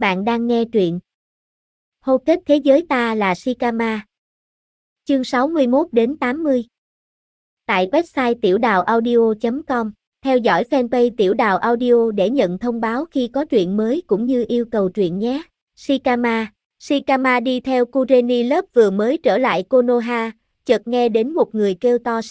Bạn đang nghe truyện Hô kết thế giới ta là Shikama. Chương 61 đến 80. Tại website tiểu đào audio.com, theo dõi fanpage tiểu đào audio để nhận thông báo khi có truyện mới cũng như yêu cầu truyện nhé. Shikama đi theo Kureni lớp vừa mới trở lại Konoha, chợt nghe đến một người kêu to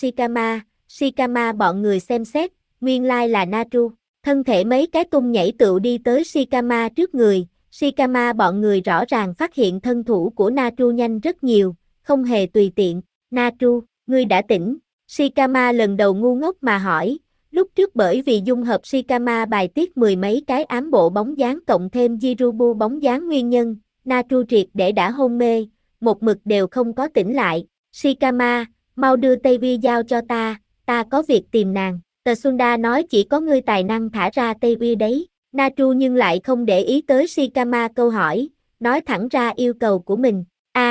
Shikama bọn người xem xét, nguyên lai là Natru. Thân thể mấy cái tung nhảy tựu đi tới Shikama trước người. Shikama bọn người rõ ràng phát hiện thân thủ của Natru nhanh rất nhiều, không hề tùy tiện. Natru, ngươi đã tỉnh? Shikama lần đầu ngu ngốc mà hỏi. Lúc trước bởi vì dung hợp Shikama bài tiết mười mấy cái ám bộ bóng dáng cộng thêm Jirubu bóng dáng nguyên nhân, Natru triệt để đã hôn mê, một mực đều không có tỉnh lại. Shikama, mau đưa Tevi giao cho ta có việc tìm nàng. Tsunda nói chỉ có ngươi tài năng thả ra Tevi đấy. Natru nhưng lại không để ý tới Shikama câu hỏi, nói thẳng ra yêu cầu của mình.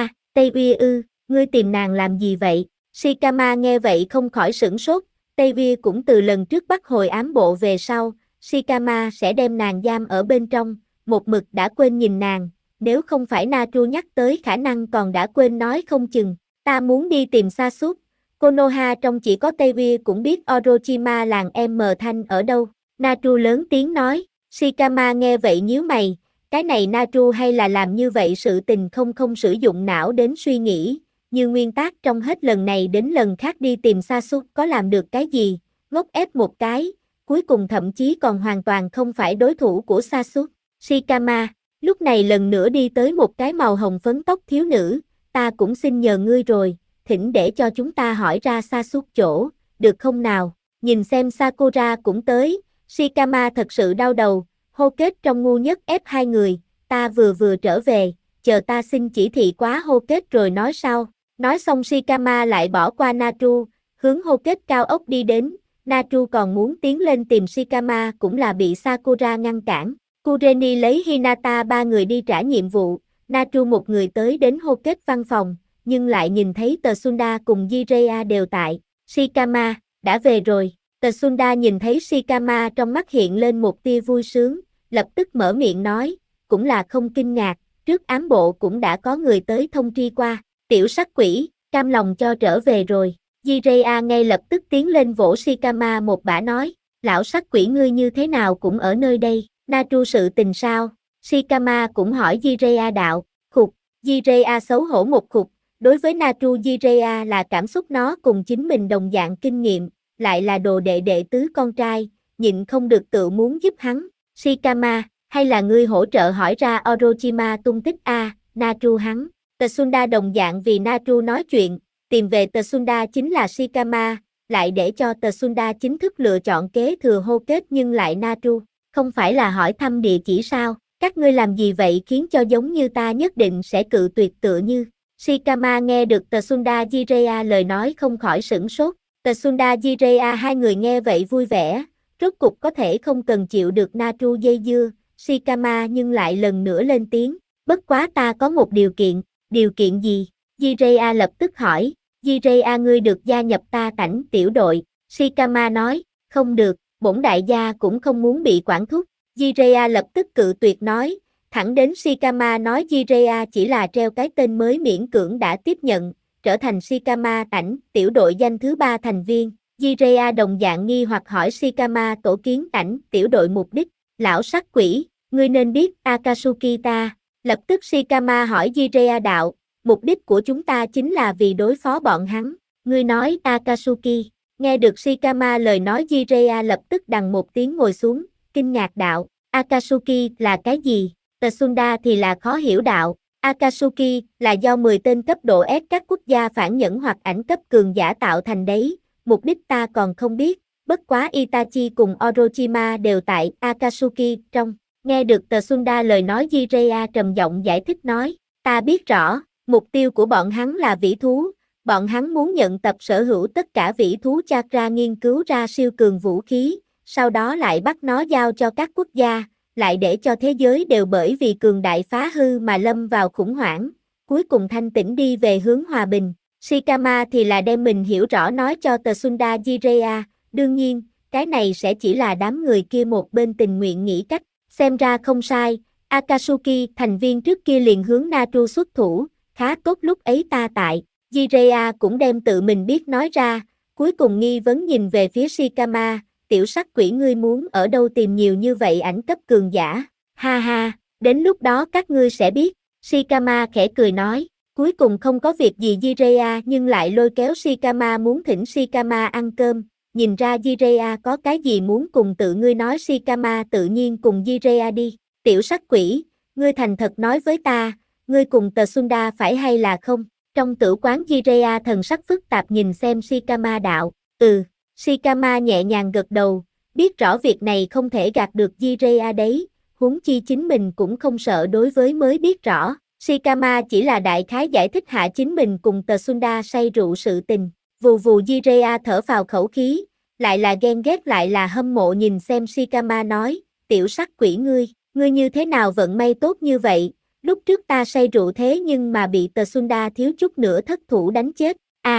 Tevi ư, ngươi tìm nàng làm gì vậy? Shikama nghe vậy không khỏi sửng sốt, Tevi cũng từ lần trước bắt hồi ám bộ về sau, Shikama sẽ đem nàng giam ở bên trong, một mực đã quên nhìn nàng, nếu không phải Natru nhắc tới khả năng còn đã quên nói không chừng. Ta muốn đi tìm Sasuke. Konoha trong chỉ có Tevi cũng biết Orochima làng M Thanh ở đâu. Natru lớn tiếng nói. Shikama nghe vậy nhíu mày, cái này Natru hay là làm như vậy sự tình không sử dụng não đến suy nghĩ, như nguyên tắc trong hết lần này đến lần khác đi tìm Sasuke có làm được cái gì, ngốc ép một cái, cuối cùng thậm chí còn hoàn toàn không phải đối thủ của Sasuke. Shikama, lúc này lần nữa đi tới một cái màu hồng phấn tóc thiếu nữ, ta cũng xin nhờ ngươi rồi, thỉnh để cho chúng ta hỏi ra Sasuke chỗ, được không nào? Nhìn xem Sakura cũng tới. Shikama thật sự đau đầu, hô kết trong ngu nhất ép hai người, ta vừa trở về, chờ ta xin chỉ thị quá hô kết rồi nói sau. Nói xong Shikama lại bỏ qua Natru, hướng hô kết cao ốc đi đến, Natru còn muốn tiến lên tìm Shikama cũng là bị Sakura ngăn cản. Kureni lấy Hinata ba người đi trả nhiệm vụ, Natru một người tới đến hô kết văn phòng, nhưng lại nhìn thấy Tsunda cùng Jiraiya đều tại. Shikama, đã về rồi. Tsunda nhìn thấy Shikama trong mắt hiện lên một tia vui sướng, lập tức mở miệng nói, cũng là không kinh ngạc, trước ám bộ cũng đã có người tới thông tri qua, tiểu sắc quỷ, cam lòng cho trở về rồi. Jiraiya ngay lập tức tiến lên vỗ Shikama một bả nói, lão sắc quỷ ngươi như thế nào cũng ở nơi đây, Natru sự tình sao? Shikama cũng hỏi Jiraiya đạo, khục, Jiraiya xấu hổ một khục, đối với Natru Jiraiya là cảm xúc nó cùng chính mình đồng dạng kinh nghiệm, lại là đồ đệ tứ con trai, nhịn không được tự muốn giúp hắn. Shikama, hay là ngươi hỗ trợ hỏi ra Orochima tung tích Natru hắn. Tsunda đồng dạng vì Natru nói chuyện, tìm về Tsunda chính là Shikama, lại để cho Tsunda chính thức lựa chọn kế thừa hô kết nhưng lại Natru, không phải là hỏi thăm địa chỉ sao, các ngươi làm gì vậy khiến cho giống như ta nhất định sẽ cự tuyệt tựa như. Shikama nghe được Tsunda Jiraiya lời nói không khỏi sửng sốt. Tsunda Jiraiya hai người nghe vậy vui vẻ, rốt cục có thể không cần chịu được Natru dây dưa, Shikama nhưng lại lần nữa lên tiếng, bất quá ta có một điều kiện gì? Jiraiya lập tức hỏi, Jiraiya ngươi được gia nhập ta tảnh tiểu đội, Shikama nói, không được, bổn đại gia cũng không muốn bị quản thúc, Jiraiya lập tức cự tuyệt nói, thẳng đến Shikama nói Jiraiya chỉ là treo cái tên mới miễn cưỡng đã tiếp nhận, trở thành Shikama tảnh tiểu đội danh thứ 3 thành viên. Jiraiya đồng dạng nghi hoặc hỏi Shikama tổ kiến tảnh tiểu đội mục đích. Lão sắc quỷ, ngươi nên biết Akatsuki ta. Lập tức Shikama hỏi Jiraiya đạo, mục đích của chúng ta chính là vì đối phó bọn hắn. Ngươi nói Akatsuki. Nghe được Shikama lời nói Jiraiya lập tức đằng một tiếng ngồi xuống, kinh ngạc đạo, Akatsuki là cái gì? Tsunda thì là khó hiểu đạo. Akatsuki là do 10 tên cấp độ S các quốc gia phản nhẫn hoặc ảnh cấp cường giả tạo thành đấy, mục đích ta còn không biết, bất quá Itachi cùng Orochima đều tại Akatsuki trong. Nghe được Tsunda lời nói Jiraiya trầm giọng giải thích nói, ta biết rõ, mục tiêu của bọn hắn là vĩ thú, bọn hắn muốn nhận tập sở hữu tất cả vĩ thú chakra nghiên cứu ra siêu cường vũ khí, sau đó lại bắt nó giao cho các quốc gia, lại để cho thế giới đều bởi vì cường đại phá hư mà lâm vào khủng hoảng, cuối cùng thanh tĩnh đi về hướng hòa bình. Shikama thì là đem mình hiểu rõ nói cho Tsunda Jiraiya, đương nhiên, cái này sẽ chỉ là đám người kia một bên tình nguyện nghĩ cách, xem ra không sai, Akatsuki, thành viên trước kia liền hướng Naru xuất thủ, khá tốt lúc ấy ta tại. Jiraiya cũng đem tự mình biết nói ra, cuối cùng nghi vấn nhìn về phía Shikama, tiểu sắc quỷ ngươi muốn ở đâu tìm nhiều như vậy ảnh cấp cường giả, ha ha, đến lúc đó các ngươi sẽ biết, Shikama khẽ cười nói, cuối cùng không có việc gì Jiraiya nhưng lại lôi kéo Shikama muốn thỉnh Shikama ăn cơm, nhìn ra Jiraiya có cái gì muốn cùng tự ngươi nói Shikama tự nhiên cùng Jiraiya đi, tiểu sắc quỷ, ngươi thành thật nói với ta, ngươi cùng Tsunda phải hay là không? Trong tử quán Jiraiya thần sắc phức tạp nhìn xem Shikama đạo, Shikama nhẹ nhàng gật đầu, biết rõ việc này không thể gạt được Jiraiya đấy, huống chi chính mình cũng không sợ đối với mới biết rõ, Shikama chỉ là đại khái giải thích hạ chính mình cùng Tsunda say rượu sự tình, vù vù Jiraiya thở phào khẩu khí, lại là ghen ghét lại là hâm mộ nhìn xem Shikama nói, tiểu sắc quỷ ngươi như thế nào vận may tốt như vậy? Lúc trước ta say rượu thế nhưng mà bị Tsunda thiếu chút nữa thất thủ đánh chết.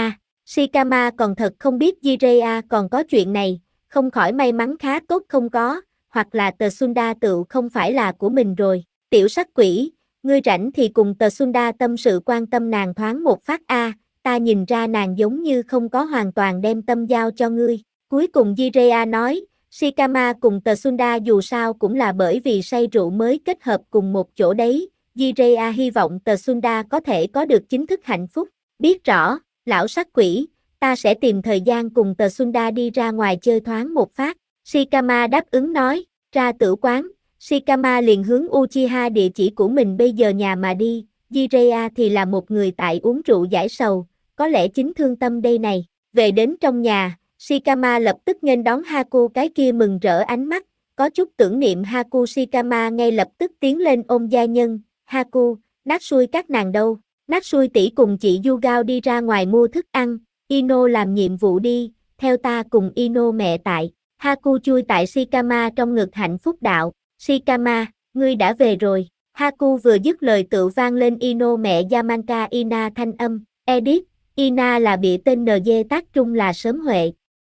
Shikama còn thật không biết Jiraiya còn có chuyện này, không khỏi may mắn khá tốt không có, hoặc là Tsunda tự không phải là của mình rồi. Tiểu sắc quỷ, ngươi rảnh thì cùng Tsunda tâm sự quan tâm nàng thoáng một phát ta nhìn ra nàng giống như không có hoàn toàn đem tâm giao cho ngươi. Cuối cùng Jiraiya nói, Shikama cùng Tsunda dù sao cũng là bởi vì say rượu mới kết hợp cùng một chỗ đấy. Jiraiya hy vọng Tsunda có thể có được chính thức hạnh phúc. Biết rõ, lão sắc quỷ, ta sẽ tìm thời gian cùng Tsunda đi ra ngoài chơi thoáng một phát. Shikama đáp ứng nói, ra tử quán, Shikama liền hướng Uchiha địa chỉ của mình bây giờ nhà mà đi. Jiraiya thì là một người tại uống rượu giải sầu, có lẽ chính thương tâm đây này. Về đến trong nhà, Shikama lập tức nghênh đón Haku cái kia mừng rỡ ánh mắt, có chút tưởng niệm Haku. Shikama ngay lập tức tiến lên ôm gia nhân, Haku, Natsui các nàng đâu, Natsui tỷ cùng chị Yugao đi ra ngoài mua thức ăn, Ino làm nhiệm vụ đi, theo ta cùng Ino mẹ tại, Haku chui tại Shikama trong ngực hạnh phúc đạo, Shikama, ngươi đã về rồi, Haku vừa dứt lời tự vang lên Ino mẹ Yamanka Ina thanh âm, edit, Ina là bịa tên NG tác trung là sớm huệ.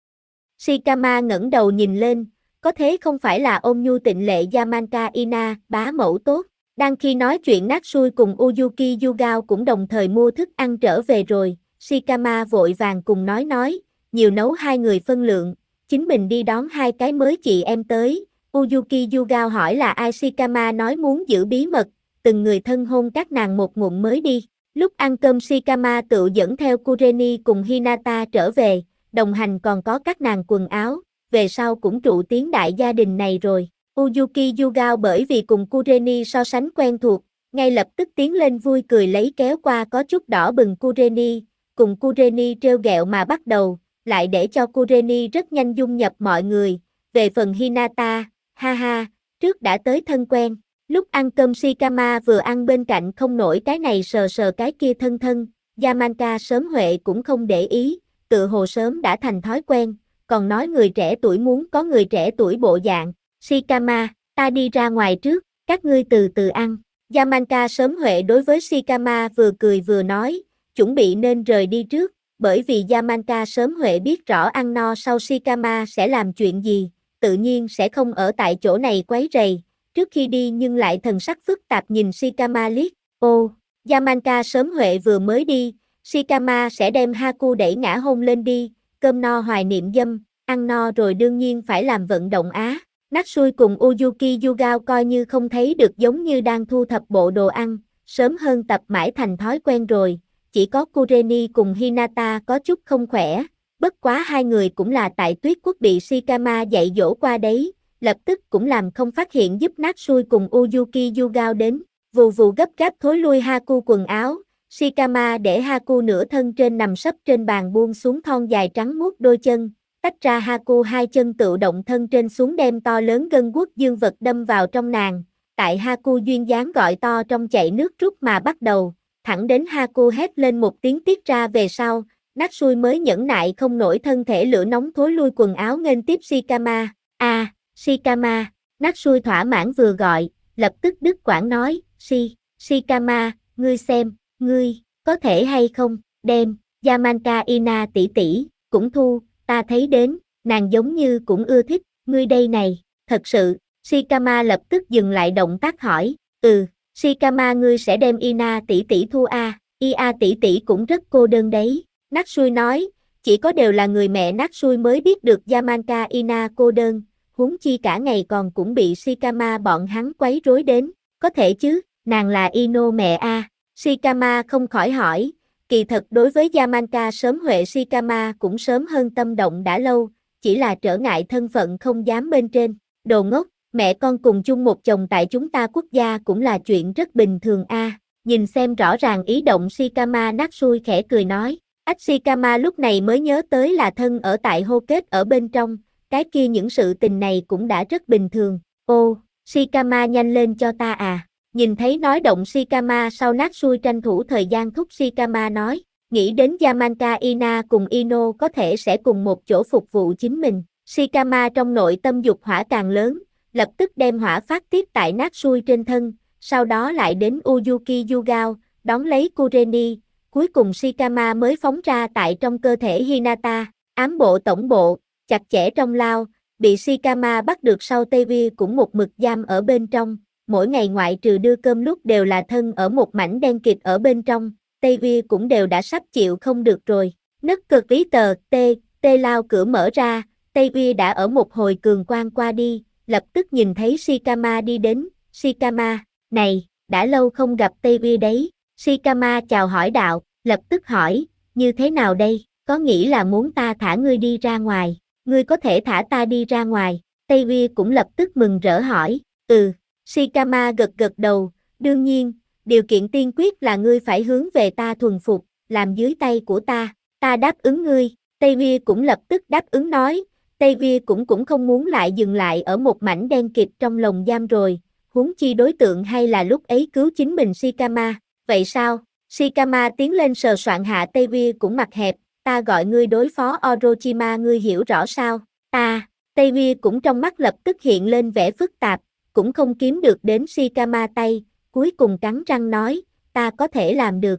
Shikama ngẩng đầu nhìn lên, có thế không phải là ôn nhu tịnh lệ Yamanka Ina, bá mẫu tốt. Đang khi nói chuyện Natsui cùng Uyuki Yugao cũng đồng thời mua thức ăn trở về rồi, Shikama vội vàng cùng nói, nhiều nấu hai người phân lượng, chính mình đi đón hai cái mới chị em tới. Uyuki Yugao hỏi là ai, Shikama nói muốn giữ bí mật, từng người thân hôn các nàng một ngụm mới đi. Lúc ăn cơm Shikama tự dẫn theo Kureni cùng Hinata trở về, đồng hành còn có các nàng quần áo, về sau cũng trụ tiếng đại gia đình này rồi. Uyuki Yugao bởi vì cùng Kureni so sánh quen thuộc, ngay lập tức tiến lên vui cười lấy kéo qua có chút đỏ bừng Kureni, cùng Kureni trêu ghẹo mà bắt đầu, lại để cho Kureni rất nhanh dung nhập mọi người. Về phần Hinata, ha ha, trước đã tới thân quen. Lúc ăn cơm Shikama vừa ăn bên cạnh không nổi cái này sờ sờ cái kia thân thân, Yamanka sớm huệ cũng không để ý, tự hồ sớm đã thành thói quen, còn nói người trẻ tuổi muốn có người trẻ tuổi bộ dạng. Shikama, ta đi ra ngoài trước, các ngươi từ từ ăn. Yamanka sớm huệ đối với Shikama vừa cười vừa nói, chuẩn bị nên rời đi trước, bởi vì Yamanka sớm huệ biết rõ ăn no sau Shikama sẽ làm chuyện gì, tự nhiên sẽ không ở tại chỗ này quấy rầy. Trước khi đi nhưng lại thần sắc phức tạp nhìn Shikama liếc, Yamanka sớm huệ vừa mới đi, Shikama sẽ đem Haku đẩy ngã hôn lên đi, cơm no hoài niệm dâm, ăn no rồi đương nhiên phải làm vận động á. Natsui cùng Uyuki Yugao coi như không thấy được giống như đang thu thập bộ đồ ăn, sớm hơn tập mãi thành thói quen rồi, chỉ có Kureni cùng Hinata có chút không khỏe, bất quá hai người cũng là tại Tuyết Quốc bị Shikama dạy dỗ qua đấy, lập tức cũng làm không phát hiện giúp Natsui cùng Uyuki Yugao đến, vù vù gấp gáp thối lui Haku quần áo, Shikama để Haku nửa thân trên nằm sấp trên bàn buông xuống thon dài trắng muốt đôi chân, tách ra Haku hai chân tự động thân trên xuống đem to lớn gân guốc dương vật đâm vào trong nàng, tại Haku duyên dáng gọi to trong chảy nước rút mà bắt đầu, thẳng đến Haku hét lên một tiếng tiết ra về sau, Natsui mới nhẫn nại không nổi thân thể lửa nóng thối lui quần áo nghênh tiếp Shikama, Shikama, Natsui thỏa mãn vừa gọi, lập tức đứt quãng nói, Shikama, ngươi xem, ngươi, có thể hay không, đem, Yamanka Ina tỷ tỷ, cũng thu, ta thấy đến, nàng giống như cũng ưa thích, ngươi đây này, thật sự, Shikama lập tức dừng lại động tác hỏi, Shikama ngươi sẽ đem Ina tỷ tỷ thua à, Ia tỷ tỷ cũng rất cô đơn đấy. Natsui nói, chỉ có đều là người mẹ Natsui mới biết được Yamanka Ina cô đơn, huống chi cả ngày còn cũng bị Shikama bọn hắn quấy rối đến, có thể chứ, nàng là Ino mẹ à. Shikama không khỏi hỏi, kỳ thật đối với Yamanka sớm huệ Shikama cũng sớm hơn tâm động đã lâu, chỉ là trở ngại thân phận không dám bên trên, đồ ngốc, mẹ con cùng chung một chồng tại chúng ta quốc gia cũng là chuyện rất bình thường a. Nhìn xem rõ ràng ý động Shikama Natsui khẽ cười nói, Shikama lúc này mới nhớ tới là thân ở tại hô kết ở bên trong, cái kia những sự tình này cũng đã rất bình thường, ô, Shikama nhanh lên cho ta à. Nhìn thấy nói động Shikama sau Natsui tranh thủ thời gian thúc Shikama nói, nghĩ đến Yamanka Ina cùng Ino có thể sẽ cùng một chỗ phục vụ chính mình, Shikama trong nội tâm dục hỏa càng lớn, lập tức đem hỏa phát tiết tại Natsui trên thân, sau đó lại đến Uyuki Yugao, đón lấy Kureni, cuối cùng Shikama mới phóng ra tại trong cơ thể Hinata, ám bộ tổng bộ, chặt chẽ trong lao, bị Shikama bắt được sau Tevi cũng một mực giam ở bên trong, mỗi ngày ngoại trừ đưa cơm lúc đều là thân ở một mảnh đen kịt ở bên trong, Tevi cũng đều đã sắp chịu không được rồi, nấc cực lý tờ, lao cửa mở ra, Tevi đã ở một hồi cường quang qua đi, lập tức nhìn thấy Shikama đi đến, Shikama, này, đã lâu không gặp Tevi đấy, Shikama chào hỏi đạo, lập tức hỏi, như thế nào đây, có nghĩ là muốn ta thả ngươi đi ra ngoài, ngươi có thể thả ta đi ra ngoài, Tevi cũng lập tức mừng rỡ hỏi, Shikama gật gật đầu, đương nhiên, điều kiện tiên quyết là ngươi phải hướng về ta thuần phục, làm dưới tay của ta đáp ứng ngươi, Tevi cũng lập tức đáp ứng nói, Tevi cũng không muốn lại dừng lại ở một mảnh đen kịt trong lồng giam rồi, huống chi đối tượng hay là lúc ấy cứu chính mình Shikama, vậy sao? Shikama tiến lên sờ soạn hạ Tevi cũng mặt hẹp, ta gọi ngươi đối phó Orochima ngươi hiểu rõ sao? Tevi cũng trong mắt lập tức hiện lên vẻ phức tạp, cũng không kiếm được đến Shikama tay, cuối cùng cắn răng nói, ta có thể làm được,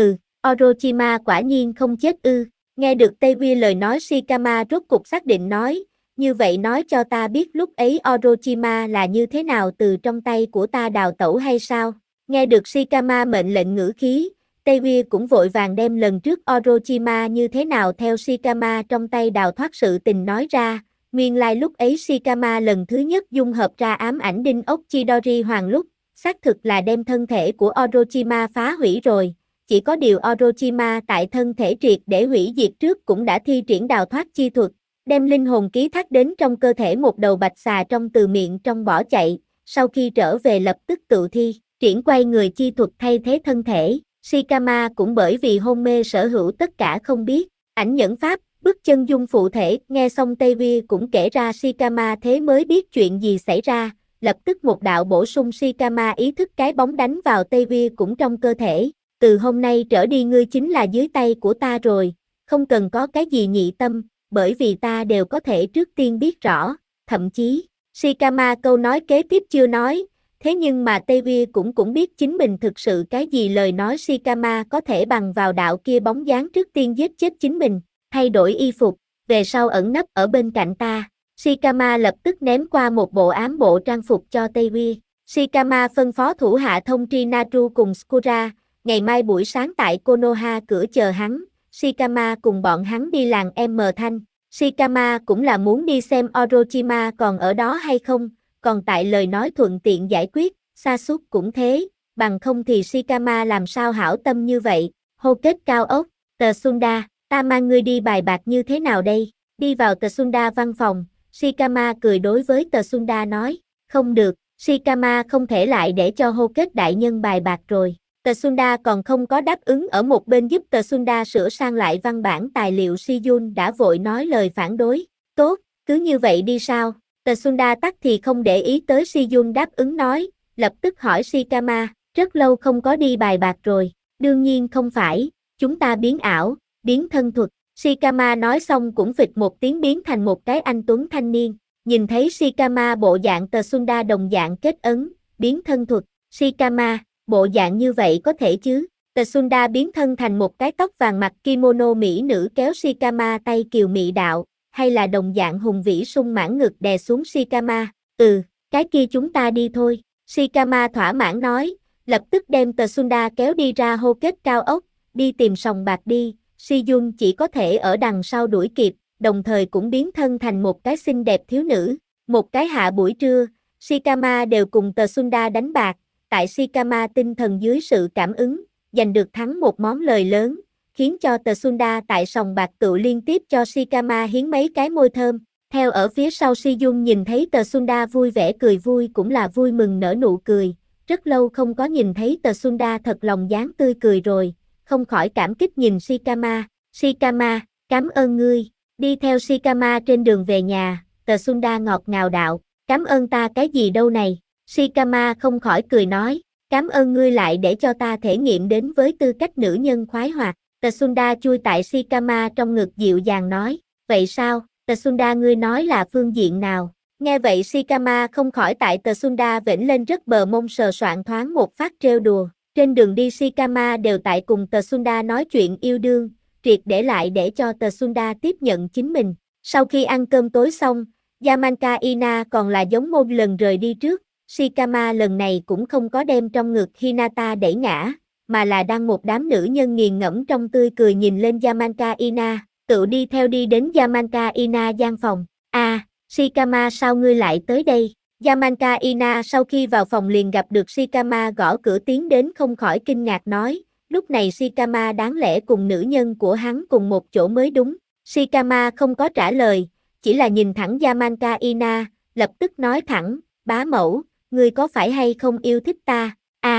Orochima quả nhiên không chết ư. Nghe được Tevi lời nói Shikama rốt cục xác định nói, như vậy nói cho ta biết lúc ấy Orochima là như thế nào từ trong tay của ta đào tẩu hay sao? Nghe được Shikama mệnh lệnh ngữ khí, Tevi cũng vội vàng đem lần trước Orochima như thế nào theo Shikama trong tay đào thoát sự tình nói ra, nguyên lai lúc ấy Shikama lần thứ nhất dung hợp ra ám ảnh đinh ốc Chidori Hoàng lúc, xác thực là đem thân thể của Orochima phá hủy rồi. Chỉ có điều Orochima tại thân thể triệt để hủy diệt trước cũng đã thi triển đào thoát chi thuật, đem linh hồn ký thác đến trong cơ thể một đầu bạch xà trong từ miệng trong bỏ chạy, sau khi trở về lập tức tự thi, triển quay người chi thuật thay thế thân thể, Shikama cũng bởi vì hôn mê sở hữu tất cả không biết, ảnh nhẫn pháp, bức chân dung phụ thể, nghe xong Tevi cũng kể ra Shikama thế mới biết chuyện gì xảy ra, lập tức một đạo bổ sung Shikama ý thức cái bóng đánh vào Tevi cũng trong cơ thể. Từ hôm nay trở đi ngươi chính là dưới tay của ta rồi, không cần có cái gì nhị tâm, bởi vì ta đều có thể trước tiên biết rõ, thậm chí, Shikama câu nói kế tiếp chưa nói, thế nhưng mà Tevi cũng biết chính mình thực sự cái gì lời nói Shikama có thể bằng vào đạo kia bóng dáng trước tiên giết chết chính mình, thay đổi y phục, về sau ẩn nấp ở bên cạnh ta, Shikama lập tức ném qua một bộ ám bộ trang phục cho Tevi, Shikama phân phó thủ hạ thông tri Naru cùng Skura, ngày mai buổi sáng tại Konoha cửa chờ hắn, Shikama cùng bọn hắn đi làng M Thanh. Shikama cũng là muốn đi xem Orochima còn ở đó hay không, còn tại lời nói thuận tiện giải quyết, Sasuke cũng thế, bằng không thì Shikama làm sao hảo tâm như vậy, hô kết cao ốc, Tsunda, ta mang ngươi đi bài bạc như thế nào đây, đi vào Tsunda văn phòng, Shikama cười đối với Tsunda nói, không được, Shikama không thể lại để cho hô kết đại nhân bài bạc rồi. Tsunda còn không có đáp ứng ở một bên giúp Tsunda sửa sang lại văn bản tài liệu Shiyun đã vội nói lời phản đối. Tốt, cứ như vậy đi sao? Tsunda tắc thì không để ý tới Shiyun đáp ứng nói, lập tức hỏi Shikama, rất lâu không có đi bài bạc rồi. Đương nhiên không phải, chúng ta biến ảo, biến thân thuật. Shikama nói xong cũng phịch một tiếng biến thành một cái anh tuấn thanh niên. Nhìn thấy Shikama bộ dạng Tsunda đồng dạng kết ấn, biến thân thuật. Shikama, bộ dạng như vậy có thể chứ? Tsunda biến thân thành một cái tóc vàng mặc kimono mỹ nữ kéo Shikama tay kiều mị đạo, hay là đồng dạng hùng vĩ sung mãn ngực đè xuống Shikama, cái kia chúng ta đi thôi. Shikama thỏa mãn nói, lập tức đem Tsunda kéo đi ra hô kết cao ốc, đi tìm sòng bạc đi. Sejun chỉ có thể ở đằng sau đuổi kịp, đồng thời cũng biến thân thành một cái xinh đẹp thiếu nữ. Một cái hạ buổi trưa, Shikama đều cùng Tsunda đánh bạc, tại Shikama tinh thần dưới sự cảm ứng, giành được thắng một món lời lớn, khiến cho Tsunda tại sòng bạc tự liên tiếp cho Shikama hiến mấy cái môi thơm. Theo ở phía sau Sejun nhìn thấy Tsunda vui vẻ cười vui cũng là vui mừng nở nụ cười, rất lâu không có nhìn thấy Tsunda thật lòng dáng tươi cười rồi, không khỏi cảm kích nhìn Shikama. Shikama, cảm ơn ngươi. Đi theo Shikama trên đường về nhà, Tsunda ngọt ngào đạo, cảm ơn ta cái gì đâu này. Shikama không khỏi cười nói, cảm ơn ngươi lại để cho ta thể nghiệm đến với tư cách nữ nhân khoái hoạt. Tsunda chui tại Shikama trong ngực dịu dàng nói, vậy sao, Tsunda ngươi nói là phương diện nào? Nghe vậy Shikama không khỏi tại Tsunda vểnh lên rất bờ mông sờ soạng thoáng một phát trêu đùa. Trên đường đi Shikama đều tại cùng Tsunda nói chuyện yêu đương, triệt để lại để cho Tsunda tiếp nhận chính mình. Sau khi ăn cơm tối xong, Yamanka Ina còn là giống một lần rời đi trước, Shikama lần này cũng không có đem trong ngực Hinata đẩy ngã, mà là đang một đám nữ nhân nghiền ngẫm trong tươi cười nhìn lên Yamanka Ina, tự đi theo đi đến Yamanka Ina gian phòng. Shikama sao ngươi lại tới đây? Yamanka Ina sau khi vào phòng liền gặp được Shikama gõ cửa tiến đến không khỏi kinh ngạc nói, lúc này Shikama đáng lẽ cùng nữ nhân của hắn cùng một chỗ mới đúng. Shikama không có trả lời, chỉ là nhìn thẳng Yamanka Ina, lập tức nói thẳng, bá mẫu, ngươi có phải hay không yêu thích ta?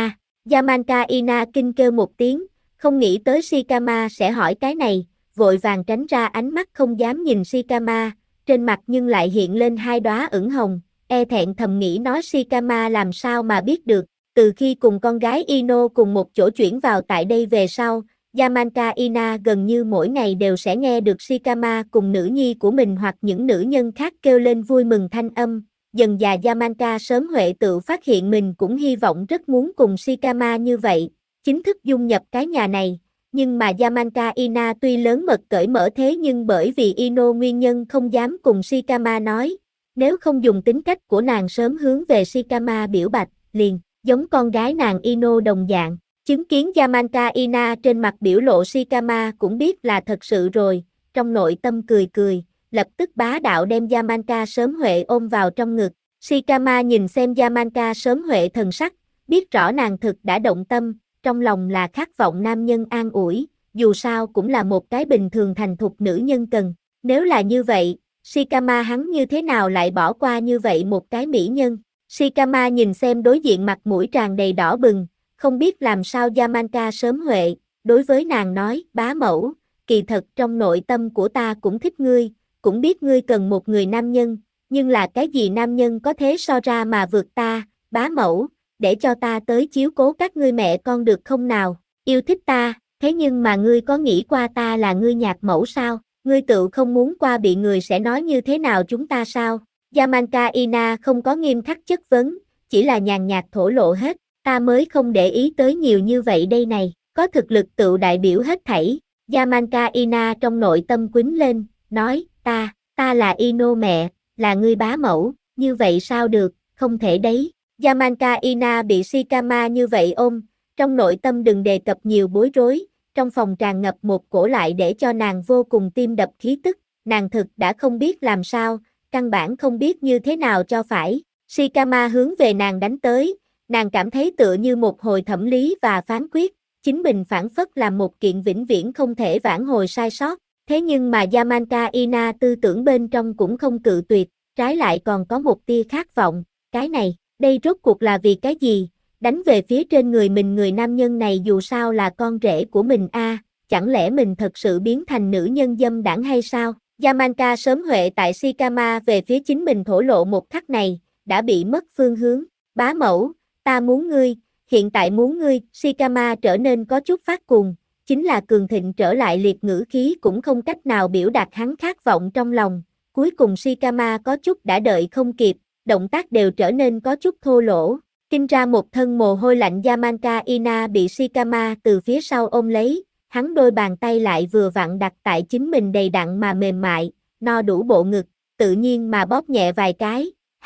Yamanka Ina kinh kêu một tiếng, không nghĩ tới Shikama sẽ hỏi cái này, vội vàng tránh ra ánh mắt không dám nhìn Shikama, trên mặt nhưng lại hiện lên hai đóa ửng hồng, e thẹn thầm nghĩ nói Shikama làm sao mà biết được, từ khi cùng con gái Ino cùng một chỗ chuyển vào tại đây về sau, Yamanka Ina gần như mỗi ngày đều sẽ nghe được Shikama cùng nữ nhi của mình hoặc những nữ nhân khác kêu lên vui mừng thanh âm. Dần dà Yamanka sớm huệ tự phát hiện mình cũng hy vọng rất muốn cùng Shikama như vậy, chính thức dung nhập cái nhà này, nhưng mà Yamanka Ina tuy lớn mật cởi mở thế nhưng bởi vì Ino nguyên nhân không dám cùng Shikama nói, nếu không dùng tính cách của nàng sớm hướng về Shikama biểu bạch, liền, giống con gái nàng Ino đồng dạng. Chứng kiến Yamanka Ina trên mặt biểu lộ Shikama cũng biết là thật sự rồi, trong nội tâm cười cười, lập tức bá đạo đem Yamanka sớm huệ ôm vào trong ngực. Shikama nhìn xem Yamanka sớm huệ thần sắc, biết rõ nàng thực đã động tâm, trong lòng là khát vọng nam nhân an ủi, dù sao cũng là một cái bình thường thành thục nữ nhân cần. Nếu là như vậy, Shikama hắn như thế nào lại bỏ qua như vậy một cái mỹ nhân? Shikama nhìn xem đối diện mặt mũi tràn đầy đỏ bừng, không biết làm sao Yamanka sớm huệ, đối với nàng nói, bá mẫu, kỳ thật trong nội tâm của ta cũng thích ngươi, cũng biết ngươi cần một người nam nhân, nhưng là cái gì nam nhân có thế so ra mà vượt ta, bá mẫu, để cho ta tới chiếu cố các ngươi mẹ con được không nào, yêu thích ta, thế nhưng mà ngươi có nghĩ qua ta là ngươi nhạc mẫu sao, ngươi tự không muốn qua bị người sẽ nói như thế nào chúng ta sao? Yamanka Ina không có nghiêm khắc chất vấn, chỉ là nhàn nhạt thổ lộ hết, ta mới không để ý tới nhiều như vậy đây này, có thực lực tự đại biểu hết thảy. Yamanka Ina trong nội tâm quýnh lên, nói, ta là Ino mẹ, là ngươi bá mẫu, như vậy sao được, không thể đấy. Yamanka Ina bị Shikama như vậy ôm, trong nội tâm đừng đề cập nhiều bối rối, trong phòng tràn ngập một cổ lại để cho nàng vô cùng tim đập khí tức, nàng thực đã không biết làm sao, căn bản không biết như thế nào cho phải. Shikama hướng về nàng đánh tới, nàng cảm thấy tựa như một hồi thẩm lý và phán quyết, chính mình phản phất làm một kiện vĩnh viễn không thể vãn hồi sai sót, thế nhưng mà Yamanka Ina tư tưởng bên trong cũng không cự tuyệt, trái lại còn có một tia khát vọng, cái này, đây rốt cuộc là vì cái gì, đánh về phía trên người mình người nam nhân này dù sao là con rể của mình chẳng lẽ mình thật sự biến thành nữ nhân dâm đảng hay sao? Yamanka sớm huệ tại Shikama về phía chính mình thổ lộ một khắc này, đã bị mất phương hướng, bá mẫu, ta muốn ngươi, hiện tại muốn ngươi, Shikama trở nên có chút phát cuồng, chính là cường thịnh trở lại liệt ngữ khí cũng không cách nào biểu đạt hắn khát vọng trong lòng, cuối cùng Shikama có chút đã đợi không kịp, động tác đều trở nên có chút thô lỗ, kinh ra một thân mồ hôi lạnh. Yamanka Ina bị Shikama từ phía sau ôm lấy, hắn đôi bàn tay lại vừa vặn đặt tại chính mình đầy đặn mà mềm mại, no đủ bộ ngực, tự nhiên mà bóp nhẹ vài cái,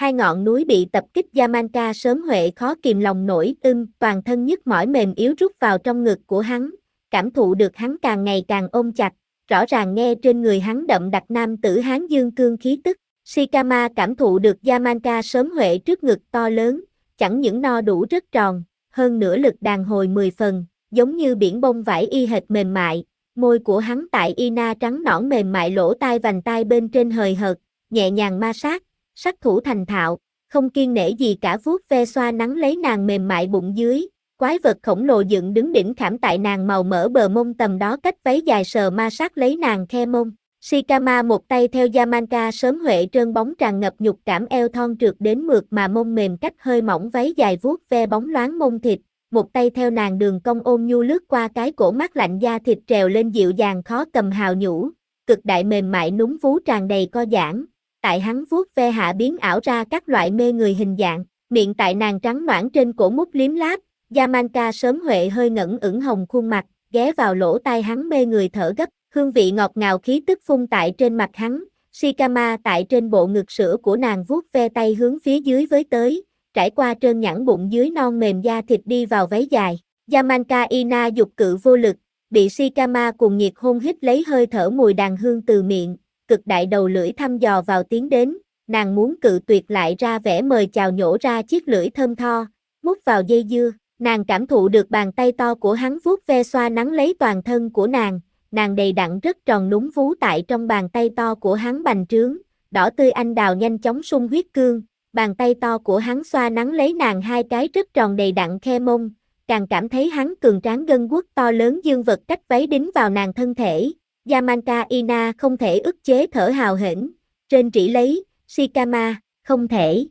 Hai ngọn núi bị tập kích Yamanka sớm Huệ khó kìm lòng nổi toàn thân nhức mỏi mềm yếu rút vào trong ngực của hắn, cảm thụ được hắn càng ngày càng ôm chặt, rõ ràng nghe trên người hắn đậm đặc nam tử Hán dương cương khí tức. Shikama cảm thụ được Yamanka sớm Huệ trước ngực to lớn, chẳng những no đủ rất tròn, hơn nữa lực đàn hồi 10 phần, giống như biển bông vải y hệt mềm mại, môi của hắn tại Ina trắng nõn mềm mại lỗ tai vành tai bên trên hời hợt, nhẹ nhàng ma sát, sát thủ thành thạo, không kiêng nể gì cả vuốt ve xoa nắng lấy nàng mềm mại bụng dưới, quái vật khổng lồ dựng đứng đỉnh khảm tại nàng màu mỡ bờ mông tầm đó cách váy dài sờ ma sát lấy nàng khe mông. Shikama một tay theo Yamanka sớm Huệ trơn bóng tràn ngập nhục cảm eo thon trượt đến mượt mà mông mềm cách hơi mỏng váy dài vuốt ve bóng loáng mông thịt, một tay theo nàng đường cong ôm nhu lướt qua cái cổ mát lạnh da thịt trèo lên dịu dàng khó cầm hào nhũ, cực đại mềm mại núng vú tràn đầy co giãn, tại hắn vuốt ve hạ biến ảo ra các loại mê người hình dạng, miệng tại nàng trắng nõn trên cổ mút liếm láp, Yamanka sớm Huệ hơi ngẩn ửng hồng khuôn mặt, ghé vào lỗ tai hắn mê người thở gấp. Hương vị ngọt ngào khí tức phun tại trên mặt hắn, Shikama tại trên bộ ngực sữa của nàng vuốt ve tay hướng phía dưới với tới, trải qua trơn nhẵn bụng dưới non mềm da thịt đi vào váy dài. Yamanka Ina dục cự vô lực, bị Shikama cùng nhiệt hôn hít lấy hơi thở mùi đàn hương từ miệng, cực đại đầu lưỡi thăm dò vào tiến đến, nàng muốn cự tuyệt lại ra vẻ mời chào nhổ ra chiếc lưỡi thơm tho, mút vào dây dưa, nàng cảm thụ được bàn tay to của hắn vuốt ve xoa nắng lấy toàn thân của nàng đầy đặn rất tròn núng vú tại trong bàn tay to của hắn bành trướng, đỏ tươi anh đào nhanh chóng sung huyết cương, bàn tay to của hắn xoa nắng lấy nàng hai cái rất tròn đầy đặn khe mông, càng cảm thấy hắn cường tráng gân guốc to lớn dương vật cách váy đính vào nàng thân thể. Yamanka Ina không thể ức chế thở hào hển, trên trĩ lấy, Shikama, không thể,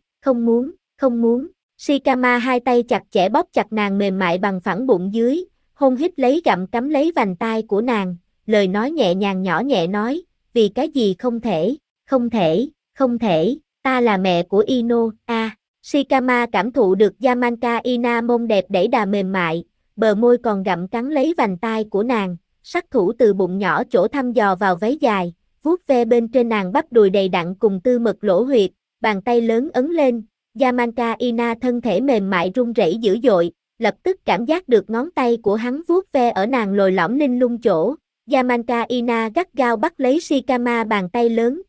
không muốn. Shikama hai tay chặt chẽ bóp chặt nàng mềm mại bằng phẳng bụng dưới, hôn hít lấy gặm cắm lấy vành tai của nàng, lời nói nhẹ nhàng nhỏ nhẹ nói, vì cái gì không thể, ta là mẹ của Ino, Shikama cảm thụ được Yamanka Ina mông đẹp đẩy đà mềm mại, bờ môi còn gặm cắn lấy vành tai của nàng, sát thủ từ bụng nhỏ chỗ thăm dò vào váy dài, vuốt ve bên trên nàng bắp đùi đầy đặn cùng tư mật lỗ huyệt, bàn tay lớn ấn lên, Yamanka Ina thân thể mềm mại run rẩy dữ dội, lập tức cảm giác được ngón tay của hắn vuốt ve ở nàng lồi lõm linh lung chỗ. Yamanka Ina gắt gao bắt lấy Shikama bàn tay lớn,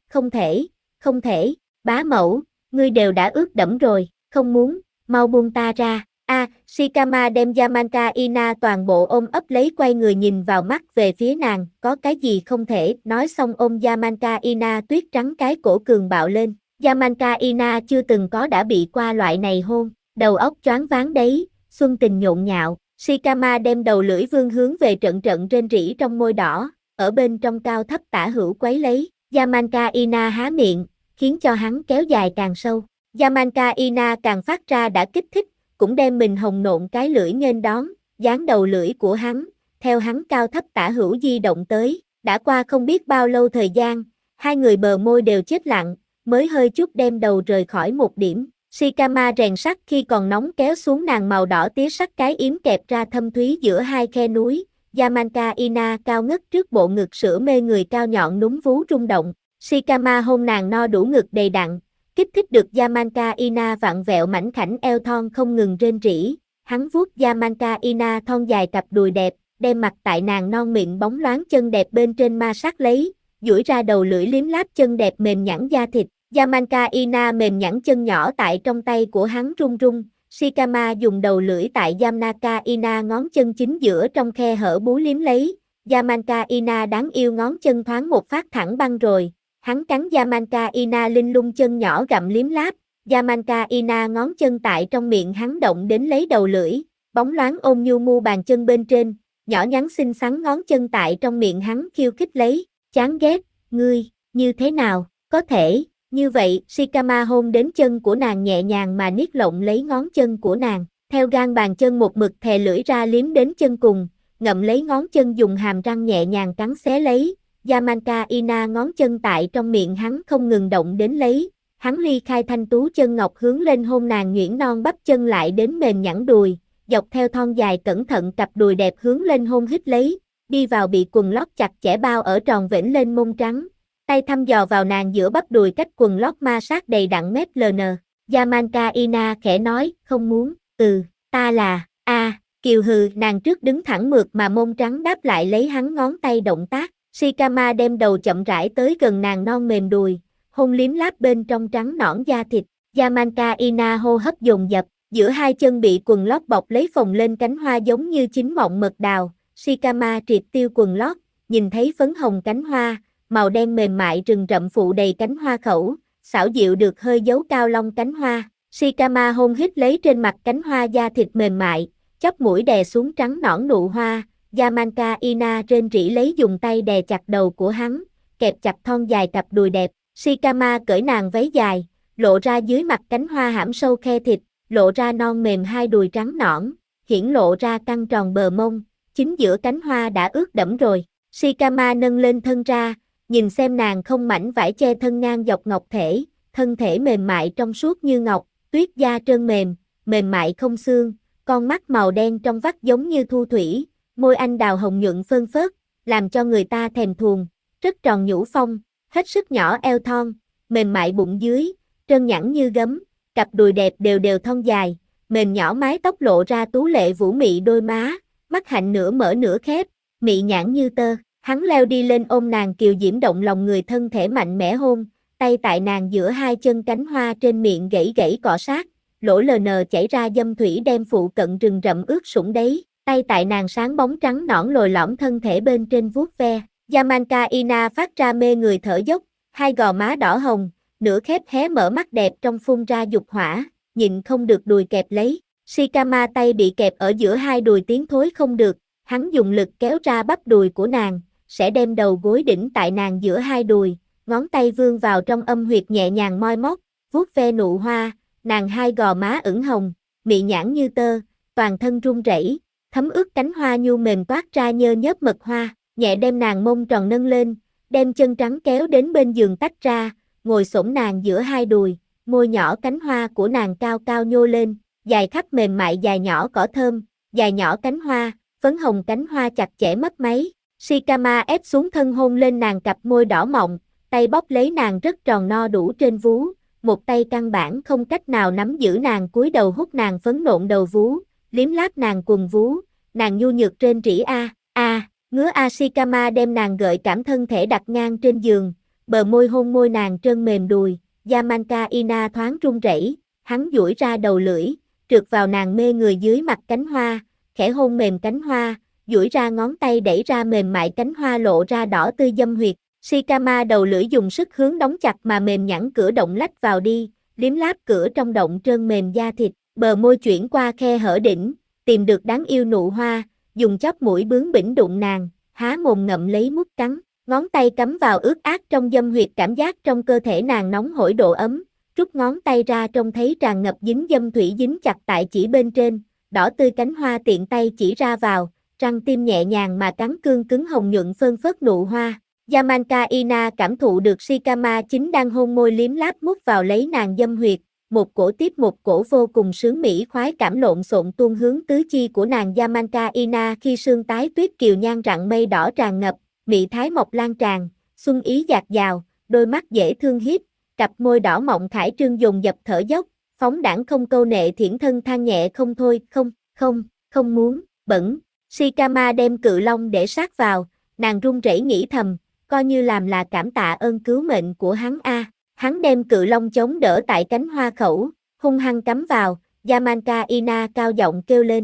không thể, bá mẫu, ngươi đều đã ướt đẫm rồi, không muốn, mau buông ta ra. Shikama đem Yamanka Ina toàn bộ ôm ấp lấy quay người nhìn vào mắt về phía nàng, có cái gì không thể, nói xong ôm Yamanka Ina tuyết trắng cái cổ cường bạo lên. Yamanka Ina chưa từng có đã bị qua loại này hôn, đầu óc choáng váng đấy, xuân tình nhộn nhạo. Shikama đem đầu lưỡi vươn hướng về trận rên rỉ trong môi đỏ, ở bên trong cao thấp tả hữu quấy lấy, Yamanka Ina há miệng, khiến cho hắn kéo dài càng sâu. Yamanka Ina càng phát ra đã kích thích, cũng đem mình hồng nộn cái lưỡi nghênh đón, dán đầu lưỡi của hắn, theo hắn cao thấp tả hữu di động tới, đã qua không biết bao lâu thời gian, hai người bờ môi đều chết lặng, mới hơi chút đem đầu rời khỏi một điểm. Shikama rèn sắt khi còn nóng kéo xuống nàng màu đỏ tía sắt cái yếm kẹp ra thâm thúy giữa hai khe núi, Yamanka Ina cao ngất trước bộ ngực sữa mê người cao nhọn núm vú rung động, Shikama hôn nàng no đủ ngực đầy đặn, kích thích được Yamanka Ina vặn vẹo mảnh khảnh eo thon không ngừng rên rỉ, hắn vuốt Yamanka Ina thon dài cặp đùi đẹp, đem mặt tại nàng non mịn bóng loáng chân đẹp bên trên ma sát lấy, duỗi ra đầu lưỡi liếm láp chân đẹp mềm nhẵn da thịt. Yamanka Ina mềm nhẵn chân nhỏ tại trong tay của hắn run run, Shikama dùng đầu lưỡi tại Yamanka Ina ngón chân chính giữa trong khe hở bú liếm lấy, Yamanka Ina đáng yêu ngón chân thoáng một phát thẳng băng rồi, hắn cắn Yamanka Ina linh lung chân nhỏ gặm liếm láp, Yamanka Ina ngón chân tại trong miệng hắn động đến lấy đầu lưỡi, bóng loáng ôm nhu mu bàn chân bên trên, nhỏ nhắn xinh xắn ngón chân tại trong miệng hắn khiêu khích lấy, chán ghét, ngươi, như thế nào, có thể. Như vậy, Shikama hôn đến chân của nàng nhẹ nhàng mà niết lộng lấy ngón chân của nàng, theo gan bàn chân một mực thè lưỡi ra liếm đến chân cùng, ngậm lấy ngón chân dùng hàm răng nhẹ nhàng cắn xé lấy, Yamanka Ina ngón chân tại trong miệng hắn không ngừng động đến lấy, hắn ly khai thanh tú chân ngọc hướng lên hôn nàng nhuyễn non bắp chân lại đến mềm nhẵn đùi, dọc theo thon dài cẩn thận cặp đùi đẹp hướng lên hôn hít lấy, đi vào bị quần lót chặt chẽ bao ở tròn vĩnh lên mông trắng. Tay thăm dò vào nàng giữa bắp đùi cách quần lót ma sát đầy đặn mét ln. Yamanka Ina khẽ nói, không muốn, ta là, Kiều hừ, nàng trước đứng thẳng mượt mà mông trắng đáp lại lấy hắn ngón tay động tác, Shikama đem đầu chậm rãi tới gần nàng non mềm đùi, hôn liếm láp bên trong trắng nõn da thịt, Yamanka Ina hô hấp dồn dập, giữa hai chân bị quần lót bọc lấy phồng lên cánh hoa giống như chín mọng mật đào, Shikama triệt tiêu quần lót, nhìn thấy phấn hồng cánh hoa, màu đen mềm mại rừng rậm phụ đầy cánh hoa khẩu, xảo diệu được hơi dấu cao lông cánh hoa, Shikama hôn hít lấy trên mặt cánh hoa da thịt mềm mại, chóp mũi đè xuống trắng nõn nụ hoa, Yamanka Ina rên rỉ lấy dùng tay đè chặt đầu của hắn, kẹp chặt thon dài cặp đùi đẹp, Shikama cởi nàng váy dài, lộ ra dưới mặt cánh hoa hãm sâu khe thịt, lộ ra non mềm hai đùi trắng nõn, hiển lộ ra căng tròn bờ mông, chính giữa cánh hoa đã ướt đẫm rồi. Shikama nâng lên thân ra, nhìn xem nàng không mảnh vải che thân ngang dọc ngọc thể, thân thể mềm mại trong suốt như ngọc, tuyết da trơn mềm, mềm mại không xương, con mắt màu đen trong vắt giống như thu thủy, môi anh đào hồng nhuận phơn phớt, làm cho người ta thèm thuồng, rất tròn nhũ phong, hết sức nhỏ eo thon, mềm mại bụng dưới, trơn nhẵn như gấm, cặp đùi đẹp đều đều thon dài, mềm nhỏ mái tóc lộ ra tú lệ vũ mị đôi má, mắt hạnh nửa mở nửa khép, mị nhãn như tơ. Hắn leo đi lên ôm nàng kiều diễm động lòng người, thân thể mạnh mẽ hôn, tay tại nàng giữa hai chân cánh hoa trên miệng gãy gãy cọ sát, lỗ lờ nờ chảy ra dâm thủy đem phụ cận rừng rậm ướt sũng đấy, tay tại nàng sáng bóng trắng nõn lồi lõm thân thể bên trên vuốt ve. Yamanka Ina phát ra mê người thở dốc, hai gò má đỏ hồng, nửa khép hé mở mắt đẹp trong phun ra dục hỏa, nhịn không được đùi kẹp lấy. Shikama tay bị kẹp ở giữa hai đùi tiến thối không được, hắn dùng lực kéo ra bắp đùi của nàng, sẽ đem đầu gối đỉnh tại nàng giữa hai đùi, ngón tay vươn vào trong âm huyệt nhẹ nhàng moi móc, vuốt ve nụ hoa, nàng hai gò má ửng hồng, mị nhãn như tơ, toàn thân run rẩy, thấm ướt cánh hoa nhu mềm toát ra nhơ nhớp mật hoa, nhẹ đem nàng mông tròn nâng lên, đem chân trắng kéo đến bên giường tách ra, ngồi xổm nàng giữa hai đùi, môi nhỏ cánh hoa của nàng cao cao nhô lên, dài khắp mềm mại dài nhỏ cỏ thơm, dài nhỏ cánh hoa, phấn hồng cánh hoa chặt chẽ mấp máy. Shikama ép xuống thân hôn lên nàng cặp môi đỏ mọng, tay bóp lấy nàng rất tròn no đủ trên vú, một tay căn bản không cách nào nắm giữ nàng, cúi đầu hút nàng phấn nộn đầu vú, liếm láp nàng quần vú, nàng nhu nhược rên rỉ ngứa Shikama đem nàng gợi cảm thân thể đặt ngang trên giường, bờ môi hôn môi nàng trơn mềm đùi, Yamanka Ina thoáng run rẩy, hắn duỗi ra đầu lưỡi, trượt vào nàng mê người dưới mặt cánh hoa, khẽ hôn mềm cánh hoa, duỗi ra ngón tay đẩy ra mềm mại cánh hoa lộ ra đỏ tươi dâm huyệt. Shikama đầu lưỡi dùng sức hướng đóng chặt mà mềm nhẵn cửa động lách vào đi, liếm láp cửa trong động trơn mềm da thịt, bờ môi chuyển qua khe hở đỉnh, tìm được đáng yêu nụ hoa, dùng chóp mũi bướng bỉnh đụng nàng, há mồm ngậm lấy mút cắn, ngón tay cắm vào ướt át trong dâm huyệt, cảm giác trong cơ thể nàng nóng hổi độ ấm, rút ngón tay ra trông thấy tràn ngập dính dâm thủy dính chặt tại chỉ bên trên, đỏ tươi cánh hoa tiện tay chỉ ra vào, răng tim nhẹ nhàng mà cắn cương cứng hồng nhuận phơn phớt nụ hoa. Yamanka Ina cảm thụ được Shikama chính đang hôn môi liếm láp mút vào lấy nàng dâm huyệt, một cổ tiếp một cổ vô cùng sướng mỹ khoái cảm lộn xộn tuôn hướng tứ chi của nàng. Yamanka Ina khi sương tái tuyết kiều nhan rạng mây đỏ tràn ngập, mị thái mộc lan tràn, xuân ý dạt dào, đôi mắt dễ thương hiếp, cặp môi đỏ mọng khải trương dồn dập thở dốc, phóng đãng không câu nệ, thiển thân than nhẹ không thôi, không muốn, bẩn. Shikama đem cự long để sát vào, nàng run rẩy nghĩ thầm, coi như làm là cảm tạ ơn cứu mệnh của hắn Hắn đem cự long chống đỡ tại cánh hoa khẩu, hung hăng cắm vào, Yamanka Ina cao giọng kêu lên.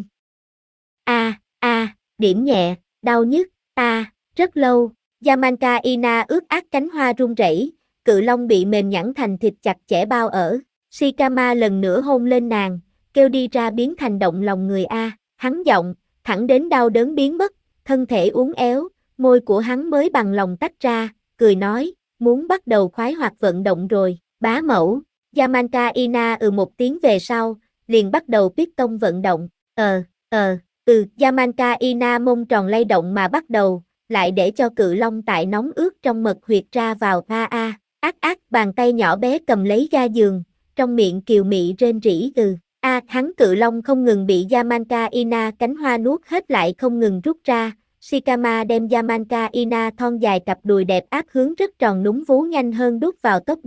Điểm nhẹ, đau nhức, rất lâu. Yamanka Ina ướt át cánh hoa run rẩy, cự long bị mềm nhẵn thành thịt chặt chẽ bao ở. Shikama lần nữa hôn lên nàng, kêu đi ra biến thành động lòng người Hắn giọng, thẳng đến đau đớn biến mất, thân thể uốn éo, môi của hắn mới bằng lòng tách ra, cười nói, muốn bắt đầu khoái hoạt vận động rồi, bá mẫu. Yamanka Ina một tiếng về sau, liền bắt đầu piston vận động, Yamanka Ina mông tròn lay động mà bắt đầu, lại để cho cự long tại nóng ướt trong mật huyệt ra vào bàn tay nhỏ bé cầm lấy ga giường, trong miệng kiều mị rên rỉ hắn cự long không ngừng bị Yamanka Ina cánh hoa nuốt hết lại không ngừng rút ra. Shikama đem Yamanka Ina thon dài cặp đùi đẹp áp hướng rất tròn núng vú nhanh hơn đút vào tốc độ,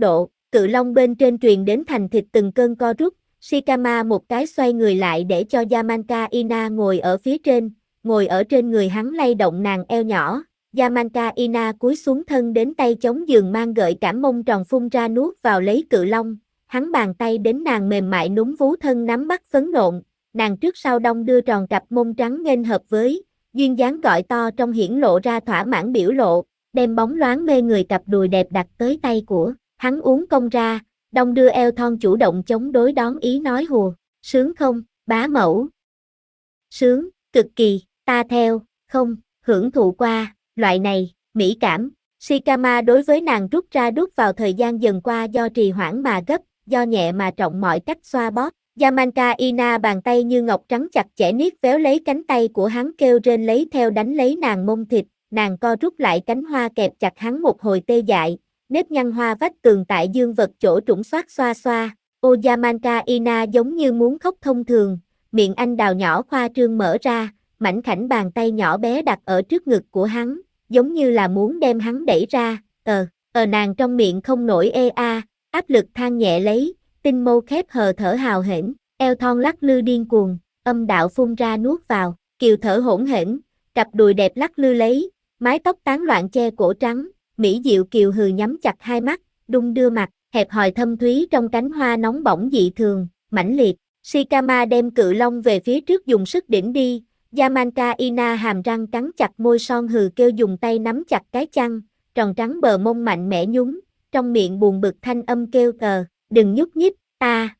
Cự long bên trên truyền đến thành thịt từng cơn co rút, Shikama một cái xoay người lại để cho Yamanka Ina ngồi ở phía trên, ngồi ở trên người hắn lay động nàng eo nhỏ. Yamanka Ina cúi xuống thân đến tay chống giường mang gợi cảm mông tròn phun ra nuốt vào lấy cự long, hắn bàn tay đến nàng mềm mại núm vú thân nắm bắt phấn nộn, nàng trước sau đong đưa tròn cặp mông trắng nghênh hợp với, duyên dáng gọi to trong hiển lộ ra thỏa mãn biểu lộ, đem bóng loáng mê người cặp đùi đẹp đặt tới tay của hắn uốn cong ra, đong đưa eo thon chủ động chống đối đón ý nói hùa, sướng không, bá mẫu? Sướng, cực kỳ, ta theo, không, hưởng thụ qua, loại này, mỹ cảm. Shikama đối với nàng rút ra đút vào thời gian dần qua do trì hoãn mà gấp, do nhẹ mà trọng mọi cách xoa bóp. Yamanka Ina bàn tay như ngọc trắng chặt chẽ niết véo lấy cánh tay của hắn kêu rên lấy theo đánh lấy nàng mông thịt, nàng co rút lại cánh hoa kẹp chặt hắn một hồi tê dại, nếp nhăn hoa vách tường tại dương vật chỗ trũng xoát xoa xoa. Ô Yamanka Ina giống như muốn khóc thông thường, miệng anh đào nhỏ khoa trương mở ra, mảnh khảnh bàn tay nhỏ bé đặt ở trước ngực của hắn, giống như là muốn đem hắn đẩy ra, nàng trong miệng không nổi áp lực than nhẹ lấy, tinh mâu khép hờ thở hào hển, eo thon lắc lư điên cuồng, âm đạo phun ra nuốt vào, kiều thở hỗn hển, cặp đùi đẹp lắc lư lấy, mái tóc tán loạn che cổ trắng, mỹ diệu kiều hừ nhắm chặt hai mắt, đung đưa mặt, hẹp hòi thâm thúy trong cánh hoa nóng bỏng dị thường, mãnh liệt. Shikama đem cự long về phía trước dùng sức đỉnh đi, Yamanka Ina hàm răng cắn chặt môi son hừ kêu dùng tay nắm chặt cái chăn, tròn trắng bờ mông mạnh mẽ nhún, trong miệng buồn bực thanh âm kêu đừng nhúc nhích, ta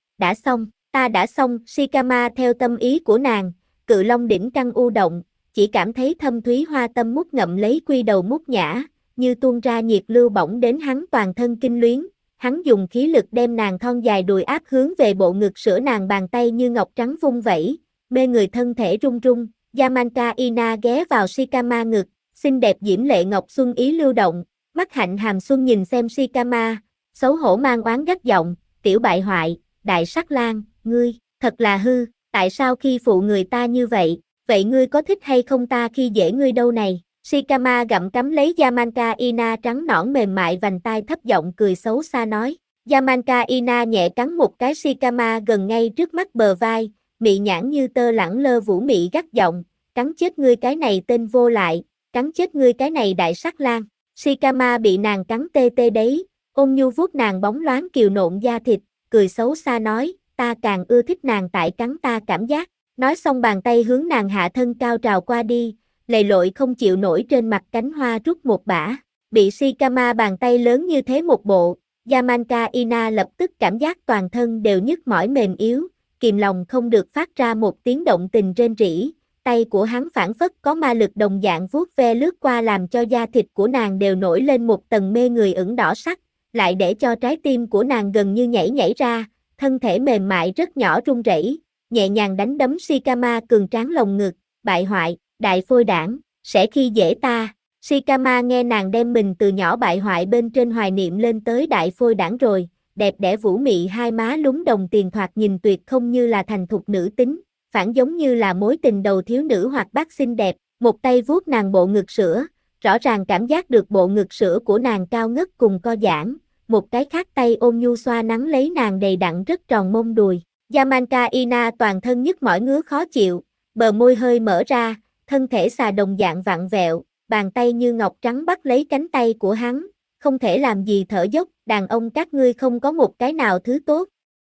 đã xong, Shikama theo tâm ý của nàng, cự long đỉnh căng u động, chỉ cảm thấy thâm thúy hoa tâm mút ngậm lấy quy đầu mút nhã, như tuôn ra nhiệt lưu bỏng đến hắn toàn thân kinh luyến, hắn dùng khí lực đem nàng thon dài đùi áp hướng về bộ ngực sữa nàng bàn tay như ngọc trắng vung vẩy, mê người thân thể rung rung, Yamanka Ina ghé vào Shikama ngực, xinh đẹp diễm lệ ngọc xuân ý lưu động, mắt hạnh hàm xuân nhìn xem Shikama, xấu hổ mang oán gắt giọng, tiểu bại hoại, đại sắc lang, ngươi, thật là hư, tại sao khi phụ người ta như vậy ngươi có thích hay không ta khi dễ ngươi đâu này? Shikama gặm cắm lấy Yamanka Ina trắng nõn mềm mại vành tai thấp giọng cười xấu xa nói. Yamanka Ina nhẹ cắn một cái Shikama gần ngay trước mắt bờ vai, mị nhãn như tơ lẳng lơ vũ mị gắt giọng, cắn chết ngươi cái này tên vô lại, cắn chết ngươi cái này đại sắc lang. Shikama bị nàng cắn tê tê đấy, ôn nhu vuốt nàng bóng loáng kiều nộn da thịt, cười xấu xa nói, ta càng ưa thích nàng tại cắn ta cảm giác. Nói xong bàn tay hướng nàng hạ thân cao trào qua đi, lầy lội không chịu nổi trên mặt cánh hoa rút một bả, bị Shikama bàn tay lớn như thế một bộ, Yamanka Ina lập tức cảm giác toàn thân đều nhức mỏi mềm yếu, kìm lòng không được phát ra một tiếng động tình rên rỉ, tay của hắn phảng phất có ma lực đồng dạng vuốt ve lướt qua làm cho da thịt của nàng đều nổi lên một tầng mê người ửng đỏ sắc, lại để cho trái tim của nàng gần như nhảy ra, thân thể mềm mại rất nhỏ run rẩy, nhẹ nhàng đánh đấm Shikama cường tráng lồng ngực, bại hoại, đại phôi đảng, sẽ khi dễ ta. Shikama nghe nàng đem mình từ nhỏ bại hoại bên trên hoài niệm lên tới đại phôi đảng rồi, đẹp đẽ vũ mị hai má lúng đồng tiền thoạt nhìn tuyệt không như là thành thục nữ tính, phản giống như là mối tình đầu thiếu nữ hoạt bát xinh đẹp, một tay vuốt nàng bộ ngực sữa, rõ ràng cảm giác được bộ ngực sữa của nàng cao ngất cùng co giãn, một cái khác tay ôm nhu xoa nắng lấy nàng đầy đặn rất tròn mông đùi. Yamanka Ina toàn thân nhức mỏi ngứa khó chịu, bờ môi hơi mở ra, thân thể xà đồng dạng vặn vẹo, bàn tay như ngọc trắng bắt lấy cánh tay của hắn, không thể làm gì thở dốc, đàn ông các ngươi không có một cái nào thứ tốt.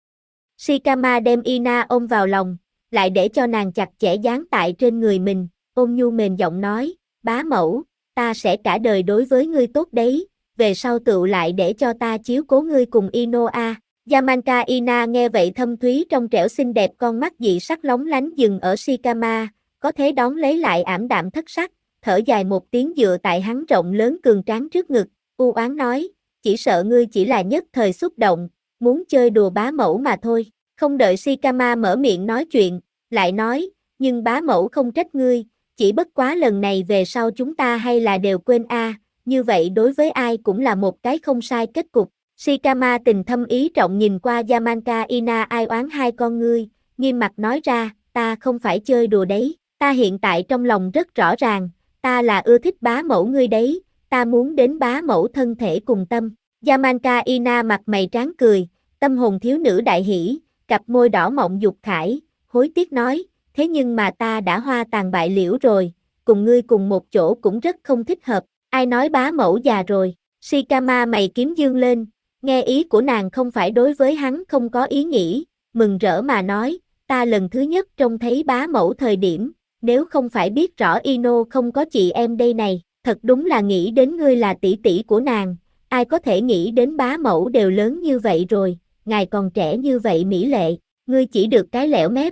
Shikama đem Ina ôm vào lòng, lại để cho nàng chặt chẽ dán tại trên người mình, ôm nhu mềm giọng nói, bá mẫu, ta sẽ cả đời đối với ngươi tốt đấy, về sau tựu lại để cho ta chiếu cố ngươi cùng Inoa. Yamanka Ina nghe vậy thâm thúy trong trẻo xinh đẹp con mắt dị sắc lóng lánh dừng ở Shikama, có thế đón lấy lại ảm đạm thất sắc, thở dài một tiếng dựa tại hắn rộng lớn cường tráng trước ngực, u oán nói, chỉ sợ ngươi chỉ là nhất thời xúc động, muốn chơi đùa bá mẫu mà thôi. Không đợi Shikama mở miệng nói chuyện, lại nói, nhưng bá mẫu không trách ngươi, chỉ bất quá lần này về sau chúng ta hay là đều quên như vậy đối với ai cũng là một cái không sai kết cục. Shikama tình thâm ý trọng nhìn qua Yamanka Ina ai oán hai con ngươi, nghiêm mặt nói ra, ta không phải chơi đùa đấy, ta hiện tại trong lòng rất rõ ràng, ta là ưa thích bá mẫu ngươi đấy, ta muốn đến bá mẫu thân thể cùng tâm. Yamanka Ina mặt mày tráng cười, tâm hồn thiếu nữ đại hỉ, cặp môi đỏ mọng dục khải, hối tiếc nói, thế nhưng mà ta đã hoa tàn bại liễu rồi, cùng ngươi cùng một chỗ cũng rất không thích hợp, ai nói bá mẫu già rồi, Shikama mày kiếm dương lên, nghe ý của nàng không phải đối với hắn không có ý nghĩ, mừng rỡ mà nói, ta lần thứ nhất trông thấy bá mẫu thời điểm, nếu không phải biết rõ Ino không có chị em đây này, thật đúng là nghĩ đến ngươi là tỷ tỷ của nàng, ai có thể nghĩ đến bá mẫu đều lớn như vậy rồi, ngài còn trẻ như vậy mỹ lệ, ngươi chỉ được cái lẻo mép.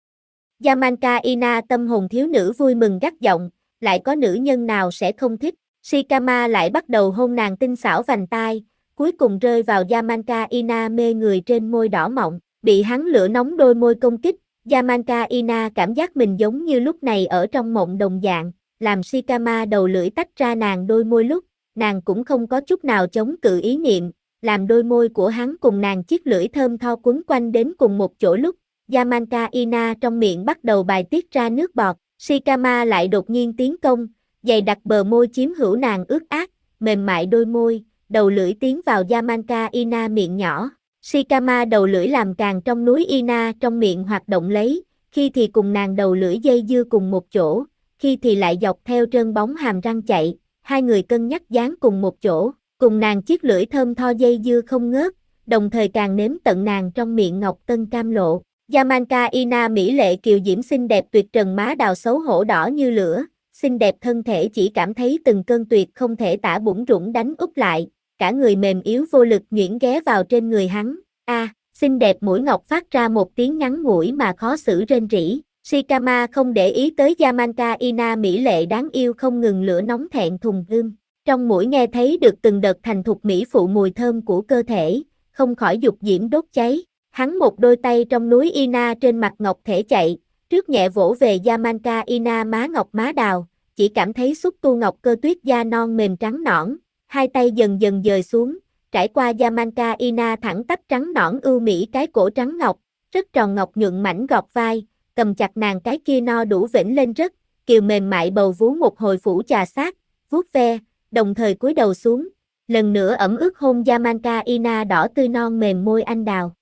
Yamanka Ina tâm hồn thiếu nữ vui mừng gắt giọng, lại có nữ nhân nào sẽ không thích, Shikama lại bắt đầu hôn nàng tinh xảo vành tai, cuối cùng rơi vào Yamanka Ina mê người trên môi đỏ mọng, bị hắn lửa nóng đôi môi công kích, Yamanka Ina cảm giác mình giống như lúc này ở trong mộng đồng dạng, làm Shikama đầu lưỡi tách ra nàng đôi môi lúc, nàng cũng không có chút nào chống cự ý niệm, làm đôi môi của hắn cùng nàng chiếc lưỡi thơm tho quấn quanh đến cùng một chỗ lúc, Yamanka Ina trong miệng bắt đầu bài tiết ra nước bọt, Shikama lại đột nhiên tiến công, dày đặc bờ môi chiếm hữu nàng ướt át, mềm mại đôi môi, đầu lưỡi tiến vào Yamanka Ina miệng nhỏ. Shikama đầu lưỡi làm càng trong núi Ina trong miệng hoạt động lấy, khi thì cùng nàng đầu lưỡi dây dưa cùng một chỗ, khi thì lại dọc theo trơn bóng hàm răng chạy, hai người cân nhắc dán cùng một chỗ, cùng nàng chiếc lưỡi thơm tho dây dưa không ngớt, đồng thời càng nếm tận nàng trong miệng ngọc tân cam lộ. Yamanka Ina mỹ lệ kiều diễm xinh đẹp tuyệt trần má đào xấu hổ đỏ như lửa, xinh đẹp thân thể chỉ cảm thấy từng cơn tuyệt không thể tả bủn rủn đánh úp lại, cả người mềm yếu vô lực nhuyễn ghé vào trên người hắn. Xinh đẹp mũi ngọc phát ra một tiếng ngắn ngủi mà khó xử rên rỉ. Shikama không để ý tới Yamanka Ina mỹ lệ đáng yêu không ngừng lửa nóng thẹn thùng trong mũi nghe thấy được từng đợt thành thục mỹ phụ mùi thơm của cơ thể, không khỏi dục diễm đốt cháy. Hắn một đôi tay trong núi Ina trên mặt ngọc thể chạy, trước nhẹ vỗ về Yamanka Ina má ngọc má đào, chỉ cảm thấy xúc tu ngọc cơ tuyết da non mềm trắng nõn, hai tay dần dần dời xuống, trải qua Yamanka Ina thẳng tắp trắng nõn ưu mỹ cái cổ trắng ngọc, rất tròn ngọc nhuận mảnh gọt vai, cầm chặt nàng cái kia no đủ vĩnh lên rất, kiều mềm mại bầu vú một hồi phủ chà sát, vuốt ve, đồng thời cúi đầu xuống, lần nữa ẩm ướt hôn Yamanka Ina đỏ tươi non mềm môi anh đào,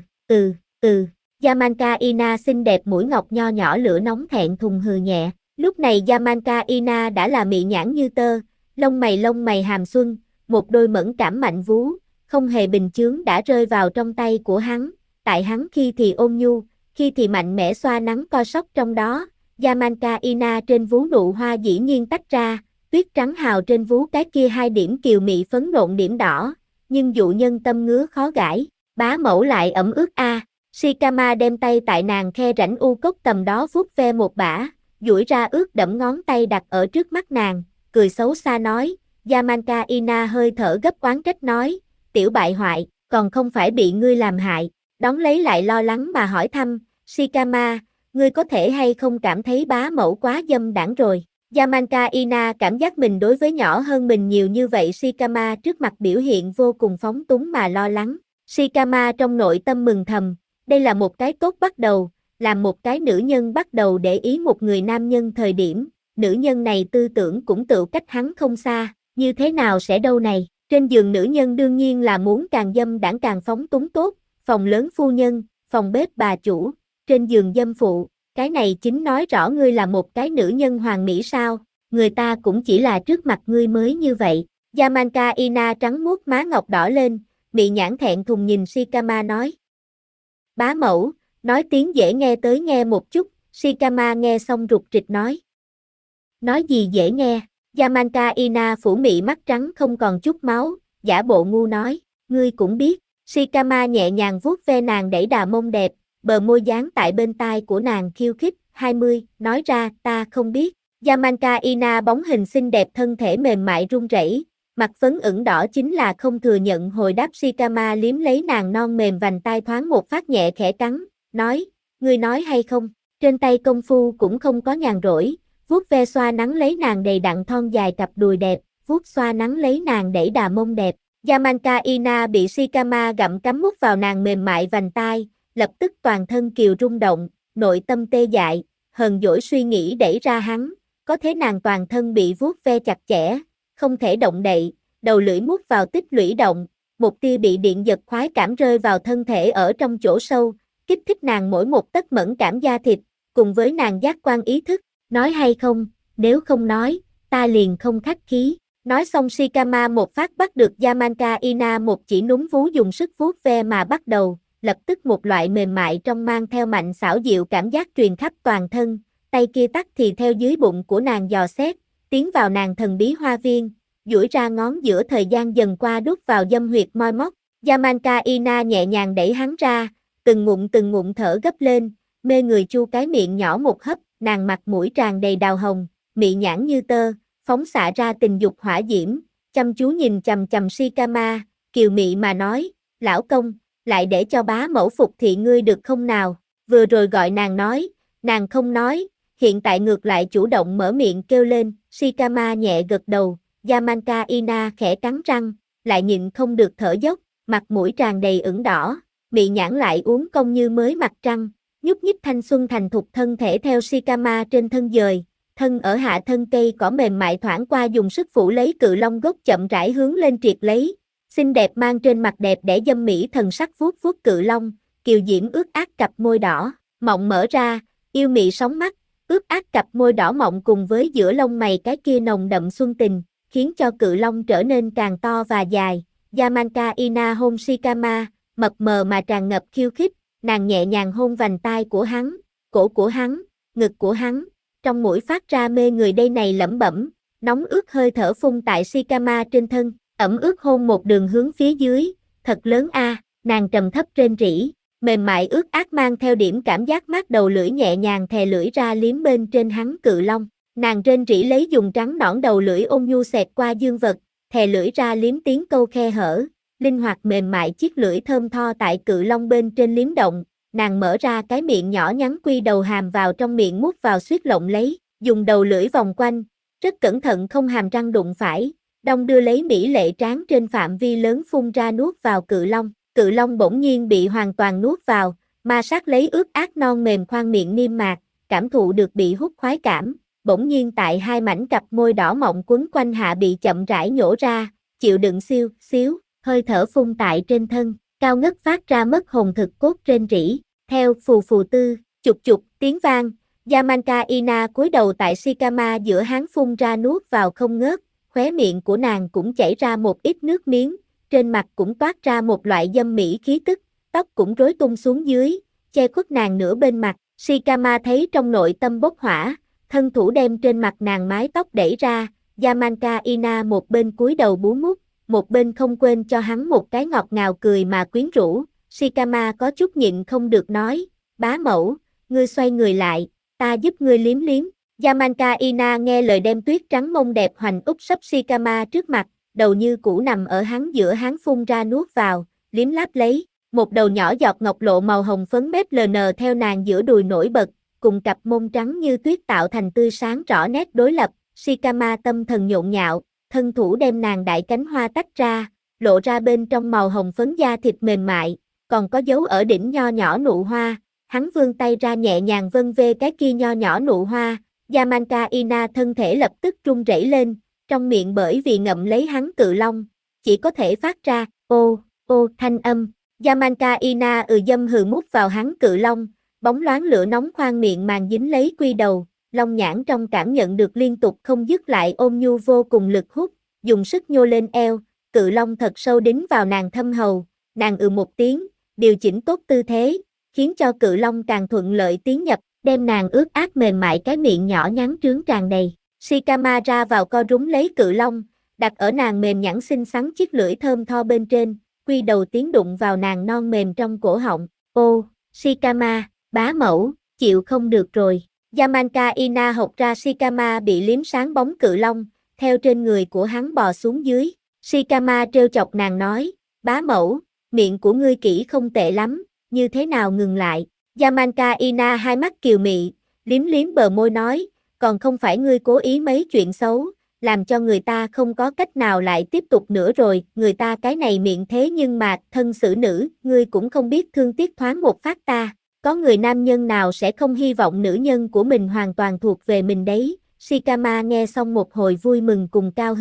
Yamanka Ina xinh đẹp mũi ngọc nho nhỏ lửa nóng thẹn thùng hừ nhẹ, lúc này Yamanka Ina đã là mị nhãn như tơ, lông mày hàm xuân, một đôi mẫn cảm mạnh vú, không hề bình chướng đã rơi vào trong tay của hắn, tại hắn khi thì ôn nhu, khi thì mạnh mẽ xoa nắng co sóc trong đó, Yamanka Ina trên vú nụ hoa dĩ nhiên tách ra, tuyết trắng hào trên vú cái kia hai điểm kiều mị phấn nộn điểm đỏ, nhưng dụ nhân tâm ngứa khó gãi, bá mẫu lại ẩm ướt Shikama đem tay tại nàng khe rãnh u cốc tầm đó vuốt ve một bả, duỗi ra ướt đẫm ngón tay đặt ở trước mắt nàng, cười xấu xa nói, Yamanka Ina hơi thở gấp oán trách nói, tiểu bại hoại, còn không phải bị ngươi làm hại, đón lấy lại lo lắng mà hỏi thăm, Shikama, ngươi có thể hay không cảm thấy bá mẫu quá dâm đãng rồi. Yamanka Ina cảm giác mình đối với nhỏ hơn mình nhiều như vậy Shikama trước mặt biểu hiện vô cùng phóng túng mà lo lắng. Shikama trong nội tâm mừng thầm, đây là một cái tốt bắt đầu, làm một cái nữ nhân bắt đầu để ý một người nam nhân thời điểm, nữ nhân này tư tưởng cũng tự cách hắn không xa, như thế nào sẽ đâu này, trên giường nữ nhân đương nhiên là muốn càng dâm đãng càng phóng túng tốt, phòng lớn phu nhân, phòng bếp bà chủ, trên giường dâm phụ, cái này chính nói rõ ngươi là một cái nữ nhân hoàn mỹ sao, người ta cũng chỉ là trước mặt ngươi mới như vậy. Yamanka Ina trắng muốt má ngọc đỏ lên, mị nhãn thẹn thùng nhìn Shikama nói. Bá mẫu, nói tiếng dễ nghe tới nghe một chút, Shikama nghe xong rụt rịch nói. Nói gì dễ nghe, Yamanka Ina phủ mị mắt trắng không còn chút máu, giả bộ ngu nói, ngươi cũng biết, Shikama nhẹ nhàng vuốt ve nàng đẩy đà mông đẹp, bờ môi dán tại bên tai của nàng khiêu khích, 20, nói ra, ta không biết, Yamanka Ina bóng hình xinh đẹp thân thể mềm mại run rẩy, mặt phấn ửng đỏ chính là không thừa nhận hồi đáp Shikama liếm lấy nàng non mềm vành tai thoáng một phát nhẹ khẽ cắn, nói, ngươi nói hay không, trên tay công phu cũng không có nhàn rỗi, vuốt ve xoa nắng lấy nàng đầy đặn thon dài cặp đùi đẹp, vuốt xoa nắng lấy nàng đẩy đà mông đẹp, Yamanka Ina bị Shikama gặm cắm mút vào nàng mềm mại vành tai, lập tức toàn thân kiều rung động, nội tâm tê dại, hờn dỗi suy nghĩ đẩy ra hắn, có thế nàng toàn thân bị vuốt ve chặt chẽ, không thể động đậy, đầu lưỡi mút vào tích lũy động, một tia bị điện giật khoái cảm rơi vào thân thể ở trong chỗ sâu, kích thích nàng mỗi một tấc mẫn cảm da thịt, cùng với nàng giác quan ý thức, nói hay không, nếu không nói, ta liền không khách khí. Nói xong Shikama một phát bắt được Yamanka Ina một chỉ núm vú dùng sức vuốt ve mà bắt đầu, lập tức một loại mềm mại trong mang theo mạnh xảo diệu cảm giác truyền khắp toàn thân, tay kia tắt thì theo dưới bụng của nàng dò xét, tiến vào nàng thần bí hoa viên, duỗi ra ngón giữa thời gian dần qua đút vào dâm huyệt moi móc, Yamanka Ina nhẹ nhàng đẩy hắn ra, từng ngụm thở gấp lên, mê người chu cái miệng nhỏ một hấp, nàng mặt mũi tràn đầy đào hồng, mị nhãn như tơ, phóng xạ ra tình dục hỏa diễm, chăm chú nhìn chằm chằm Shikama, kiều mị mà nói, lão công, lại để cho bá mẫu phục thị ngươi được không nào, vừa rồi gọi nàng nói, nàng không nói, hiện tại ngược lại chủ động mở miệng kêu lên, Shikama nhẹ gật đầu, Yamanka Ina khẽ cắn răng, lại nhịn không được thở dốc, mặt mũi tràn đầy ửng đỏ, mị nhãn lại uốn cong như mới mặt trăng, nhúc nhích thanh xuân thành thục thân thể theo Shikama trên thân dời, thân ở hạ thân cây cỏ mềm mại thoảng qua dùng sức phủ lấy cự long gốc chậm rãi hướng lên triệt lấy, xinh đẹp mang trên mặt đẹp để dâm mỹ thần sắc vuốt vuốt cự long, kiều diễm ướt át cặp môi đỏ, mọng mở ra, yêu mị sóng mắt, ướt át cặp môi đỏ mọng cùng với giữa lông mày cái kia nồng đậm xuân tình, khiến cho cự long trở nên càng to và dài. Yamanka Ina hôn Shikama, mập mờ mà tràn ngập khiêu khích, nàng nhẹ nhàng hôn vành tai của hắn, cổ của hắn, ngực của hắn, trong mũi phát ra mê người đây này lẩm bẩm, nóng ướt hơi thở phun tại Shikama trên thân, ẩm ướt hôn một đường hướng phía dưới, thật lớn a, nàng trầm thấp rên rỉ, mềm mại ướt át mang theo điểm cảm giác mát đầu lưỡi nhẹ nhàng thè lưỡi ra liếm bên trên hắn cự long, nàng rên rỉ lấy dùng trắng nõn đầu lưỡi ôn nhu xẹt qua dương vật, thè lưỡi ra liếm tiếng câu khe hở, linh hoạt mềm mại chiếc lưỡi thơm tho tại cự long bên trên liếm động, nàng mở ra cái miệng nhỏ nhắn quy đầu hàm vào trong miệng mút vào suýt lộng lấy, dùng đầu lưỡi vòng quanh, rất cẩn thận không hàm răng đụng phải, đong đưa lấy mỹ lệ tráng trên phạm vi lớn phun ra nuốt vào cự long bỗng nhiên bị hoàn toàn nuốt vào, ma sát lấy ướt át non mềm khoang miệng niêm mạc, cảm thụ được bị hút khoái cảm, bỗng nhiên tại hai mảnh cặp môi đỏ mọng quấn quanh hạ bị chậm rãi nhổ ra, chịu đựng siêu, xíu, hơi thở phun tại trên thân, cao ngất phát ra mất hồn thực cốt rên rỉ, theo phù phù tư, chục chục, tiếng vang, Yamanka Ina cúi đầu tại Shikama giữa háng phun ra nuốt vào không ngớt, khóe miệng của nàng cũng chảy ra một ít nước miếng, trên mặt cũng toát ra một loại dâm mỹ khí tức, tóc cũng rối tung xuống dưới, che khuất nàng nửa bên mặt, Shikama thấy trong nội tâm bốc hỏa, thân thủ đem trên mặt nàng mái tóc đẩy ra, Yamanka Ina một bên cúi đầu bú mút, một bên không quên cho hắn một cái ngọt ngào cười mà quyến rũ, Shikama có chút nhịn không được nói, bá mẫu, ngươi xoay người lại, ta giúp ngươi liếm liếm, Yamanka Ina nghe lời đem tuyết trắng mông đẹp hoành úp sấp Shikama trước mặt, đầu như cũ nằm ở hắn giữa hắn phun ra nuốt vào, liếm láp lấy, một đầu nhỏ giọt ngọc lộ màu hồng phấn bếp lờ nờ theo nàng giữa đùi nổi bật, cùng cặp mông trắng như tuyết tạo thành tươi sáng rõ nét đối lập, Shikama tâm thần nhộn nhạo, thân thủ đem nàng đại cánh hoa tách ra, lộ ra bên trong màu hồng phấn da thịt mềm mại, còn có dấu ở đỉnh nho nhỏ nụ hoa, hắn vươn tay ra nhẹ nhàng vân vê cái kia nho nhỏ nụ hoa, Yamanka Ina thân thể lập tức run rẩy lên, trong miệng bởi vì ngậm lấy hắn cự long, chỉ có thể phát ra, ô, ô thanh âm, Yamanka Ina dâm hừ mút vào hắn cự long, bóng loáng lửa nóng khoang miệng màng dính lấy quy đầu, long nhãn trong cảm nhận được liên tục không dứt lại ôm nhu vô cùng lực hút, dùng sức nhô lên eo, cự long thật sâu đính vào nàng thâm hầu, nàng một tiếng, điều chỉnh tốt tư thế, khiến cho cự long càng thuận lợi tiến nhập, đem nàng ướt át mềm mại cái miệng nhỏ nhắn trướng tràn đầy. Shikama ra vào co rúm lấy cự long, đặt ở nàng mềm nhẵn xinh xắn chiếc lưỡi thơm tho bên trên, quy đầu tiến đụng vào nàng non mềm trong cổ họng. Ô, Shikama, bá mẫu, chịu không được rồi. Yamanka Ina hộc ra Shikama bị liếm sáng bóng cự long, theo trên người của hắn bò xuống dưới. Shikama trêu chọc nàng nói, bá mẫu, miệng của ngươi kỹ không tệ lắm, như thế nào ngừng lại. Yamanka Ina hai mắt kiều mị, liếm liếm bờ môi nói, còn không phải ngươi cố ý mấy chuyện xấu, làm cho người ta không có cách nào lại tiếp tục nữa rồi, người ta cái này miệng thế nhưng mà, thân xử nữ, ngươi cũng không biết thương tiếc thoáng một phát ta, có người nam nhân nào sẽ không hy vọng nữ nhân của mình hoàn toàn thuộc về mình đấy. Shikama nghe xong một hồi vui mừng cùng cao hứng,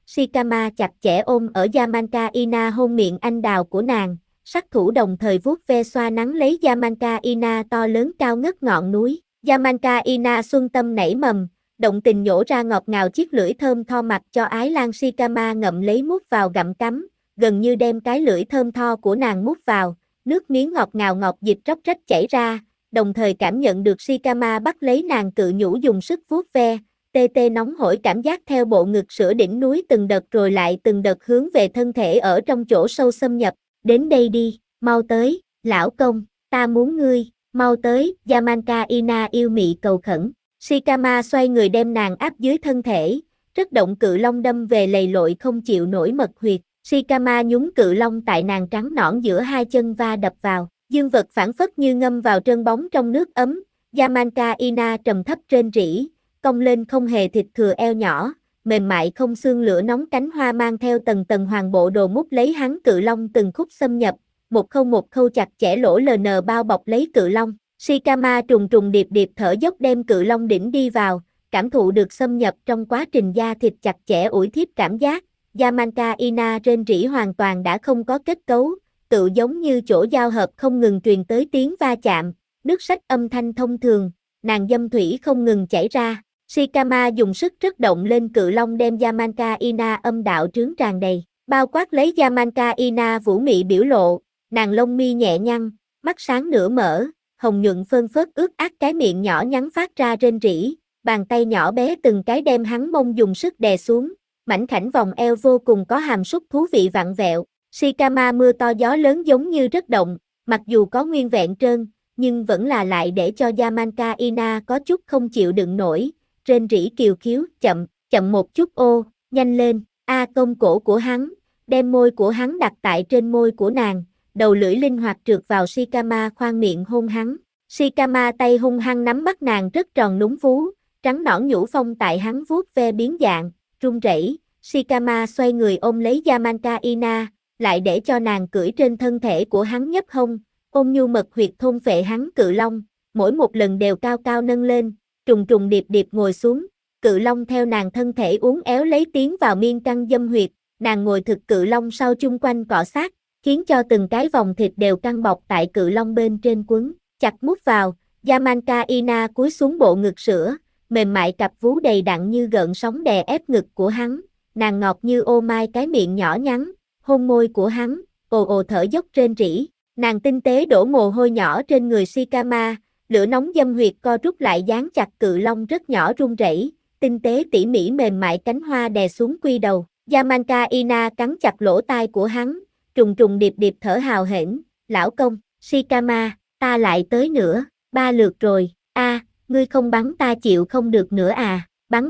Shikama chặt chẽ ôm ở Yamanka Ina hôn miệng anh đào của nàng, sát thủ đồng thời vuốt ve xoa nắng lấy Yamanka Ina to lớn cao ngất ngọn núi. Yamanka Ina xuân tâm nảy mầm, động tình nhổ ra ngọt ngào chiếc lưỡi thơm tho mặc cho ái lan Shikama ngậm lấy mút vào gặm cắm, gần như đem cái lưỡi thơm tho của nàng mút vào, nước miếng ngọt ngào ngọt dịch róc rách chảy ra, đồng thời cảm nhận được Shikama bắt lấy nàng cự nhũ dùng sức vuốt ve, tê tê nóng hổi cảm giác theo bộ ngực sữa đỉnh núi từng đợt rồi lại từng đợt hướng về thân thể ở trong chỗ sâu xâm nhập, đến đây đi, mau tới, lão công, ta muốn ngươi, mau tới, Yamanka Ina yêu mị cầu khẩn. Shikama xoay người đem nàng áp dưới thân thể, rất động cự long đâm về lầy lội không chịu nổi mật huyệt. Shikama nhúng cự long tại nàng trắng nõn giữa hai chân va đập vào, dương vật phản phất như ngâm vào trơn bóng trong nước ấm. Yamanka Ina trầm thấp rên rỉ, cong lên không hề thịt thừa eo nhỏ, mềm mại không xương lửa nóng cánh hoa mang theo tầng tầng hoàng bộ đồ mút lấy hắn cự long từng khúc xâm nhập, một khâu chặt chẽ lỗ LN bao bọc lấy cự long. Shikama trùng trùng điệp điệp thở dốc đem cự long đỉnh đi vào, cảm thụ được xâm nhập trong quá trình da thịt chặt chẽ ủi thiếp cảm giác. Yamanka Ina rên rỉ hoàn toàn đã không có kết cấu, tự giống như chỗ giao hợp không ngừng truyền tới tiếng va chạm, nước sách âm thanh thông thường, nàng dâm thủy không ngừng chảy ra. Shikama dùng sức rất động lên cự long đem Yamanka Ina âm đạo trướng tràn đầy, bao quát lấy Yamanka Ina vũ mị biểu lộ, nàng lông mi nhẹ nhăn, mắt sáng nửa mở, hồng nhuận phơn phớt ướt át cái miệng nhỏ nhắn phát ra rên rỉ, bàn tay nhỏ bé từng cái đem hắn mông dùng sức đè xuống, mảnh khảnh vòng eo vô cùng có hàm súc thú vị vặn vẹo. Shikama mưa to gió lớn giống như rất động, mặc dù có nguyên vẹn trơn, nhưng vẫn là lại để cho Yamanka Ina có chút không chịu đựng nổi, rên rỉ kiều khiếu, chậm một chút ô, nhanh lên, công cổ của hắn, đem môi của hắn đặt tại trên môi của nàng, đầu lưỡi linh hoạt trượt vào Shikama khoang miệng hôn hắn. Shikama tay hung hăng nắm bắt nàng rất tròn núng vú, trắng nõn nhũ phong tại hắn vuốt ve biến dạng, run rẩy. Shikama xoay người ôm lấy Yamanka Ina, lại để cho nàng cưỡi trên thân thể của hắn nhấp hông, ôm nhu mật huyệt thôn phệ hắn cự long, mỗi một lần đều cao cao nâng lên, trùng trùng điệp điệp ngồi xuống, cự long theo nàng thân thể uốn éo lấy tiến vào miên căng dâm huyệt, nàng ngồi thực cự long sau chung quanh cọ sát, khiến cho từng cái vòng thịt đều căng bọc tại cự long bên trên quấn, chặt mút vào, Yamanka Ina cúi xuống bộ ngực sữa, mềm mại cặp vú đầy đặn như gợn sóng đè ép ngực của hắn, nàng ngọt như ô mai cái miệng nhỏ nhắn, hôn môi của hắn, ồ ồ thở dốc rên rỉ, nàng tinh tế đổ mồ hôi nhỏ trên người Shikama, lửa nóng dâm huyệt co rút lại dán chặt cự long rất nhỏ run rẩy, tinh tế tỉ mỉ mềm mại cánh hoa đè xuống quy đầu, Yamanka Ina cắn chặt lỗ tai của hắn, trùng trùng điệp điệp thở hào hển, lão công, Shikama, ta lại tới nữa, 3 lượt rồi, ngươi không bắn ta chịu không được nữa à,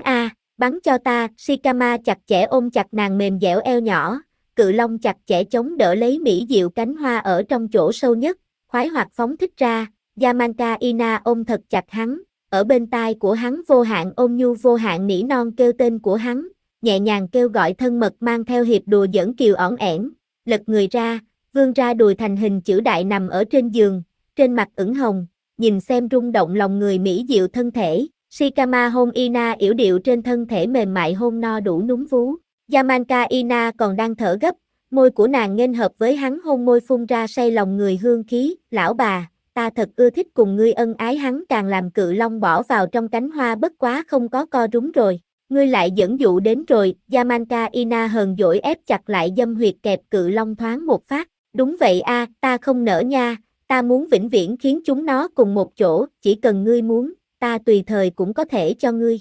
bắn cho ta, Shikama chặt chẽ ôm chặt nàng mềm dẻo eo nhỏ, cự long chặt chẽ chống đỡ lấy mỹ diệu cánh hoa ở trong chỗ sâu nhất, khoái hoạt phóng thích ra, Yamanka Ina ôm thật chặt hắn, ở bên tai của hắn vô hạn ôm nhu vô hạn nỉ non kêu tên của hắn, nhẹ nhàng kêu gọi thân mật mang theo hiệp đùa giỡn kiều ỏn ẻn, lật người ra, vươn ra đùi thành hình chữ đại nằm ở trên giường, trên mặt ửng hồng, nhìn xem rung động lòng người mỹ diệu thân thể. Shikama hôn Ina yểu điệu trên thân thể mềm mại hôn no đủ núm vú. Yamanka Ina còn đang thở gấp, môi của nàng nghênh hợp với hắn hôn môi phun ra say lòng người hương khí, lão bà, ta thật ưa thích cùng ngươi ân ái hắn càng làm cự long bỏ vào trong cánh hoa bất quá không có co rúm rồi, ngươi lại dẫn dụ đến rồi, Yamanka Ina hờn dỗi ép chặt lại dâm huyệt kẹp cự long thoáng một phát, đúng vậy ta không nỡ nha, ta muốn vĩnh viễn khiến chúng nó cùng một chỗ, chỉ cần ngươi muốn, ta tùy thời cũng có thể cho ngươi,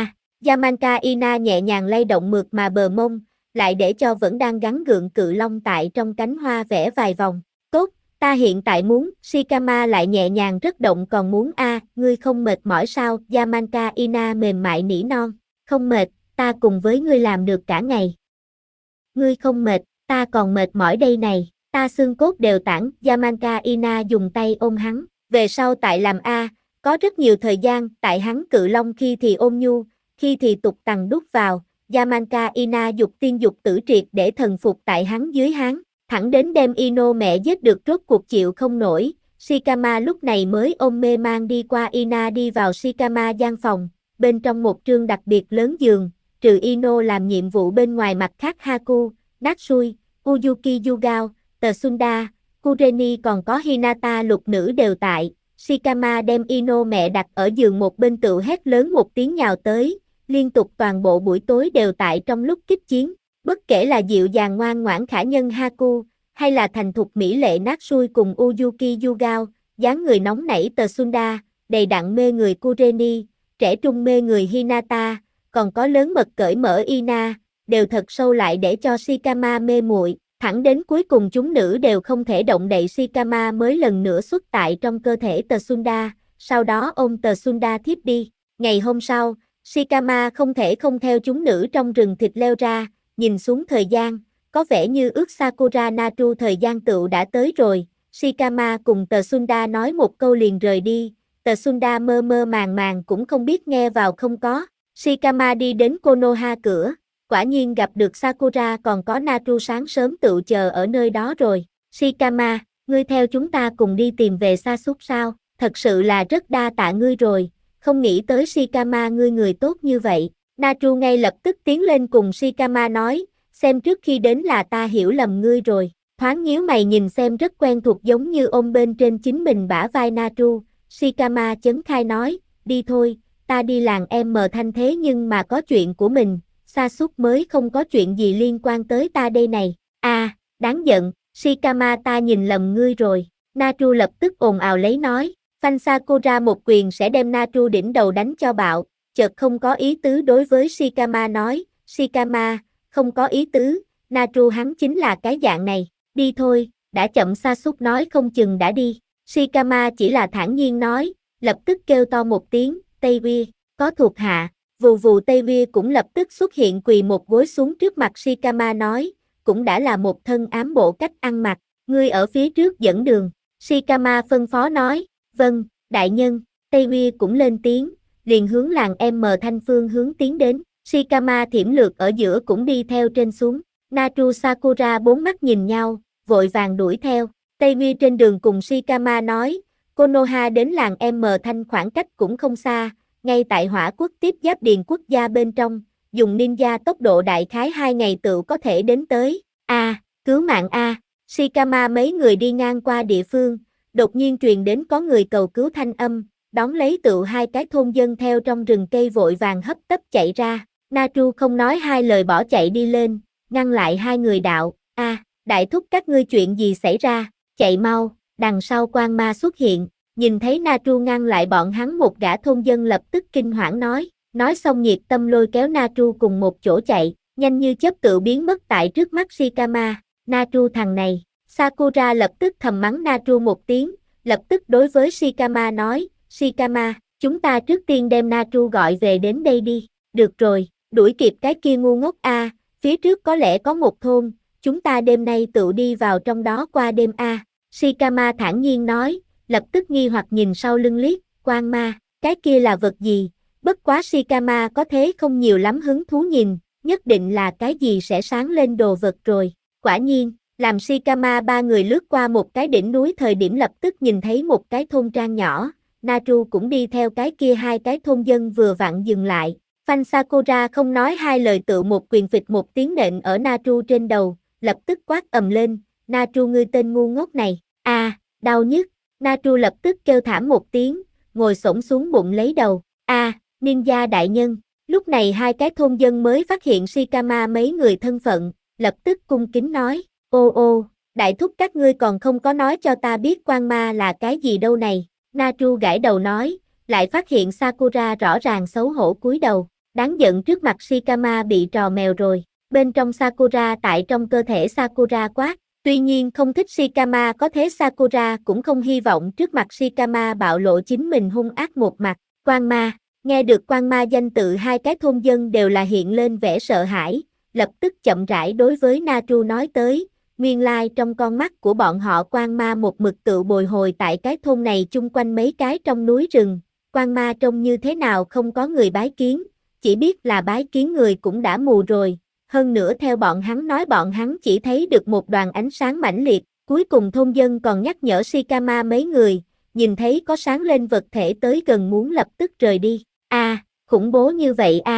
Yamanka Ina nhẹ nhàng lay động mượt mà bờ mông, lại để cho vẫn đang gắn gượng cự long tại trong cánh hoa vẽ vài vòng, tốt, ta hiện tại muốn, Shikama lại nhẹ nhàng rất động còn muốn ngươi không mệt mỏi sao, Yamanka Ina mềm mại nỉ non, không mệt, ta cùng với ngươi làm được cả ngày. Ngươi không mệt, ta còn mệt mỏi đây này, ta xương cốt đều tản, Yamanka Ina dùng tay ôm hắn, về sau tại làm có rất nhiều thời gian, tại hắn cự long khi thì ôm nhu, khi thì tục tằng đút vào, Yamanka Ina dục tiên dục tử triệt để thần phục tại hắn dưới hắn, thẳng đến đem Ino mẹ giết được rốt cuộc chịu không nổi, Shikama lúc này mới ôm mê man đi qua Ina đi vào Shikama gian phòng, bên trong một trương đặc biệt lớn giường, trừ Ino làm nhiệm vụ bên ngoài, mặt khác Haku, Natsui, Uyuki Yugao, Tsunda, Kureni còn có Hinata lục nữ đều tại. Shikama đem Ino mẹ đặt ở giường một bên tựu hét lớn một tiếng nhào tới, liên tục toàn bộ buổi tối đều tại trong lúc kích chiến. Bất kể là dịu dàng ngoan ngoãn khả nhân Haku, hay là thành thục mỹ lệ Natsui cùng Uyuki Yugao, dáng người nóng nảy Tsunda, đầy đặn mê người Kureni, trẻ trung mê người Hinata, còn có lớn mật cởi mở Ina, đều thật sâu lại để cho Shikama mê muội. Thẳng đến cuối cùng chúng nữ đều không thể động đậy, Shikama mới lần nữa xuất tại trong cơ thể Tsunda, sau đó ôm Tsunda thiếp đi. Ngày hôm sau, Shikama không thể không theo chúng nữ trong rừng thịt leo ra, nhìn xuống thời gian, có vẻ như ước Sakura Natsu thời gian tựu đã tới rồi. Shikama cùng Tsunda nói một câu liền rời đi, Tsunda mơ mơ màng màng cũng không biết nghe vào không có. Shikama đi đến Konoha cửa, quả nhiên gặp được Sakura còn có Natsu sáng sớm tựu chờ ở nơi đó rồi. Shikama, ngươi theo chúng ta cùng đi tìm về Sasuke sao? Thật sự là rất đa tạ ngươi rồi, không nghĩ tới Shikama ngươi người tốt như vậy. Natsu ngay lập tức tiến lên cùng Shikama nói, xem trước khi đến là ta hiểu lầm ngươi rồi. Thoáng nhíu mày nhìn xem rất quen thuộc, giống như ôm bên trên chính mình bả vai Natsu. Shikama chấn khai nói, đi thôi, ta đi làng em mờ thanh thế nhưng mà có chuyện của mình, Sasuke mới không có chuyện gì liên quan tới ta đây này. Đáng giận, Shikama ta nhìn lầm ngươi rồi. Natsu lập tức ồn ào lấy nói, phanh Sakura một quyền sẽ đem Natsu đỉnh đầu đánh cho bạo, chợt không có ý tứ đối với Shikama nói, Shikama, không có ý tứ, Natsu hắn chính là cái dạng này, đi thôi, đã chậm. Sasuke nói không chừng đã đi. Shikama chỉ là thản nhiên nói, lập tức kêu to một tiếng, Tây Vi, có thuộc hạ. Vù vù, Tây Vi cũng lập tức xuất hiện, quỳ một gối xuống trước mặt Shikama nói, cũng đã là một thân ám bộ cách ăn mặc, ngươi ở phía trước dẫn đường. Shikama phân phó nói, vâng, đại nhân. Tây Vi cũng lên tiếng, liền hướng làng M thanh phương hướng tiến đến. Shikama thiểm lược ở giữa cũng đi theo trên xuống. Natsu Sakura bốn mắt nhìn nhau, vội vàng đuổi theo. Tây Vi trên đường cùng Shikama nói, Konoha đến làng M thanh khoảng cách cũng không xa, ngay tại Hỏa Quốc tiếp giáp Điền quốc gia bên trong, dùng ninja tốc độ đại khái 2 ngày tựu có thể đến tới. Cứu mạng a! Shikama mấy người đi ngang qua địa phương, đột nhiên truyền đến có người cầu cứu thanh âm, đón lấy tựu 2 cái thôn dân theo trong rừng cây vội vàng hấp tấp chạy ra. Natsu không nói hai lời bỏ chạy đi lên, ngăn lại 2 người đạo, đại thúc các ngươi chuyện gì xảy ra, chạy mau. Đằng sau Quan Ma xuất hiện, nhìn thấy Natsu ngăn lại bọn hắn, một gã thôn dân lập tức kinh hoảng nói xong nhiệt tâm lôi kéo Natsu cùng một chỗ chạy, nhanh như chớp tự biến mất tại trước mắt Shikama. Natsu thằng này, Sakura lập tức thầm mắng Natsu một tiếng, lập tức đối với Shikama nói, Shikama, chúng ta trước tiên đem Natsu gọi về đến đây đi. Được rồi, đuổi kịp cái kia ngu ngốc phía trước có lẽ có một thôn, chúng ta đêm nay tự đi vào trong đó qua đêm Shikama thản nhiên nói, lập tức nghi hoặc nhìn sau lưng liếc, Quan Ma, cái kia là vật gì? Bất quá Shikama có thế không nhiều lắm hứng thú nhìn, nhất định là cái gì sẽ sáng lên đồ vật rồi. Quả nhiên, làm Shikama 3 người lướt qua một cái đỉnh núi thời điểm lập tức nhìn thấy một cái thôn trang nhỏ, Natsu cũng đi theo cái kia 2 cái thôn dân vừa vặn dừng lại. Phanh Sakura không nói hai lời tự một quyền phịch một tiếng nện ở Natsu trên đầu, lập tức quát ầm lên, Natsu ngươi tên ngu ngốc này, đau nhức. Natsu lập tức kêu thảm một tiếng, ngồi xổm xuống bụng lấy đầu, ninja đại nhân. Lúc này 2 cái thôn dân mới phát hiện Shikama mấy người thân phận, lập tức cung kính nói, ô, đại thúc các ngươi còn không có nói cho ta biết Quan Ma là cái gì đâu này. Natsu gãi đầu nói, lại phát hiện Sakura rõ ràng xấu hổ cúi đầu, đáng giận, trước mặt Shikama bị trò mèo rồi. Bên trong Sakura tại trong cơ thể Sakura quát, tuy nhiên không thích Shikama có thế Sakura cũng không hy vọng trước mặt Shikama bạo lộ chính mình hung ác một mặt. Quan Ma, nghe được Quan Ma danh tự 2 cái thôn dân đều là hiện lên vẻ sợ hãi, lập tức chậm rãi đối với Natsu nói tới, nguyên lai trong con mắt của bọn họ Quan Ma một mực tự bồi hồi tại cái thôn này chung quanh mấy cái trong núi rừng. Quan Ma trông như thế nào không có người bái kiến, chỉ biết là bái kiến người cũng đã mù rồi. Hơn nữa theo bọn hắn nói bọn hắn chỉ thấy được một đoàn ánh sáng mãnh liệt, cuối cùng thôn dân còn nhắc nhở Shikama mấy người, nhìn thấy có sáng lên vật thể tới gần muốn lập tức rời đi. Khủng bố như vậy ta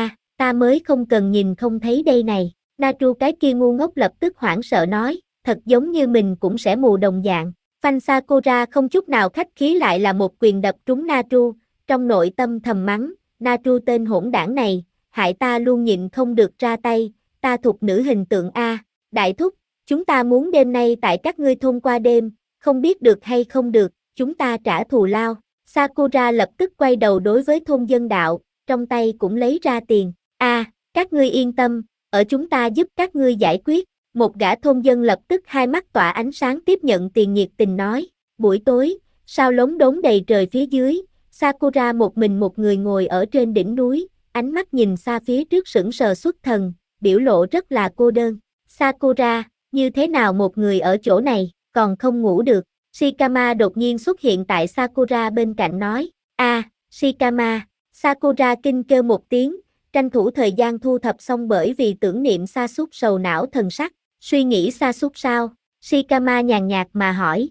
ta mới không cần nhìn không thấy đây này. Natru cái kia ngu ngốc lập tức hoảng sợ nói, thật giống như mình cũng sẽ mù đồng dạng. Phanh Sakura không chút nào khách khí lại là một quyền đập trúng Natru, trong nội tâm thầm mắng, Natru tên hỗn đảng này, hại ta luôn nhịn không được ra tay, ta thuộc nữ hình tượng A, đại thúc, chúng ta muốn đêm nay tại các ngươi thôn qua đêm, không biết được hay không được, chúng ta trả thù lao. Sakura lập tức quay đầu đối với thôn dân đạo, trong tay cũng lấy ra tiền, các ngươi yên tâm, ở chúng ta giúp các ngươi giải quyết. Một gã thôn dân lập tức hai mắt tỏa ánh sáng tiếp nhận tiền nhiệt tình nói, buổi tối, sao lốm đốm đầy trời phía dưới, Sakura một mình một người ngồi ở trên đỉnh núi, ánh mắt nhìn xa phía trước sững sờ xuất thần, biểu lộ rất là cô đơn. Sakura, như thế nào một người ở chỗ này, còn không ngủ được? Shikama đột nhiên xuất hiện tại Sakura bên cạnh nói, Shikama, Sakura kinh kêu một tiếng, tranh thủ thời gian thu thập xong bởi vì tưởng niệm Sasuke sầu não thần sắc, suy nghĩ Sasuke sao? Shikama nhàn nhạt mà hỏi,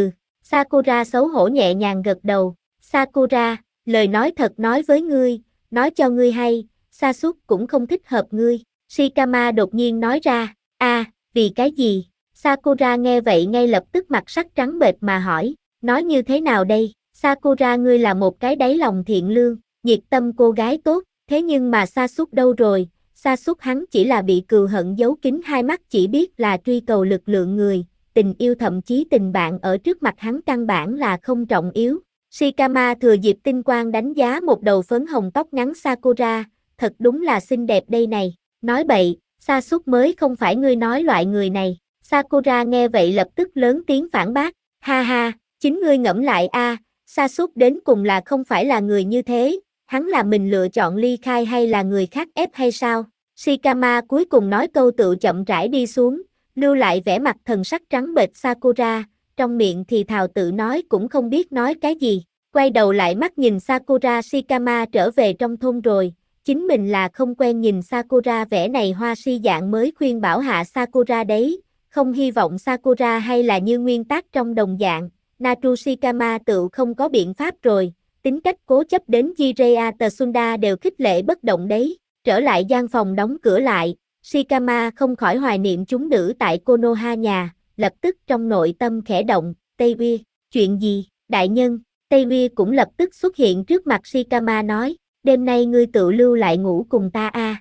Sakura xấu hổ nhẹ nhàng gật đầu, Sakura, lời nói thật nói với ngươi, nói cho ngươi hay, Sasuke cũng không thích hợp ngươi, Shikama đột nhiên nói ra, vì cái gì? Sakura nghe vậy ngay lập tức mặt sắc trắng bệch mà hỏi, nói như thế nào đây? Sakura ngươi là một cái đáy lòng thiện lương, nhiệt tâm cô gái tốt, thế nhưng mà Sasuke đâu rồi? Sasuke hắn chỉ là bị cừu hận giấu kín hai mắt chỉ biết là truy cầu lực lượng người, tình yêu thậm chí tình bạn ở trước mặt hắn căn bản là không trọng yếu. Shikama thừa dịp tinh quang đánh giá một đầu phấn hồng tóc ngắn Sakura, thật đúng là xinh đẹp đây này, nói bậy, Sasuke mới không phải ngươi nói loại người này. Sakura nghe vậy lập tức lớn tiếng phản bác, ha ha, chính ngươi ngẫm lại Sasuke đến cùng là không phải là người như thế, hắn là mình lựa chọn ly khai hay là người khác ép hay sao? Shikama cuối cùng nói câu tự chậm rãi đi xuống, lưu lại vẻ mặt thần sắc trắng bệch Sakura, trong miệng thì thào tự nói cũng không biết nói cái gì, quay đầu lại mắt nhìn Sakura. Shikama trở về trong thôn rồi, chính mình là không quen nhìn Sakura vẻ này hoa si dạng mới khuyên bảo hạ Sakura đấy, không hy vọng Sakura hay là như nguyên tắc trong đồng dạng, Natsu Shikama tự không có biện pháp rồi, tính cách cố chấp đến Jiraiya Tsunda đều khích lệ bất động đấy, trở lại gian phòng đóng cửa lại, Shikama không khỏi hoài niệm chúng nữ tại Konoha nhà, lập tức trong nội tâm khẽ động, Teiwi, chuyện gì, đại nhân, Teiwi cũng lập tức xuất hiện trước mặt Shikama nói, đêm nay ngươi tự lưu lại ngủ cùng ta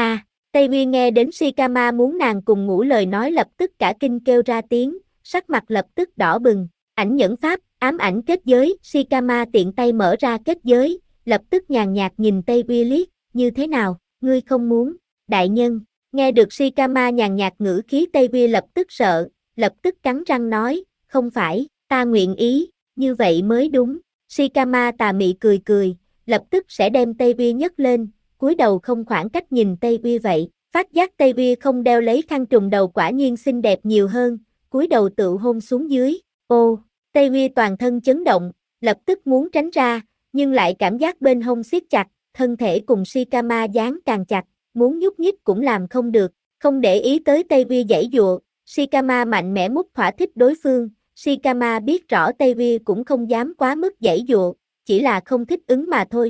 Teiwi nghe đến Shikama muốn nàng cùng ngủ lời nói lập tức cả kinh kêu ra tiếng, sắc mặt lập tức đỏ bừng, ảnh nhẫn pháp, ám ảnh kết giới, Shikama tiện tay mở ra kết giới, lập tức nhàn nhạt nhìn Teiwi liếc, như thế nào, ngươi không muốn, đại nhân, nghe được Shikama nhàn nhạt ngữ khí Teiwi lập tức sợ, lập tức cắn răng nói, không phải, ta nguyện ý, như vậy mới đúng, Shikama tà mị cười cười, lập tức sẽ đem Teiwi nhấc lên, cúi đầu không khoảng cách nhìn Teiwi vậy, phát giác Teiwi không đeo lấy khăn trùm đầu quả nhiên xinh đẹp nhiều hơn, cúi đầu tự hôn xuống dưới, ô, Teiwi toàn thân chấn động, lập tức muốn tránh ra, nhưng lại cảm giác bên hông siết chặt, thân thể cùng Shikama dán càng chặt, muốn nhúc nhích cũng làm không được, không để ý tới Teiwi giãy giụa, Shikama mạnh mẽ mút thỏa thích đối phương, Shikama biết rõ Teiwi cũng không dám quá mức giãy giụa, chỉ là không thích ứng mà thôi,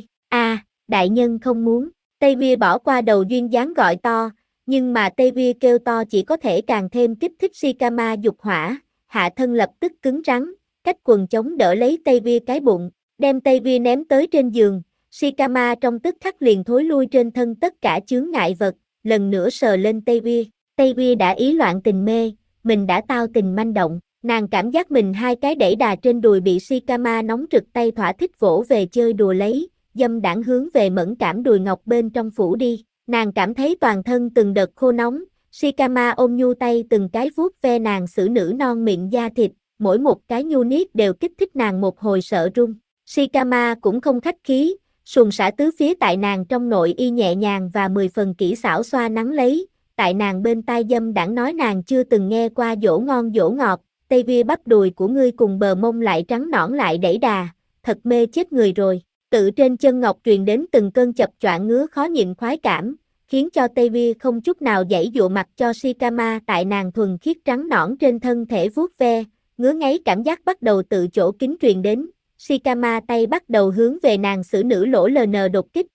đại nhân không muốn, Teiwi bỏ qua đầu duyên dáng gọi to, nhưng mà Teiwi kêu to chỉ có thể càng thêm kích thích Shikama dục hỏa, hạ thân lập tức cứng rắn, cách quần chống đỡ lấy Teiwi cái bụng, đem Teiwi ném tới trên giường, Shikama trong tức khắc liền thối lui trên thân tất cả chướng ngại vật, lần nữa sờ lên Teiwi, Teiwi đã ý loạn tình mê, mình đã tao tình manh động, nàng cảm giác mình hai cái đẩy đà trên đùi bị Shikama nóng rực tay thỏa thích vỗ về chơi đùa lấy, dâm đãng hướng về mẫn cảm đùi ngọc bên trong phủ đi, nàng cảm thấy toàn thân từng đợt khô nóng, Shikama ôm nhu tay từng cái vuốt ve nàng xử nữ non miệng da thịt, mỗi một cái nhu niết đều kích thích nàng một hồi sợ run. Shikama cũng không khách khí, xuồng xả tứ phía tại nàng trong nội y nhẹ nhàng và 10 phần kỹ xảo xoa nắng lấy, tại nàng bên tai dâm đãng nói nàng chưa từng nghe qua dỗ ngon dỗ ngọt, Teiwi bắp đùi của ngươi cùng bờ mông lại trắng nõn lại đẩy đà, thật mê chết người rồi. Tự trên chân ngọc truyền đến từng cơn chập choạng ngứa khó nhịn khoái cảm, khiến cho Teiwi không chút nào giãy dụa mặt cho Shikama tại nàng thuần khiết trắng nõn trên thân thể vuốt ve, ngứa ngáy cảm giác bắt đầu tự chỗ kín truyền đến, Shikama tay bắt đầu hướng về nàng xử nữ lỗ LN đột kích,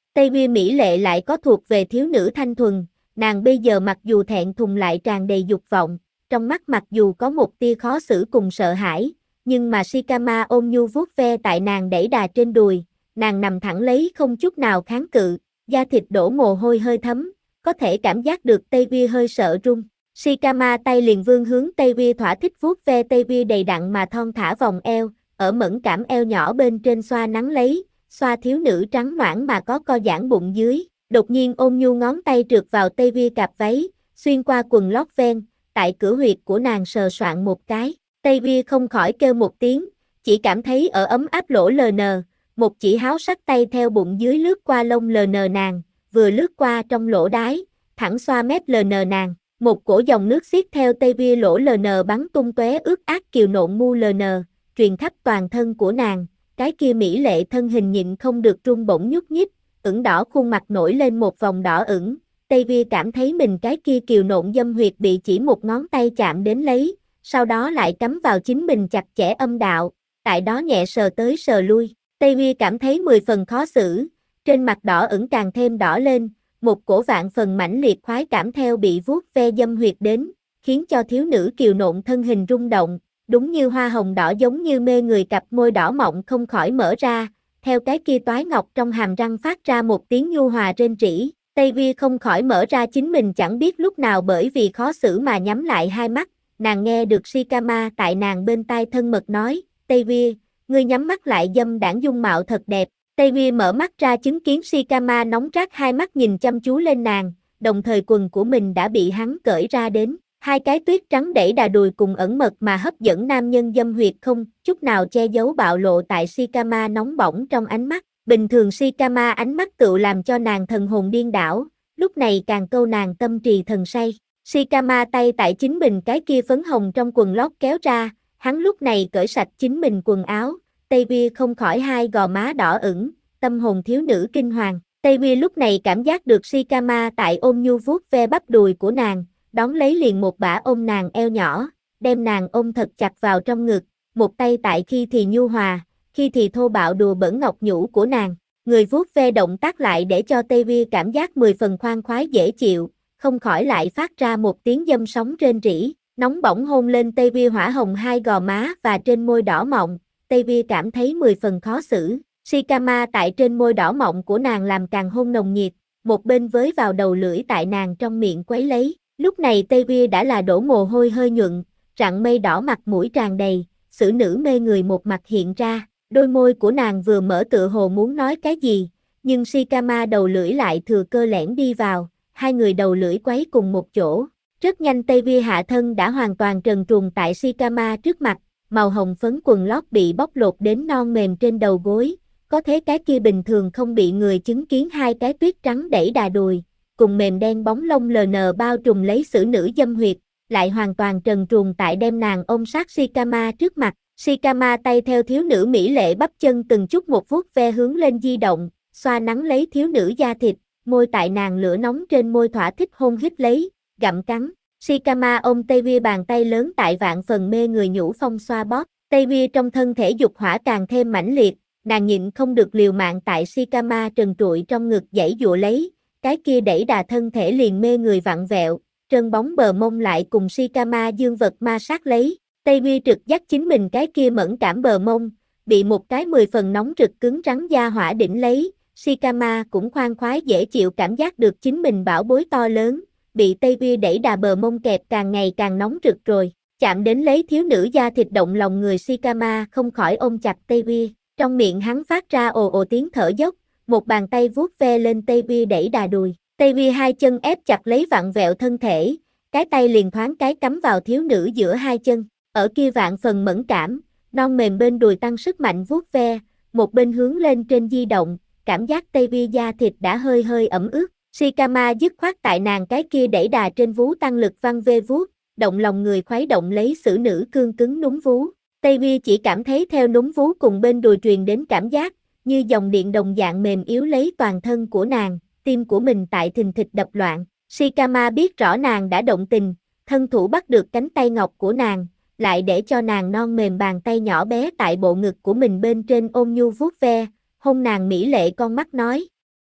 Tây Vi mỹ lệ lại có thuộc về thiếu nữ thanh thuần, nàng bây giờ mặc dù thẹn thùng lại tràn đầy dục vọng, trong mắt mặc dù có một tia khó xử cùng sợ hãi, nhưng mà Shikama ôm nhu vuốt ve tại nàng đẩy đà trên đùi, nàng nằm thẳng lấy không chút nào kháng cự, da thịt đổ mồ hôi hơi thấm, có thể cảm giác được Tây Vi hơi sợ run. Shikama tay liền vươn hướng Tây Vi thỏa thích vuốt ve Tây Vi đầy đặn mà thon thả vòng eo, ở mẫn cảm eo nhỏ bên trên xoa nắng lấy, xoa thiếu nữ trắng noãn mà có co giãn bụng dưới, đột nhiên ôm nhu ngón tay trượt vào Tây Vi cạp váy, xuyên qua quần lót ven, tại cửa huyệt của nàng sờ soạng một cái, Tây Vi không khỏi kêu một tiếng, chỉ cảm thấy ở ấm áp lỗ LN, một chỉ háo sắc tay theo bụng dưới lướt qua lông LN nàng, vừa lướt qua trong lỗ đái, thẳng xoa mép LN nàng, một cổ dòng nước xiết theo Tây Vi lỗ LN bắn tung tóe ướt át kiều nộn mu LN, truyền khắp toàn thân của nàng, cái kia mỹ lệ thân hình nhịn không được rung bổng nhúc nhích, ửng đỏ khuôn mặt nổi lên một vòng đỏ ửng, Tây Vi cảm thấy mình cái kia kiều nộn dâm huyệt bị chỉ một ngón tay chạm đến lấy, sau đó lại cắm vào chính mình chặt chẽ âm đạo, tại đó nhẹ sờ tới sờ lui, Tây Vi cảm thấy 10 phần khó xử, trên mặt đỏ ửng càng thêm đỏ lên, một cổ vạn phần mãnh liệt khoái cảm theo bị vuốt ve dâm huyệt đến, khiến cho thiếu nữ kiều nộn thân hình rung động, đúng như hoa hồng đỏ giống như mê người cặp môi đỏ mọng không khỏi mở ra, theo cái kia toái ngọc trong hàm răng phát ra một tiếng nhu hòa rên rỉ, Tây Vi không khỏi mở ra chính mình chẳng biết lúc nào bởi vì khó xử mà nhắm lại hai mắt, nàng nghe được Shikama tại nàng bên tai thân mật nói, Tây Vi, ngươi nhắm mắt lại dâm đãng dung mạo thật đẹp, Tây Vi mở mắt ra chứng kiến Shikama nóng rát hai mắt nhìn chăm chú lên nàng, đồng thời quần của mình đã bị hắn cởi ra đến. Hai cái tuyết trắng đẩy đà đùi cùng ẩn mật mà hấp dẫn nam nhân dâm huyệt không chút nào che giấu bạo lộ tại Shikama nóng bỏng trong ánh mắt. Bình thường Shikama ánh mắt tựu làm cho nàng thần hồn điên đảo, lúc này càng câu nàng tâm trì thần say. Shikama tay tại chính mình cái kia phấn hồng trong quần lót kéo ra, hắn lúc này cởi sạch chính mình quần áo, Tây Vi không khỏi hai gò má đỏ ửng, tâm hồn thiếu nữ kinh hoàng. Tây Vi lúc này cảm giác được Shikama tại ôm nhu vuốt ve bắp đùi của nàng, đón lấy liền một bả ôm nàng eo nhỏ, đem nàng ôm thật chặt vào trong ngực, một tay tại khi thì nhu hòa, khi thì thô bạo đùa bẩn ngọc nhũ của nàng, người vuốt ve động tác lại để cho Tây Vi cảm giác 10 phần khoan khoái dễ chịu, không khỏi lại phát ra một tiếng dâm sóng rên rỉ, nóng bỏng hôn lên Tây Vi hỏa hồng hai gò má và trên môi đỏ mọng, Tây Vi cảm thấy 10 phần khó xử, Shikama tại trên môi đỏ mọng của nàng làm càng hôn nồng nhiệt, một bên với vào đầu lưỡi tại nàng trong miệng quấy lấy. Lúc này Tây Vi đã là đổ mồ hôi hơi nhuận, rặng mây đỏ mặt mũi tràn đầy, xử nữ mê người một mặt hiện ra, đôi môi của nàng vừa mở tựa hồ muốn nói cái gì, nhưng Shikama đầu lưỡi lại thừa cơ lẻn đi vào, hai người đầu lưỡi quấy cùng một chỗ. Rất nhanh Tây Vi hạ thân đã hoàn toàn trần truồng tại Shikama trước mặt, màu hồng phấn quần lót bị bóc lột đến non mềm trên đầu gối, có thế cái kia bình thường không bị người chứng kiến hai cái tuyết trắng đẩy đà đùi, cùng mềm đen bóng lông LN bao trùm lấy xử nữ dâm huyệt, lại hoàn toàn trần truồng tại đem nàng ôm sát Shikama trước mặt. Shikama tay theo thiếu nữ mỹ lệ bắp chân từng chút một vuốt ve hướng lên di động, xoa nắng lấy thiếu nữ da thịt, môi tại nàng lửa nóng trên môi thỏa thích hôn hít lấy, gặm cắn. Shikama ôm Tây Vi bàn tay lớn tại vạn phần mê người nhũ phong xoa bóp, Tây Vi trong thân thể dục hỏa càng thêm mãnh liệt, nàng nhịn không được liều mạng tại Shikama trần trụi trong ngực giãy giụa lấy, cái kia đẩy đà thân thể liền mê người vặn vẹo, trơn bóng bờ mông lại cùng Shikama dương vật ma sát lấy, Tây Vi trực giác chính mình cái kia mẫn cảm bờ mông, bị một cái 10 phần nóng rực cứng rắn da hỏa đỉnh lấy, Shikama cũng khoan khoái dễ chịu cảm giác được chính mình bảo bối to lớn, bị Tây Vi đẩy đà bờ mông kẹp càng ngày càng nóng rực rồi, chạm đến lấy thiếu nữ da thịt động lòng người Shikama không khỏi ôm chặt Tây Vi, trong miệng hắn phát ra ồ ồ tiếng thở dốc, một bàn tay vuốt ve lên Tây Vi đẩy đà đùi, Tây Vi hai chân ép chặt lấy vặn vẹo thân thể, cái tay liền thoáng cái cắm vào thiếu nữ giữa hai chân, ở kia vạn phần mẫn cảm, non mềm bên đùi tăng sức mạnh vuốt ve, một bên hướng lên trên di động, cảm giác Tây Vi da thịt đã hơi hơi ẩm ướt, Shikama dứt khoát tại nàng cái kia đẩy đà trên vú tăng lực văng ve vuốt, động lòng người khuấy động lấy xử nữ cương cứng núm vú, Tây Vi chỉ cảm thấy theo núm vú cùng bên đùi truyền đến cảm giác, như dòng điện đồng dạng mềm yếu lấy toàn thân của nàng, tim của mình tại thình thịch đập loạn. Shikama biết rõ nàng đã động tình, thân thủ bắt được cánh tay ngọc của nàng, lại để cho nàng non mềm bàn tay nhỏ bé tại bộ ngực của mình bên trên ôm nhu vuốt ve, hôn nàng mỹ lệ con mắt nói.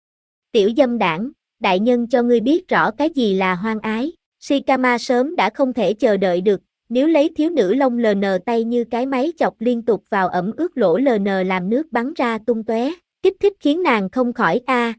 Tiểu dâm đảng, đại nhân cho ngươi biết rõ cái gì là hoang ái. Shikama sớm đã không thể chờ đợi được, nếu lấy thiếu nữ lông LN tay như cái máy chọc liên tục vào ẩm ướt lỗ LN làm nước bắn ra tung tóe, kích thích khiến nàng không khỏi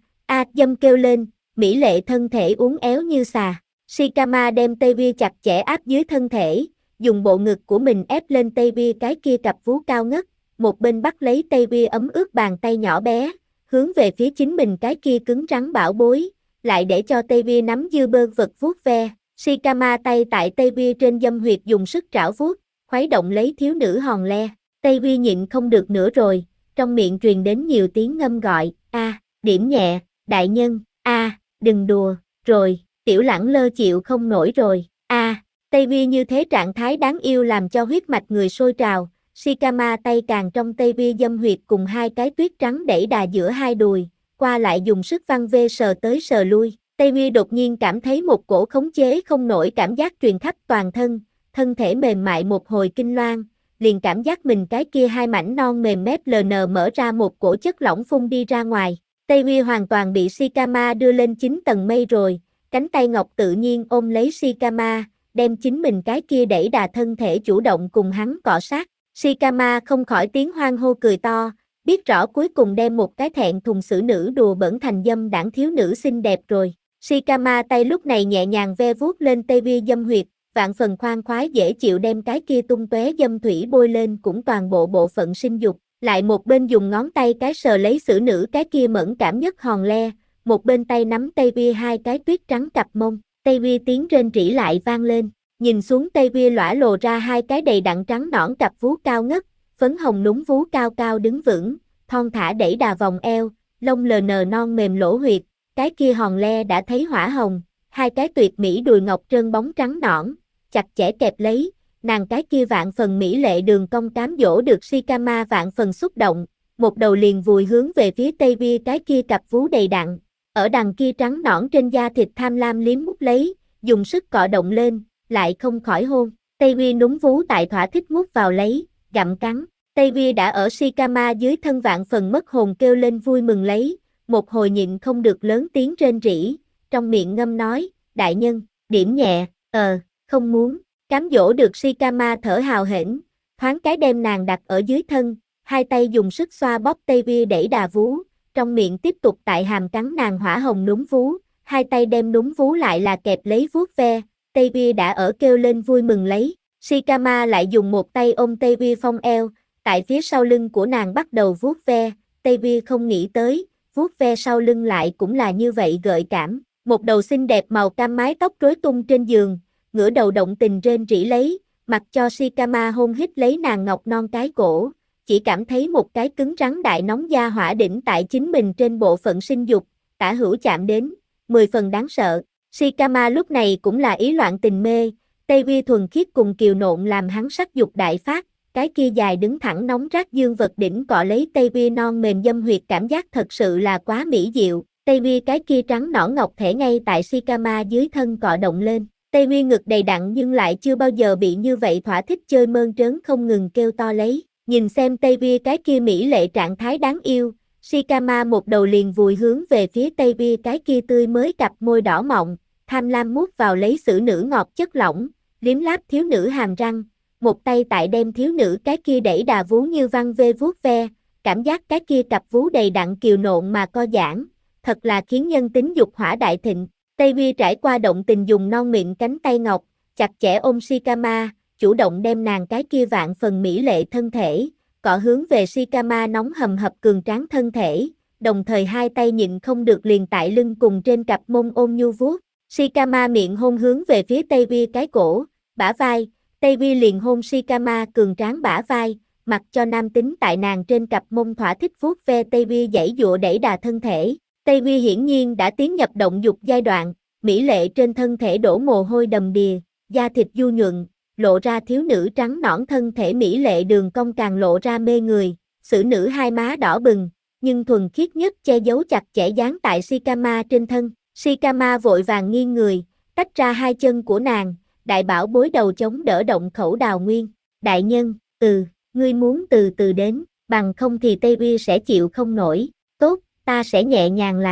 dâm kêu lên, mỹ lệ thân thể uốn éo như xà. Shikama đem tay vi chặt chẽ áp dưới thân thể, dùng bộ ngực của mình ép lên tay vi cái kia cặp vú cao ngất, một bên bắt lấy tay vi ấm ướt bàn tay nhỏ bé, hướng về phía chính mình cái kia cứng rắn bảo bối, lại để cho tay vi nắm dư bơ vật vuốt ve. Shikama tay tại tay vi trên dâm huyệt dùng sức trảo vuốt, khuấy động lấy thiếu nữ hòn le. Tay vi nhịn không được nữa rồi, trong miệng truyền đến nhiều tiếng ngâm gọi, điểm nhẹ, đại nhân, đừng đùa, rồi, tiểu lẳng lơ chịu không nổi rồi, tay vi như thế trạng thái đáng yêu làm cho huyết mạch người sôi trào. Shikama tay càng trong tay vi dâm huyệt cùng hai cái tuyết trắng đẩy đà giữa hai đùi, qua lại dùng sức văng vê sờ tới sờ lui. Tây Vi đột nhiên cảm thấy một cổ khống chế không nổi cảm giác truyền khắp toàn thân, thân thể mềm mại một hồi kinh loan, liền cảm giác mình cái kia hai mảnh non mềm mép LN mở ra một cổ chất lỏng phun đi ra ngoài. Tây Vi hoàn toàn bị Shikama đưa lên 9 tầng mây rồi, cánh tay ngọc tự nhiên ôm lấy Shikama, đem chính mình cái kia đẩy đà thân thể chủ động cùng hắn cọ sát. Shikama không khỏi tiếng hoan hô cười to, biết rõ cuối cùng đem một cái thẹn thùng xử nữ đùa bẩn thành dâm đảng thiếu nữ xinh đẹp rồi. Shikama tay lúc này nhẹ nhàng ve vuốt lên Tây Vi dâm huyệt, vạn phần khoan khoái dễ chịu đem cái kia tung tóe dâm thủy bôi lên cũng toàn bộ bộ phận sinh dục, lại một bên dùng ngón tay cái sờ lấy xử nữ cái kia mẫn cảm nhất hòn le, một bên tay nắm Tây Vi hai cái tuyết trắng cặp mông. Tây Vi tiếng rên rỉ lại vang lên, nhìn xuống Tây Vi lõa lồ ra hai cái đầy đặn trắng nõn cặp vú cao ngất, phấn hồng núm vú cao cao đứng vững, thon thả đẩy đà vòng eo, lông LN non mềm lỗ huyệt, cái kia hòn le đã thấy hỏa hồng, hai cái tuyệt mỹ đùi ngọc trơn bóng trắng nõn, chặt chẽ kẹp lấy, nàng cái kia vạn phần mỹ lệ đường cong cám dỗ được Shikama vạn phần xúc động, một đầu liền vùi hướng về phía Tây Vi cái kia cặp vú đầy đặn, ở đằng kia trắng nõn trên da thịt tham lam liếm mút lấy, dùng sức cọ động lên, lại không khỏi hôn. Tây Vi núm vú tại thỏa thích mút vào lấy, gặm cắn. Tây Vi đã ở Shikama dưới thân vạn phần mất hồn kêu lên vui mừng lấy, một hồi nhịn không được lớn tiếng rên rỉ, trong miệng ngâm nói, đại nhân, điểm nhẹ, không muốn. Cám dỗ được Shikama thở hào hển, thoáng cái đem nàng đặt ở dưới thân, hai tay dùng sức xoa bóp Tây Vi đẩy đà vú, trong miệng tiếp tục tại hàm cắn nàng hỏa hồng núm vú, hai tay đem núm vú lại là kẹp lấy vuốt ve, Tây Vi đã ở kêu lên vui mừng lấy, Shikama lại dùng một tay ôm Tây Vi phong eo, tại phía sau lưng của nàng bắt đầu vuốt ve, Tây Vi không nghĩ tới, vuốt ve sau lưng lại cũng là như vậy gợi cảm, một đầu xinh đẹp màu cam mái tóc rối tung trên giường, ngửa đầu động tình rên rỉ lấy, mặc cho Shikama hôn hít lấy nàng ngọc non cái cổ, chỉ cảm thấy một cái cứng rắn đại nóng da hỏa đỉnh tại chính mình trên bộ phận sinh dục, tả hữu chạm đến, 10 phần đáng sợ. Shikama lúc này cũng là ý loạn tình mê, Tây Vi thuần khiết cùng kiều nộn làm hắn sắc dục đại phát, cái kia dài đứng thẳng nóng rát dương vật đỉnh cọ lấy Tây Vi non mềm dâm huyệt cảm giác thật sự là quá mỹ diệu, Tây Vi cái kia trắng nõn ngọc thể ngay tại Shikama dưới thân cọ động lên. Tây Vi ngực đầy đặn nhưng lại chưa bao giờ bị như vậy thỏa thích chơi mơn trớn không ngừng kêu to lấy, nhìn xem Tây Vi cái kia mỹ lệ trạng thái đáng yêu, Shikama một đầu liền vùi hướng về phía Tây Vi cái kia tươi mới cặp môi đỏ mọng, tham lam mút vào lấy xử nữ ngọt chất lỏng, liếm láp thiếu nữ hàm răng, một tay tại đem thiếu nữ cái kia đẩy đà vú như văng vê vuốt ve, cảm giác cái kia cặp vú đầy đặn kiều nộn mà co giãn, thật là khiến nhân tính dục hỏa đại thịnh. Tây Vi trải qua động tình dùng non miệng cánh tay ngọc, chặt chẽ ôm Shikama, chủ động đem nàng cái kia vạn phần mỹ lệ thân thể, cọ hướng về Shikama nóng hầm hập cường tráng thân thể, đồng thời hai tay nhịn không được liền tại lưng cùng trên cặp mông ôm nhu vuốt. Shikama miệng hôn hướng về phía Tây Vi cái cổ, bả vai, Tây Vi liền hôn Shikama cường tráng bả vai, mặc cho nam tính tại nàng trên cặp mông thỏa thích vuốt ve Tây Vi giãy giụa đẩy đà thân thể. Tây Vi hiển nhiên đã tiến nhập động dục giai đoạn, mỹ lệ trên thân thể đổ mồ hôi đầm đìa, da thịt du nhuận, lộ ra thiếu nữ trắng nõn thân thể mỹ lệ đường cong càng lộ ra mê người, xử nữ hai má đỏ bừng, nhưng thuần khiết nhất che giấu chặt chẽ dán tại Shikama trên thân. Shikama vội vàng nghiêng người, tách ra hai chân của nàng, đại bảo bối đầu chống đỡ động khẩu đào nguyên. Đại nhân, ngươi muốn từ từ đến, bằng không thì Tây Vi sẽ chịu không nổi. Tốt, ta sẽ nhẹ nhàng làm.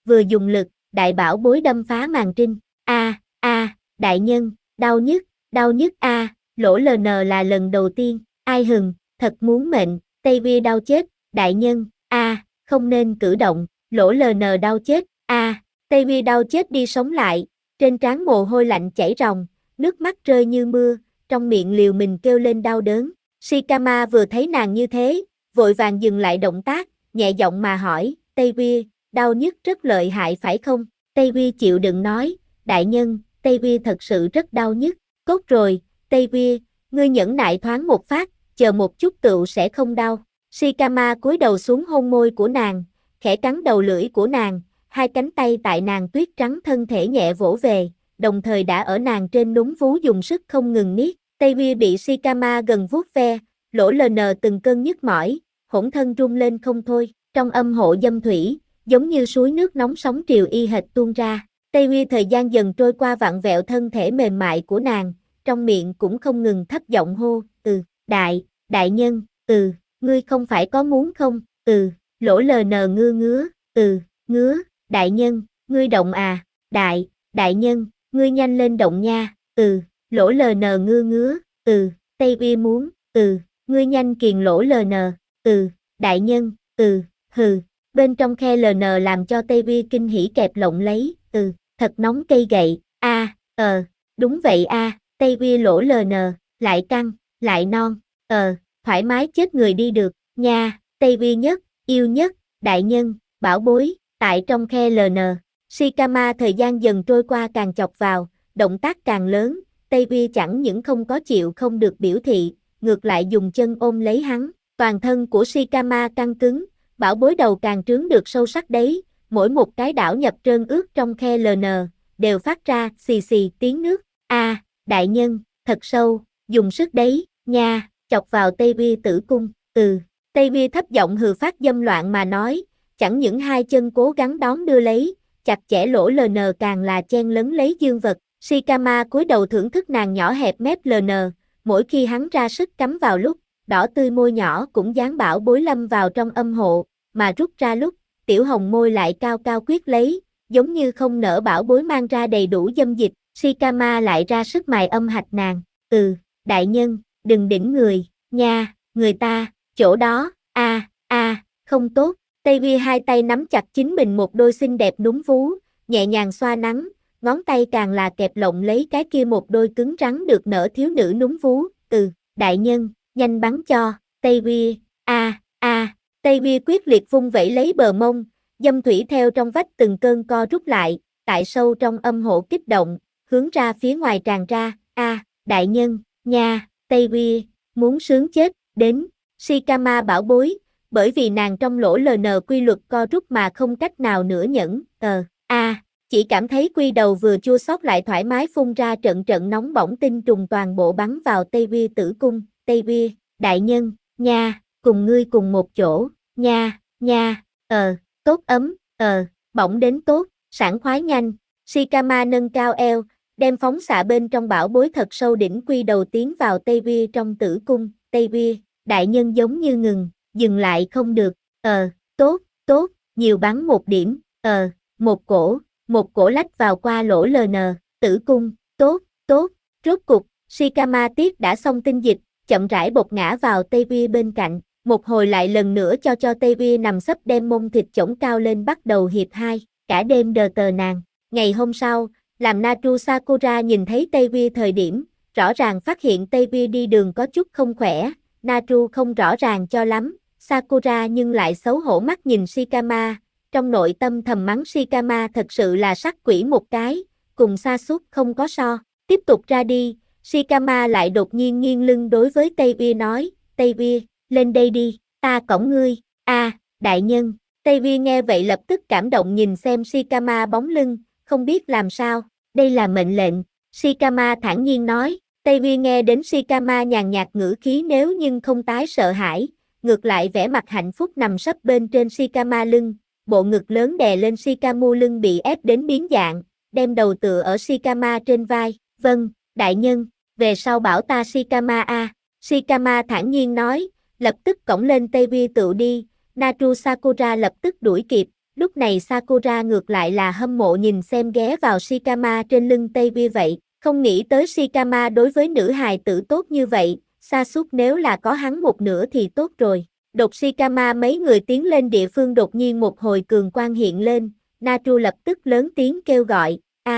vừa dùng lực, đại bảo bối đâm phá màn trinh. Đại nhân, đau nhức lỗ LN là lần đầu tiên, ai hừng, thật muốn mệnh, Tây Vi đau chết, đại nhân, không nên cử động, lỗ LN đau chết, Tây Vi đau chết đi sống lại, trên trán mồ hôi lạnh chảy ròng, nước mắt rơi như mưa, trong miệng liều mình kêu lên đau đớn. Shikama vừa thấy nàng như thế, vội vàng dừng lại động tác, nhẹ giọng mà hỏi, Tây Vi, đau nhức rất lợi hại phải không? Tây Vi chịu đựng nói, đại nhân, Tây Vi thật sự rất đau nhức, cốt rồi, Tây Vi, ngươi nhẫn nại thoáng một phát, chờ một chút tựu sẽ không đau. Shikama cúi đầu xuống hôn môi của nàng, khẽ cắn đầu lưỡi của nàng, hai cánh tay tại nàng tuyết trắng thân thể nhẹ vỗ về, đồng thời đã ở nàng trên núm vú dùng sức không ngừng niết. Tây Vi bị Shikama gần vuốt ve, lỗ LN từng cơn nhức mỏi, hỗn thân rung lên không thôi, trong âm hộ dâm thủy, giống như suối nước nóng sóng triều y hệt tuôn ra. Tây Vi thời gian dần trôi qua vặn vẹo thân thể mềm mại của nàng, trong miệng cũng không ngừng thấp giọng hô, đại nhân, ngươi không phải có muốn không, lỗ LN ngứa, đại nhân, ngươi động đại nhân, ngươi nhanh lên động nha, lỗ LN ngứa, Tây Vi muốn, ngươi nhanh kiền lỗ LN, đại nhân, hừ, bên trong khe LN làm cho Tây Vi kinh hỉ kẹp lộng lấy, thật nóng cây gậy, đúng vậy Tây Vi lỗ LN, lại căng, lại non, thoải mái chết người đi được, nha, Tây Vi nhất, yêu nhất, đại nhân, bảo bối, tại trong khe LN. Shikama thời gian dần trôi qua càng chọc vào, động tác càng lớn, Tây Vi chẳng những không có chịu không được biểu thị, ngược lại dùng chân ôm lấy hắn, toàn thân của Shikama căng cứng, bảo bối đầu càng trướng được sâu sắc đấy, mỗi một cái đảo nhập trơn ướt trong khe LN, đều phát ra xì xì tiếng nước, đại nhân, thật sâu, dùng sức đấy, nha, chọc vào Tây Vi tử cung, Tây Vi thấp giọng hừ phát dâm loạn mà nói, chẳng những hai chân cố gắng đón đưa lấy, chặt chẽ lỗ LN càng là chen lấn lấy dương vật. Shikama cúi đầu thưởng thức nàng nhỏ hẹp mép LN, mỗi khi hắn ra sức cắm vào lúc, đỏ tươi môi nhỏ cũng dán bảo bối lâm vào trong âm hộ, mà rút ra lúc, tiểu hồng môi lại cao cao quyết lấy, giống như không nỡ bảo bối mang ra đầy đủ dâm dịch. Shikama lại ra sức mài âm hạch nàng, đại nhân, đừng đỉnh người, nha, người ta, chỗ đó, không tốt. Tây Vi hai tay nắm chặt chính mình một đôi xinh đẹp núm vú, nhẹ nhàng xoa nắng, ngón tay càng là kẹp lộng lấy cái kia một đôi cứng rắn được nở thiếu nữ núm vú, đại nhân, nhanh bắn cho, Tây Vi, Tây Vi quyết liệt vung vẩy lấy bờ mông, dâm thủy theo trong vách từng cơn co rút lại, tại sâu trong âm hộ kích động, hướng ra phía ngoài tràn ra, đại nhân, nha, Tây Vi, muốn sướng chết, đến, Shikama bảo bối, bởi vì nàng trong lỗ LN quy luật co rút mà không cách nào nữa nhẫn, chỉ cảm thấy quy đầu vừa chua xót lại thoải mái phun ra trận trận nóng bỏng tinh trùng toàn bộ bắn vào Tây Vi tử cung, Tây Vi, đại nhân, nha, cùng ngươi cùng một chỗ, nha, tốt ấm, bỏng đến tốt, sảng khoái nhanh, Shikama nâng cao eo, đem phóng xạ bên trong bảo bối thật sâu đỉnh quy đầu tiến vào Tây Vi trong tử cung, Tây Vi, đại nhân giống như ngừng, dừng lại không được, tốt, nhiều bắn một điểm, một cổ lách vào qua lỗ LN, tử cung, tốt, rốt cục, Shikama tiếc đã xong tinh dịch, chậm rãi bột ngã vào Tây Vi bên cạnh, một hồi lại lần nữa cho Tây Vi nằm sấp đem mông thịt chổng cao lên bắt đầu hiệp 2, cả đêm đờ tờ nàng. Ngày hôm sau, làm Natsu Sakura nhìn thấy Tây Vi thời điểm, rõ ràng phát hiện Tây Vi đi đường có chút không khỏe, Natsu không rõ ràng cho lắm, Sakura nhưng lại xấu hổ mắt nhìn Shikama, trong nội tâm thầm mắng Shikama thật sự là sắc quỷ một cái, cùng Sasuke không có so. Tiếp tục ra đi, Shikama lại đột nhiên nghiêng lưng đối với Tây Vi nói, Tây Vi, lên đây đi, ta cõng ngươi, đại nhân. Tây Vi nghe vậy lập tức cảm động nhìn xem Shikama bóng lưng, không biết làm sao, đây là mệnh lệnh, Shikama thản nhiên nói. Tây Vi nghe đến Shikama nhàn nhạt ngữ khí nếu nhưng không tái sợ hãi, ngược lại vẻ mặt hạnh phúc nằm sấp bên trên Shikama lưng, bộ ngực lớn đè lên Shikamu lưng bị ép đến biến dạng, đem đầu tựa ở Shikama trên vai, vâng, đại nhân, về sau bảo ta Shikama Shikama thản nhiên nói, lập tức cõng lên Tây Vi tựu đi, Natsu Sakura lập tức đuổi kịp, Lúc này Sakura ngược lại là hâm mộ nhìn xem ghé vào Shikama trên lưng Tây vậy, không nghĩ tới Shikama đối với nữ hài tử tốt như vậy, Sasuke nếu là có hắn một nửa thì tốt rồi. Đột Shikama mấy người tiến lên địa phương đột nhiên một hồi cường quang hiện lên, Naru lập tức lớn tiếng kêu gọi,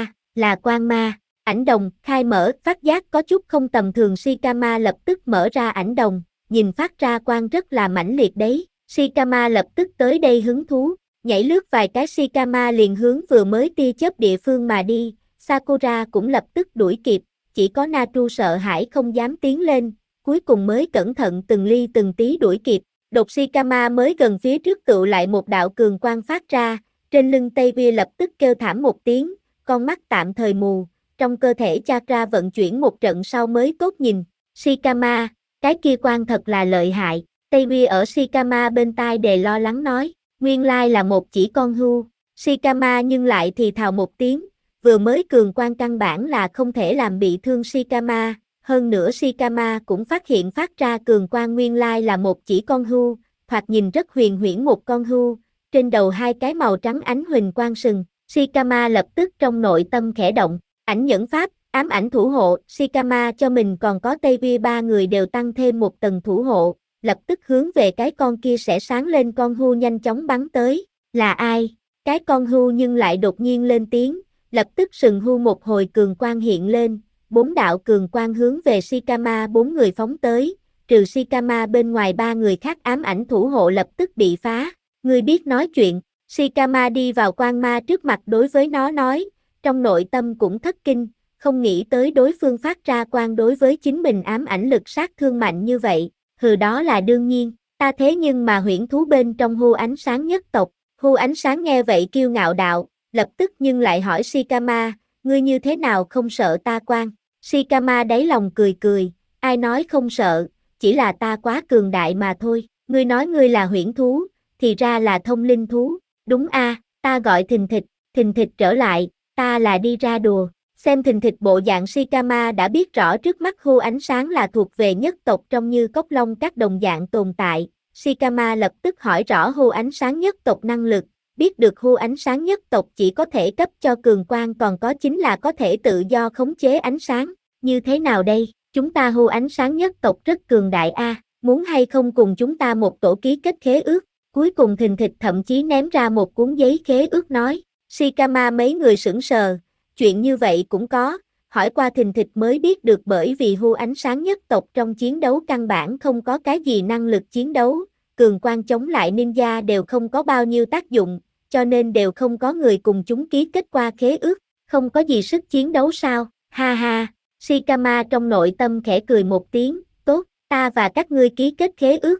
là quang ma, ảnh đồng, khai mở, phát giác có chút không tầm thường Shikama lập tức mở ra ảnh đồng, nhìn phát ra quang rất là mãnh liệt đấy, Shikama lập tức tới đây hứng thú, nhảy lướt vài cái Shikama liền hướng vừa mới tia chớp địa phương mà đi, Sakura cũng lập tức đuổi kịp, chỉ có Naru sợ hãi không dám tiến lên, cuối cùng mới cẩn thận từng ly từng tí đuổi kịp. Đột Shikama mới gần phía trước tụ lại một đạo cường quang phát ra, trên lưng Tây lập tức kêu thảm một tiếng, con mắt tạm thời mù, trong cơ thể chakra vận chuyển một trận sau mới tốt nhìn. Shikama, cái kia quang thật là lợi hại, Tây ở Shikama bên tai đề lo lắng nói, nguyên lai là một chỉ con hươu. Shikama nhưng lại thì thào một tiếng, vừa mới cường quang căn bản là không thể làm bị thương Shikama. Hơn nữa Shikama cũng phát hiện phát ra cường quang nguyên lai là một chỉ con hươu, thoạt nhìn rất huyền huyễn một con hươu, trên đầu hai cái màu trắng ánh huỳnh quang sừng. Shikama lập tức trong nội tâm khẽ động, ảnh nhẫn pháp, ám ảnh thủ hộ, Shikama cho mình còn có Tây ba người đều tăng thêm một tầng thủ hộ, lập tức hướng về cái con kia sẽ sáng lên con hươu nhanh chóng bắn tới, là ai? Cái con hươu nhưng lại đột nhiên lên tiếng, lập tức sừng hươu một hồi cường quang hiện lên. 4 đạo cường quang hướng về Shikama 4 người phóng tới, trừ Shikama bên ngoài 3 người khác ám ảnh thủ hộ lập tức bị phá. Ngươi biết nói chuyện, Shikama đi vào quang ma trước mặt đối với nó nói, trong nội tâm cũng thất kinh, không nghĩ tới đối phương phát ra quang đối với chính mình ám ảnh lực sát thương mạnh như vậy, đó là đương nhiên, ta thế nhưng mà huyễn thú bên trong hưu ánh sáng nhất tộc, hưu ánh sáng nghe vậy kiêu ngạo đạo, lập tức nhưng lại hỏi Shikama, ngươi như thế nào không sợ ta quang? Shikama đáy lòng cười cười, ai nói không sợ, chỉ là ta quá cường đại mà thôi, ngươi nói ngươi là huyễn thú, thì ra là thông linh thú, đúng ta gọi Thình Thịch trở lại, ta là đi ra đùa, xem Thình Thịch bộ dạng Shikama đã biết rõ trước mắt hưu ánh sáng là thuộc về nhất tộc trong như cốc long các đồng dạng tồn tại, Shikama lập tức hỏi rõ hưu ánh sáng nhất tộc năng lực, biết được hưu ánh sáng nhất tộc chỉ có thể cấp cho cường quang còn có chính là có thể tự do khống chế ánh sáng, như thế nào đây, chúng ta hưu ánh sáng nhất tộc rất cường đại muốn hay không cùng chúng ta một tổ ký kết khế ước, cuối cùng Thình Thịch thậm chí ném ra một cuốn giấy khế ước nói, Shikama mấy người sững sờ, chuyện như vậy cũng có, hỏi qua Thình Thịch mới biết được bởi vì hưu ánh sáng nhất tộc trong chiến đấu căn bản không có cái gì năng lực chiến đấu, cường quang chống lại ninja đều không có bao nhiêu tác dụng, cho nên đều không có người cùng chúng ký kết qua khế ước, không có gì sức chiến đấu sao, ha ha, Shikama trong nội tâm khẽ cười một tiếng, tốt, ta và các ngươi ký kết khế ước,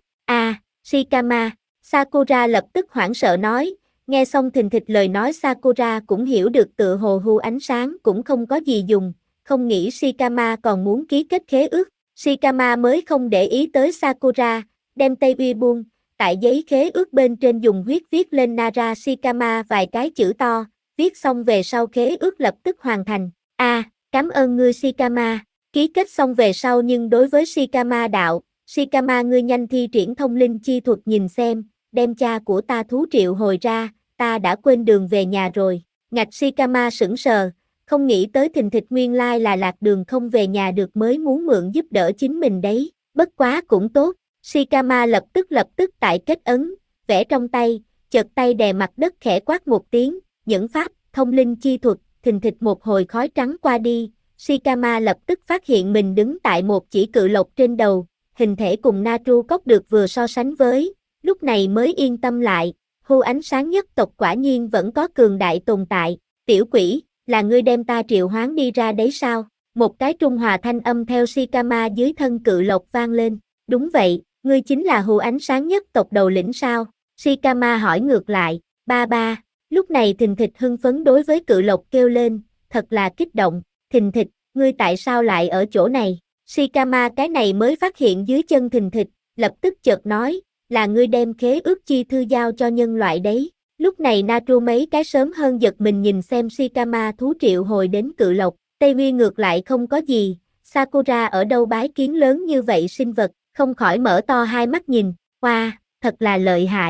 Shikama, Sakura lập tức hoảng sợ nói, nghe xong Thình Thịch lời nói Sakura cũng hiểu được tựa hồ hưu ánh sáng cũng không có gì dùng, không nghĩ Shikama còn muốn ký kết khế ước, Shikama mới không để ý tới Sakura, đem tay buông, tại giấy khế ước bên trên dùng huyết viết lên Nara Shikama vài cái chữ to, viết xong về sau khế ước lập tức hoàn thành, cảm ơn ngươi Shikama, ký kết xong về sau nhưng đối với Shikama đạo, Shikama ngươi nhanh thi triển thông linh chi thuật nhìn xem, đem cha của ta thú triệu hồi ra, ta đã quên đường về nhà rồi, ngạch Shikama sững sờ, không nghĩ tới Thình Thịch nguyên lai là lạc đường không về nhà được mới muốn mượn giúp đỡ chính mình đấy, bất quá cũng tốt, Shikama lập tức tại kết ấn, vẽ trong tay, chợt tay đè mặt đất khẽ quát một tiếng, nhẫn pháp, thông linh chi thuật, Thình Thịch một hồi khói trắng qua đi, Shikama lập tức phát hiện mình đứng tại một chỉ cự lộc trên đầu, hình thể cùng Naru cốc được vừa so sánh với, lúc này mới yên tâm lại, hưu ánh sáng nhất tộc quả nhiên vẫn có cường đại tồn tại, tiểu quỷ, là ngươi đem ta triệu hoán đi ra đấy sao? Một cái trung hòa thanh âm theo Shikama dưới thân cự lộc vang lên, đúng vậy, ngươi chính là hưu ánh sáng nhất tộc đầu lĩnh sao? Shikama hỏi ngược lại, ba, lúc này Thình Thịch hưng phấn đối với cự lộc kêu lên, thật là kích động, Thình Thịch, ngươi tại sao lại ở chỗ này? Shikama cái này mới phát hiện dưới chân Thình Thịch, lập tức chợt nói, là ngươi đem khế ước chi thư giao cho nhân loại đấy. Lúc này Naru mấy cái sớm hơn giật mình nhìn xem Shikama thú triệu hồi đến cự lộc, Tây Huy ngược lại không có gì, Sakura ở đâu bái kiến lớn như vậy sinh vật, không khỏi mở to hai mắt nhìn, wow, thật là lợi hại,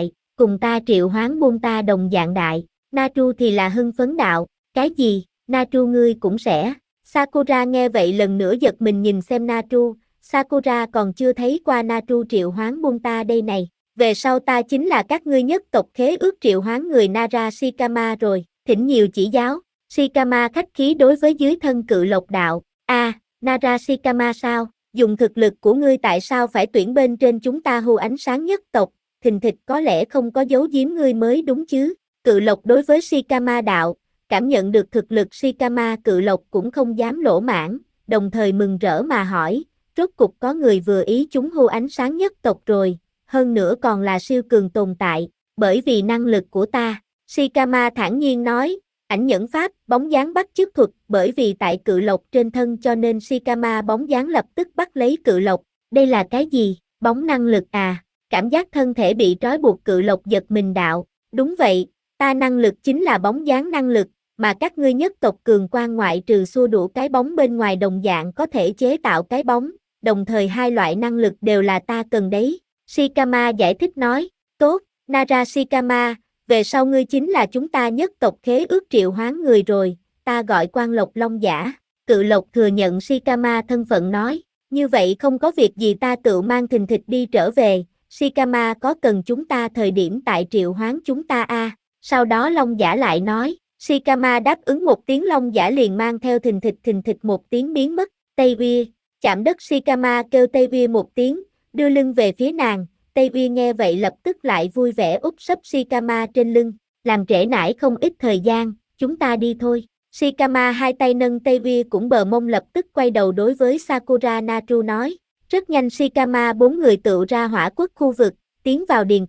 cùng ta triệu hoán buông ta đồng dạng đại. Natru thì là hưng phấn đạo, cái gì, Natru ngươi cũng sẽ. Sakura nghe vậy lần nữa giật mình nhìn xem Natru, Sakura còn chưa thấy qua Natru triệu hoán buông ta đây này. Về sau ta chính là các ngươi nhất tộc khế ước triệu hoán người Nara Shikama rồi, thỉnh nhiều chỉ giáo. Shikama khách khí đối với dưới thân cự lộc đạo, Nara Shikama sao, dùng thực lực của ngươi tại sao phải tuyển bên trên chúng ta Hưu Ánh Sáng nhất tộc, thình thịch có lẽ không có giấu giếm ngươi mới đúng chứ. Cự lộc đối với Shikama đạo, cảm nhận được thực lực Shikama cự lộc cũng không dám lỗ mãn, đồng thời mừng rỡ mà hỏi, rốt cục có người vừa ý chúng Hưu Ánh Sáng nhất tộc rồi, hơn nữa còn là siêu cường tồn tại, bởi vì năng lực của ta. Shikama thản nhiên nói, ảnh nhẫn pháp, bóng dáng bắt chước thuật, bởi vì tại cự lộc trên thân cho nên Shikama bóng dáng lập tức bắt lấy cự lộc. Đây là cái gì? Bóng năng lực à? Cảm giác thân thể bị trói buộc cự lộc giật mình đạo. Đúng vậy, ta năng lực chính là bóng dáng năng lực, mà các ngươi nhất tộc cường quan ngoại trừ xua đuổi cái bóng bên ngoài đồng dạng có thể chế tạo cái bóng, đồng thời hai loại năng lực đều là ta cần đấy. Shikama giải thích nói, tốt, Nara Shikama, về sau ngươi chính là chúng ta nhất tộc khế ước triệu hoán người rồi, ta gọi quan lộc long giả. Cự lộc thừa nhận Shikama thân phận nói, như vậy không có việc gì ta tự mang thình thịch đi trở về, Shikama có cần chúng ta thời điểm tại triệu hoán chúng ta Sau đó long giả lại nói, Shikama đáp ứng một tiếng long giả liền mang theo thình thịch một tiếng biến mất, Tây Uy, chạm đất Shikama kêu Tây Uy một tiếng, đưa lưng về phía nàng. Tây Uy nghe vậy lập tức lại vui vẻ úp sấp Shikama trên lưng, làm trễ nải không ít thời gian, chúng ta đi thôi. Shikama hai tay nâng Tây Uy cũng bờ mông lập tức quay đầu đối với Sakura Natru nói. Rất nhanh Shikama bốn người tự ra hỏa quốc khu vực, tiến vào điền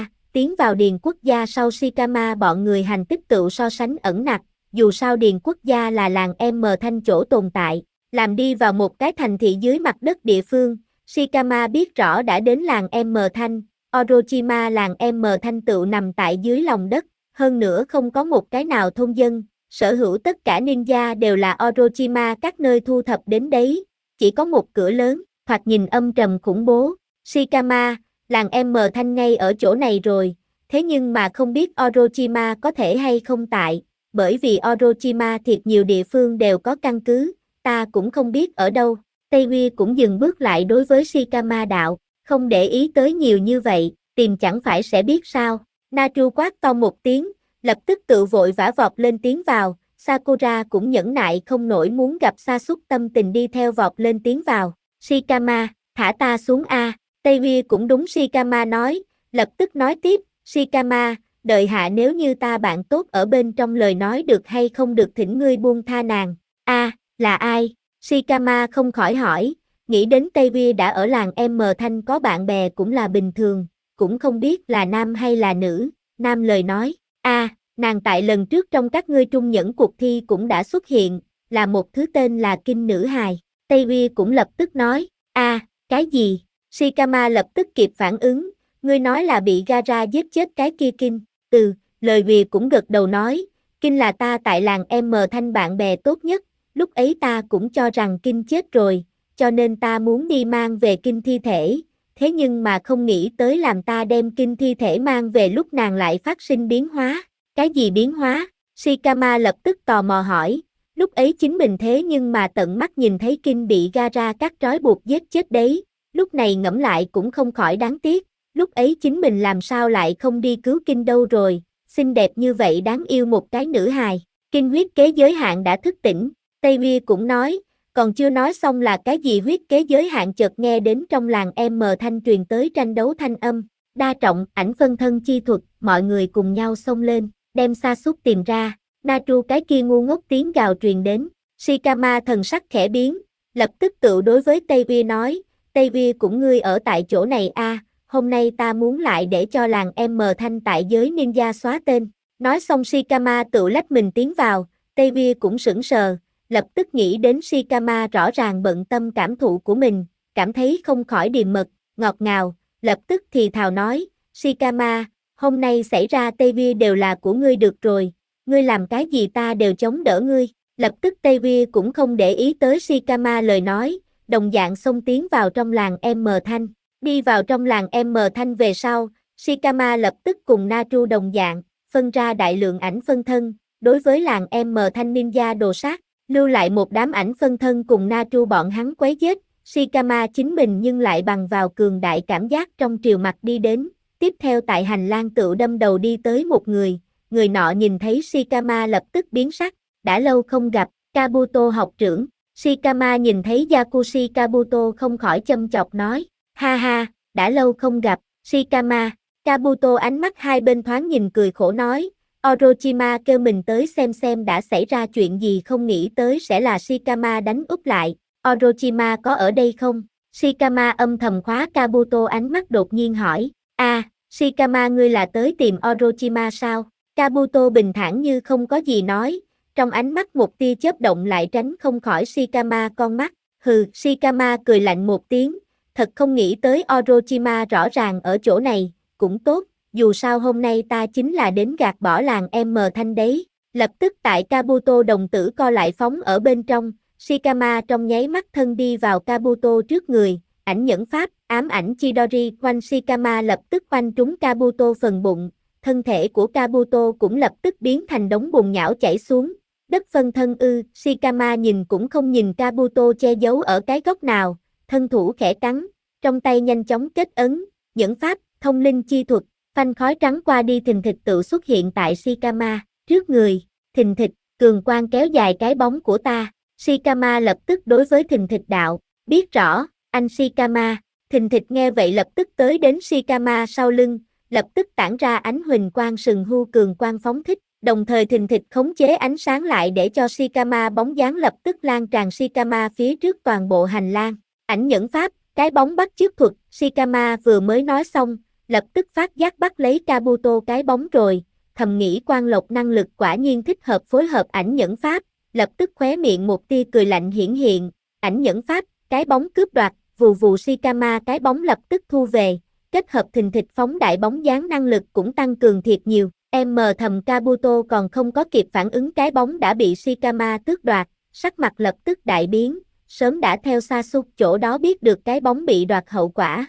quốc gia sau Shikama bọn người hành tích tự so sánh ẩn nặc, dù sao điền quốc gia là làng M Thanh chỗ tồn tại, làm đi vào một cái thành thị dưới mặt đất địa phương. Shikama biết rõ đã đến làng M Thanh, Orochima làng M Thanh tự nằm tại dưới lòng đất, hơn nữa không có một cái nào thôn dân, sở hữu tất cả ninja đều là Orochima các nơi thu thập đến đấy, chỉ có một cửa lớn, thoạt nhìn âm trầm khủng bố. Shikama, làng M Thanh ngay ở chỗ này rồi, thế nhưng mà không biết Orochima có thể hay không tại, bởi vì Orochima thiệt nhiều địa phương đều có căn cứ, ta cũng không biết ở đâu. Tây Uy cũng dừng bước lại đối với Shikama đạo, không để ý tới nhiều như vậy, tìm chẳng phải sẽ biết sao. Natru quát to một tiếng, lập tức tự vội vã vọt lên tiến vào, Sakura cũng nhẫn nại không nổi muốn gặp Sasuke tâm tình đi theo vọt lên tiến vào. Shikama, thả ta xuống Tây Uy cũng đúng Shikama nói, lập tức nói tiếp, Shikama, đợi hạ nếu như ta bạn tốt ở bên trong lời nói được hay không được thỉnh ngươi buông tha nàng. Là ai? Shikama không khỏi hỏi, nghĩ đến Tây Uy đã ở làng M Thanh có bạn bè cũng là bình thường, cũng không biết là nam hay là nữ. Nam lời nói, nàng tại lần trước trong các ngươi trung nhẫn cuộc thi cũng đã xuất hiện, là một thứ tên là Kinh Nữ Hài. Tây Uy cũng lập tức nói, cái gì? Shikama lập tức kịp phản ứng, ngươi nói là bị Gaara giết chết cái kia Kinh. Lời Uy cũng gật đầu nói, Kinh là ta tại làng M Thanh bạn bè tốt nhất. Lúc ấy ta cũng cho rằng Kinh chết rồi, cho nên ta muốn đi mang về Kinh thi thể, thế nhưng mà không nghĩ tới làm ta đem Kinh thi thể mang về lúc nàng lại phát sinh biến hóa. Cái gì biến hóa? Shikama lập tức tò mò hỏi, lúc ấy chính mình thế nhưng mà tận mắt nhìn thấy Kinh bị Gaara cắt trói buộc giết chết đấy, lúc này ngẫm lại cũng không khỏi đáng tiếc, lúc ấy chính mình làm sao lại không đi cứu Kinh đâu rồi, xinh đẹp như vậy đáng yêu một cái nữ hài. Kinh huyết kế giới hạn đã thức tỉnh. Tây Uy cũng nói, còn chưa nói xong là cái gì huyết kế giới hạn chợt nghe đến trong làng M Thanh truyền tới tranh đấu thanh âm, đa trọng ảnh phân thân chi thuật, mọi người cùng nhau xông lên, đem Sasuke tìm ra, Natru cái kia ngu ngốc tiếng gào truyền đến, Shikama thần sắc khẽ biến, lập tức tự đối với Tây Uy nói, Tây Uy cũng ngươi ở tại chỗ này hôm nay ta muốn lại để cho làng M Thanh tại giới ninja xóa tên, nói xong Shikama tự lách mình tiến vào, Tây Uy cũng sững sờ. Lập tức nghĩ đến Shikama rõ ràng bận tâm cảm thụ của mình, cảm thấy không khỏi điềm mật, ngọt ngào, lập tức thì thào nói, Shikama, hôm nay xảy ra Tây Uy đều là của ngươi được rồi, ngươi làm cái gì ta đều chống đỡ ngươi. Lập tức Tây Uy cũng không để ý tới Shikama lời nói, đồng dạng xông tiến vào trong làng M Thanh, đi vào trong làng M Thanh về sau, Shikama lập tức cùng Naru đồng dạng, phân ra đại lượng ảnh phân thân, đối với làng M thanh ninja đồ sát, lưu lại một đám ảnh phân thân cùng Naru bọn hắn quấy giết, Shikama chính mình nhưng lại bằng vào cường đại cảm giác trong triều mặt đi đến, tiếp theo tại hành lang tựu đâm đầu đi tới một người nọ nhìn thấy Shikama lập tức biến sắc, đã lâu không gặp, Kabuto học trưởng, Shikama nhìn thấy Yakushi Kabuto không khỏi châm chọc nói, ha ha, đã lâu không gặp, Shikama, Kabuto ánh mắt hai bên thoáng nhìn cười khổ nói, Orochima kêu mình tới xem đã xảy ra chuyện gì không nghĩ tới sẽ là Shikama đánh úp lại, Orochima có ở đây không? Shikama âm thầm khóa Kabuto ánh mắt đột nhiên hỏi, Shikama ngươi là tới tìm Orochima sao? Kabuto bình thản như không có gì nói, trong ánh mắt một tia chớp động lại tránh không khỏi Shikama con mắt, hừ, Shikama cười lạnh một tiếng, thật không nghĩ tới Orochima rõ ràng ở chỗ này, cũng tốt, dù sao hôm nay ta chính là đến gạt bỏ làng M thanh đấy, lập tức tại Kabuto đồng tử co lại phóng ở bên trong, Shikama trong nháy mắt thân đi vào Kabuto trước người, ảnh nhẫn pháp, ám ảnh Chidori quanh Shikama lập tức quanh trúng Kabuto phần bụng, thân thể của Kabuto cũng lập tức biến thành đống bùn nhão chảy xuống, đất phân thân Shikama nhìn cũng không nhìn Kabuto che giấu ở cái góc nào, thân thủ khẽ cắn, trong tay nhanh chóng kết ấn, nhẫn pháp, thông linh chi thuật, phanh khói trắng qua đi thình thịch tự xuất hiện tại Shikama, trước người, thình thịch, cường quang kéo dài cái bóng của ta, Shikama lập tức đối với thình thịch đạo, biết rõ, anh Shikama, thình thịch nghe vậy lập tức tới đến Shikama sau lưng, lập tức tản ra ánh huỳnh quang sừng hưu cường quang phóng thích, đồng thời thình thịch khống chế ánh sáng lại để cho Shikama bóng dáng lập tức lan tràn Shikama phía trước toàn bộ hành lang, ảnh nhẫn pháp, cái bóng bắt chước thuật, Shikama vừa mới nói xong, lập tức phát giác bắt lấy Kabuto cái bóng rồi, thầm nghĩ Quang Lộc năng lực quả nhiên thích hợp phối hợp ảnh nhẫn pháp, lập tức khóe miệng một tia cười lạnh hiển hiện, ảnh nhẫn pháp, cái bóng cướp đoạt, vù vù Shikama cái bóng lập tức thu về, kết hợp thình thịch phóng đại bóng dáng năng lực cũng tăng cường thiệt nhiều, thầm Kabuto còn không có kịp phản ứng cái bóng đã bị Shikama tước đoạt, sắc mặt lập tức đại biến, sớm đã theo Sasuke chỗ đó biết được cái bóng bị đoạt hậu quả,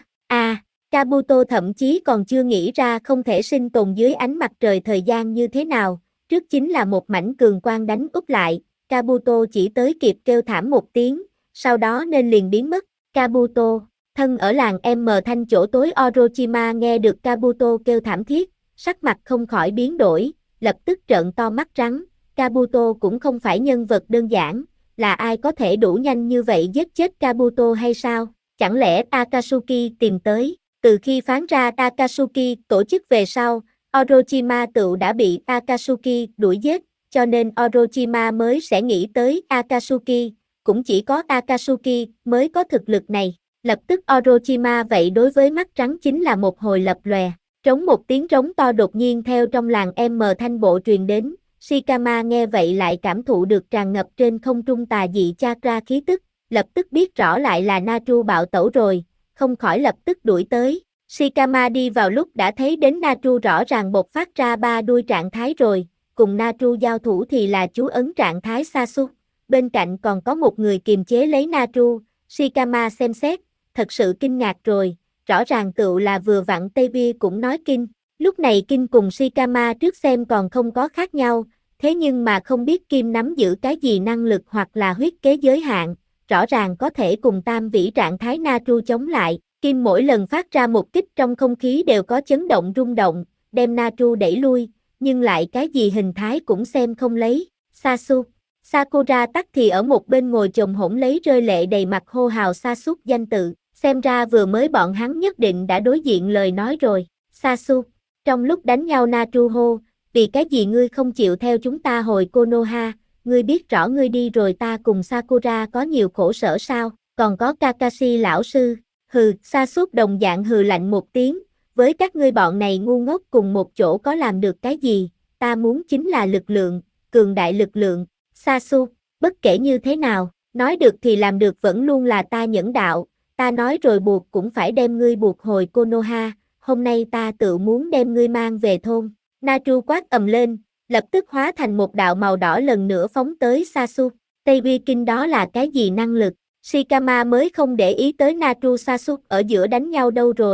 Kabuto thậm chí còn chưa nghĩ ra không thể sinh tồn dưới ánh mặt trời thời gian như thế nào, trước chính là một mảnh cường quang đánh úp lại, Kabuto chỉ tới kịp kêu thảm một tiếng, sau đó nên liền biến mất, Kabuto, thân ở làng M thanh chỗ tối Orochima nghe được Kabuto kêu thảm thiết, sắc mặt không khỏi biến đổi, lập tức trợn to mắt trắng, Kabuto cũng không phải nhân vật đơn giản, là ai có thể đủ nhanh như vậy giết chết Kabuto hay sao, chẳng lẽ Akatsuki tìm tới? Từ khi phán ra Akatsuki tổ chức về sau, Orochima tự đã bị Akatsuki đuổi giết, cho nên Orochima mới sẽ nghĩ tới Akatsuki, cũng chỉ có Akatsuki mới có thực lực này. Lập tức Orochima vậy đối với mắt trắng chính là một hồi lập lòe, trống một tiếng trống to đột nhiên theo trong làng M thanh bộ truyền đến, Shikama nghe vậy lại cảm thụ được tràn ngập trên không trung tà dị chakra khí tức, lập tức biết rõ lại là Naru bạo tẩu rồi, không khỏi lập tức đuổi tới. Shikama đi vào lúc đã thấy đến Naru rõ ràng bộc phát ra ba đuôi trạng thái rồi, cùng Naru giao thủ thì là chú ấn trạng thái Sasuke, bên cạnh còn có một người kiềm chế lấy Naru, Shikama xem xét, thật sự kinh ngạc rồi, rõ ràng tựu là vừa vặn Tây Bia cũng nói kinh, lúc này kinh cùng Shikama trước xem còn không có khác nhau, thế nhưng mà không biết Kim nắm giữ cái gì năng lực hoặc là huyết kế giới hạn, rõ ràng có thể cùng tam vĩ trạng thái Naru chống lại, Kim mỗi lần phát ra một kích trong không khí đều có chấn động rung động, đem Naru đẩy lui, nhưng lại cái gì hình thái cũng xem không lấy, Sasuke. Sakura tắc thì ở một bên ngồi chồm hổn lấy rơi lệ đầy mặt hô hào Sasuke danh tự, xem ra vừa mới bọn hắn nhất định đã đối diện lời nói rồi, Sasuke, trong lúc đánh nhau Naru hô, vì cái gì ngươi không chịu theo chúng ta hồi Konoha, ngươi biết rõ ngươi đi rồi ta cùng Sakura có nhiều khổ sở sao, còn có Kakashi lão sư, hừ, Sasuke đồng dạng hừ lạnh một tiếng, với các ngươi bọn này ngu ngốc cùng một chỗ có làm được cái gì, ta muốn chính là lực lượng, cường đại lực lượng, Sasuke, bất kể như thế nào, nói được thì làm được vẫn luôn là ta nhẫn đạo, ta nói rồi buộc cũng phải đem ngươi buộc hồi Konoha, hôm nay ta tự muốn đem ngươi mang về thôn, Naru quát ầm lên, lập tức hóa thành một đạo màu đỏ lần nữa phóng tới Sasuke, Tây Bi Kinh đó là cái gì năng lực, Shikama mới không để ý tới Naru Sasuke ở giữa đánh nhau đâu rồi,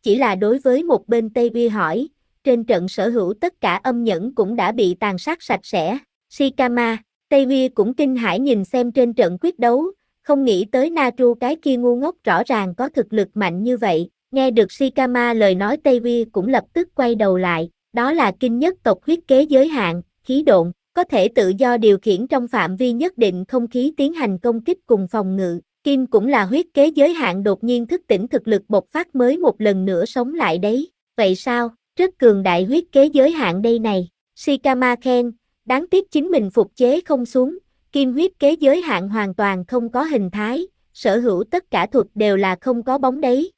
chỉ là đối với một bên Tây hỏi, trên trận sở hữu tất cả âm nhẫn cũng đã bị tàn sát sạch sẽ. Shikama, Tây cũng kinh hãi nhìn xem trên trận quyết đấu, không nghĩ tới Naru cái kia ngu ngốc rõ ràng có thực lực mạnh như vậy. Nghe được Shikama lời nói Tây cũng lập tức quay đầu lại, đó là kinh nhất tộc huyết kế giới hạn, khí độn, có thể tự do điều khiển trong phạm vi nhất định không khí tiến hành công kích cùng phòng ngự. Kim cũng là huyết kế giới hạn đột nhiên thức tỉnh thực lực bộc phát mới một lần nữa sống lại đấy. Vậy sao, rất cường đại huyết kế giới hạn đây này. Shikama khen, đáng tiếc chính mình phục chế không xuống, kim huyết kế giới hạn hoàn toàn không có hình thái, sở hữu tất cả thuật đều là không có bóng đấy.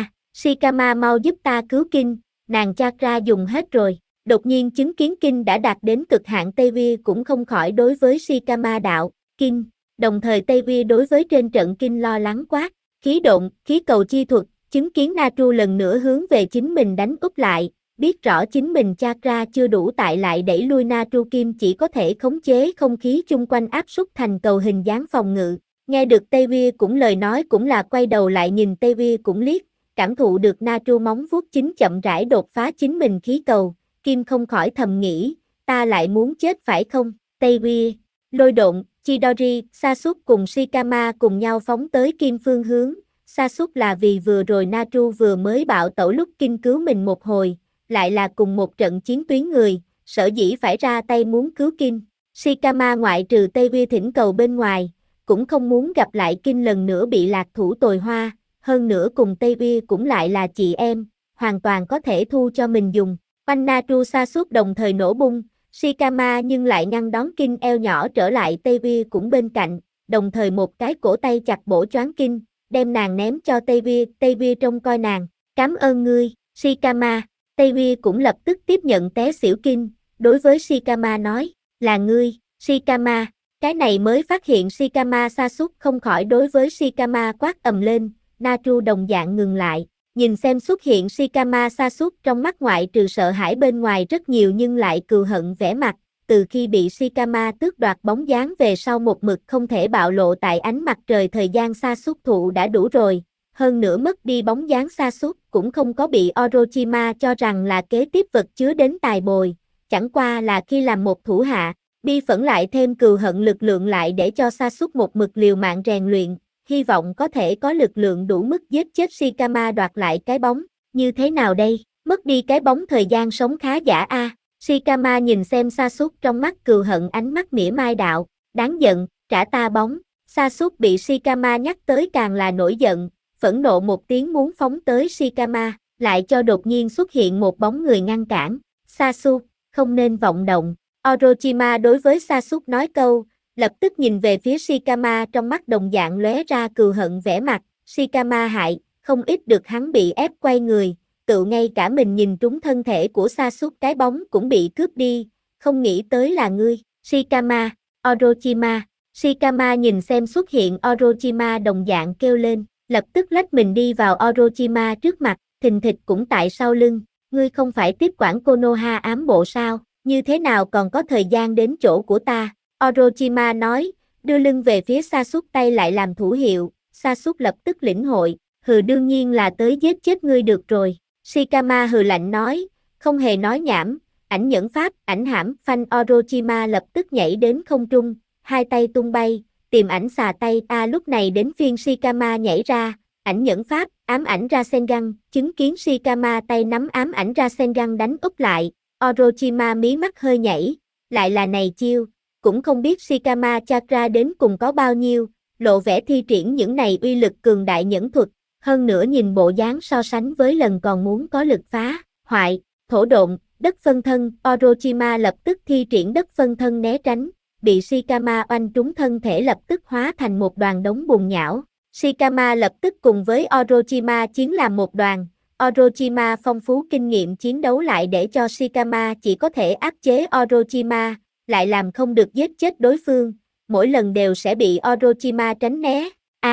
Shikama mau giúp ta cứu Kinh, nàng chakra dùng hết rồi. Đột nhiên chứng kiến Kinh đã đạt đến cực hạn Tây cũng không khỏi đối với Shikama đạo, Kinh. Đồng thời Tây đối với trên trận Kinh lo lắng quát, khí độn, khí cầu chi thuật, chứng kiến Naru lần nữa hướng về chính mình đánh úp lại, biết rõ chính mình chakra chưa đủ tại lại đẩy lui Naru Kim chỉ có thể khống chế không khí chung quanh áp suất thành cầu hình dáng phòng ngự. Nghe được Tây cũng lời nói cũng là quay đầu lại nhìn Tây cũng liếc, cảm thụ được Naru móng vuốt chính chậm rãi đột phá chính mình khí cầu, Kim không khỏi thầm nghĩ, ta lại muốn chết phải không? Tây lôi độn, Chidori, Sasuke cùng Shikama cùng nhau phóng tới Kim phương hướng. Sasuke là vì vừa rồi Naru vừa mới bạo tẩu lúc Kim cứu mình một hồi, lại là cùng một trận chiến tuyến người, sở dĩ phải ra tay muốn cứu Kim. Shikama ngoại trừ Tây thỉnh cầu bên ngoài, cũng không muốn gặp lại Kim lần nữa bị lạc thủ tồi hoa, hơn nữa cùng Tây cũng lại là chị em, hoàn toàn có thể thu cho mình dùng. Quanh Naru Sasuke đồng thời nổ bung, Shikama nhưng lại ngăn đón Kinh eo nhỏ trở lại Tây cũng bên cạnh, đồng thời một cái cổ tay chặt bổ choáng Kinh, đem nàng ném cho Tây trông coi nàng, cảm ơn ngươi, Shikama. Tây cũng lập tức tiếp nhận té xỉu Kinh, đối với Shikama nói, là ngươi, Shikama. Cái này mới phát hiện Shikama Sasuke không khỏi đối với Shikama quát ầm lên, Naru đồng dạng ngừng lại. Nhìn xem xuất hiện Shikama Sasuke trong mắt ngoại trừ sợ hãi bên ngoài rất nhiều nhưng lại cừu hận vẻ mặt, từ khi bị Shikama tước đoạt bóng dáng về sau một mực không thể bạo lộ tại ánh mặt trời thời gian Sasuke thụ đã đủ rồi, hơn nữa mất đi bóng dáng Sasuke cũng không có bị Orochima cho rằng là kế tiếp vật chứa đến tài bồi, chẳng qua là khi làm một thủ hạ, bi phẫn lại thêm cừu hận lực lượng lại để cho Sasuke một mực liều mạng rèn luyện. Hy vọng có thể có lực lượng đủ mức giết chết Shikama đoạt lại cái bóng, như thế nào đây, mất đi cái bóng thời gian sống khá giả a. Shikama nhìn xem Sasuke trong mắt cừu hận ánh mắt mỉa mai đạo, đáng giận, trả ta bóng. Sasuke bị Shikama nhắc tới càng là nổi giận, phẫn nộ một tiếng muốn phóng tới Shikama, lại cho đột nhiên xuất hiện một bóng người ngăn cản. Sasuke, không nên vọng động. Orochima đối với Sasuke nói câu, lập tức nhìn về phía Shikama trong mắt đồng dạng lóe ra cừu hận vẻ mặt, Shikama hại, không ít được hắn bị ép quay người, tự ngay cả mình nhìn trúng thân thể của Sasuke cái bóng cũng bị cướp đi, không nghĩ tới là ngươi, Shikama, Orochima. Shikama nhìn xem xuất hiện Orochima đồng dạng kêu lên, lập tức lách mình đi vào Orochima trước mặt, thình thịch cũng tại sau lưng, ngươi không phải tiếp quản Konoha ám bộ sao, như thế nào còn có thời gian đến chỗ của ta? Orochima nói, đưa lưng về phía Sasuke tay lại làm thủ hiệu, Sasuke lập tức lĩnh hội, hừ đương nhiên là tới giết chết ngươi được rồi. Shikama hừ lạnh nói, không hề nói nhảm, ảnh nhẫn pháp, ảnh hãm, phanh Orochima lập tức nhảy đến không trung, hai tay tung bay, tìm ảnh xà tay, lúc này đến phiên Shikama nhảy ra, ảnh nhẫn pháp, ám ảnh Rasengan, chứng kiến Shikama tay nắm ám ảnh Rasengan đánh úp lại, Orochima mí mắt hơi nhảy, lại là này chiêu. Cũng không biết Shikama chakra đến cùng có bao nhiêu, lộ vẻ thi triển những này uy lực cường đại nhẫn thuật, hơn nữa nhìn bộ dáng so sánh với lần còn muốn có lực phá, hoại, thổ độn, đất phân thân, Orochima lập tức thi triển đất phân thân né tránh, bị Shikama oanh trúng thân thể lập tức hóa thành một đoàn đống bùn nhão. Shikama lập tức cùng với Orochima chiến làm một đoàn, Orochima phong phú kinh nghiệm chiến đấu lại để cho Shikama chỉ có thể áp chế Orochima, lại làm không được giết chết đối phương, mỗi lần đều sẽ bị Orochima tránh né.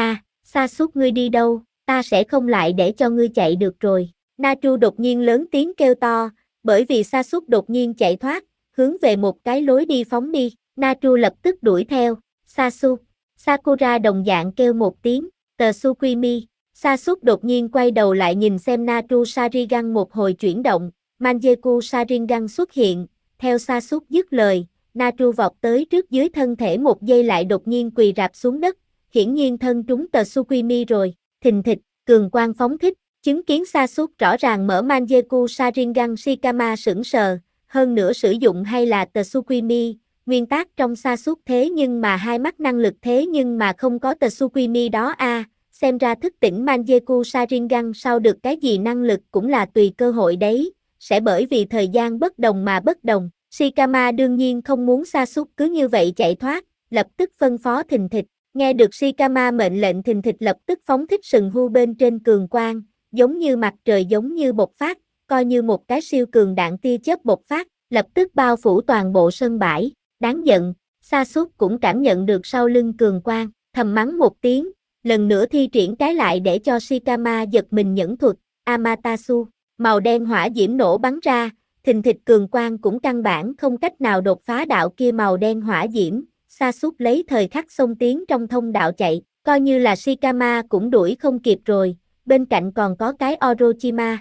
Sasuke ngươi đi đâu, ta sẽ không lại để cho ngươi chạy được rồi. Naru đột nhiên lớn tiếng kêu to, bởi vì Sasuke đột nhiên chạy thoát, hướng về một cái lối đi phóng đi, Naru lập tức đuổi theo, Sasuke, Sakura đồng dạng kêu một tiếng, Tsukimi, Sasuke đột nhiên quay đầu lại nhìn xem Naru Sharingan một hồi chuyển động, Mangekyou Sharingan xuất hiện, theo Sasuke dứt lời, Naru vọt tới trước dưới thân thể một giây lại đột nhiên quỳ rạp xuống đất, hiển nhiên thân trúng Tsukimi rồi, thình thịch, cường quang phóng thích, chứng kiến Sasuke rõ ràng mở Mangekyou Sharingan Shikama sững sờ, hơn nữa sử dụng hay là Tsukimi, nguyên tác trong Sasuke thế nhưng mà hai mắt năng lực thế nhưng mà không có Tsukimi đó a. Xem ra thức tỉnh Mangekyou Sharingan sau được cái gì năng lực cũng là tùy cơ hội đấy, sẽ bởi vì thời gian bất đồng mà bất đồng. Shikama đương nhiên không muốn Sasuke cứ như vậy chạy thoát, lập tức phân phó thình thịch. Nghe được Shikama mệnh lệnh thình thịch lập tức phóng thích sừng hưu bên trên cường quang, giống như mặt trời giống như bộc phát, coi như một cái siêu cường đạn tia chớp bộc phát, lập tức bao phủ toàn bộ sân bãi. Đáng giận, Sasuke cũng cảm nhận được sau lưng cường quang, thầm mắng một tiếng. Lần nữa thi triển cái lại để cho Shikama giật mình nhẫn thuật, Amaterasu, màu đen hỏa diễm nổ bắn ra, thình thịch cường quang cũng căn bản không cách nào đột phá đạo kia màu đen hỏa diễm, Sasuke lấy thời khắc xông tiến trong thông đạo chạy, coi như là Shikama cũng đuổi không kịp rồi, bên cạnh còn có cái Orochima,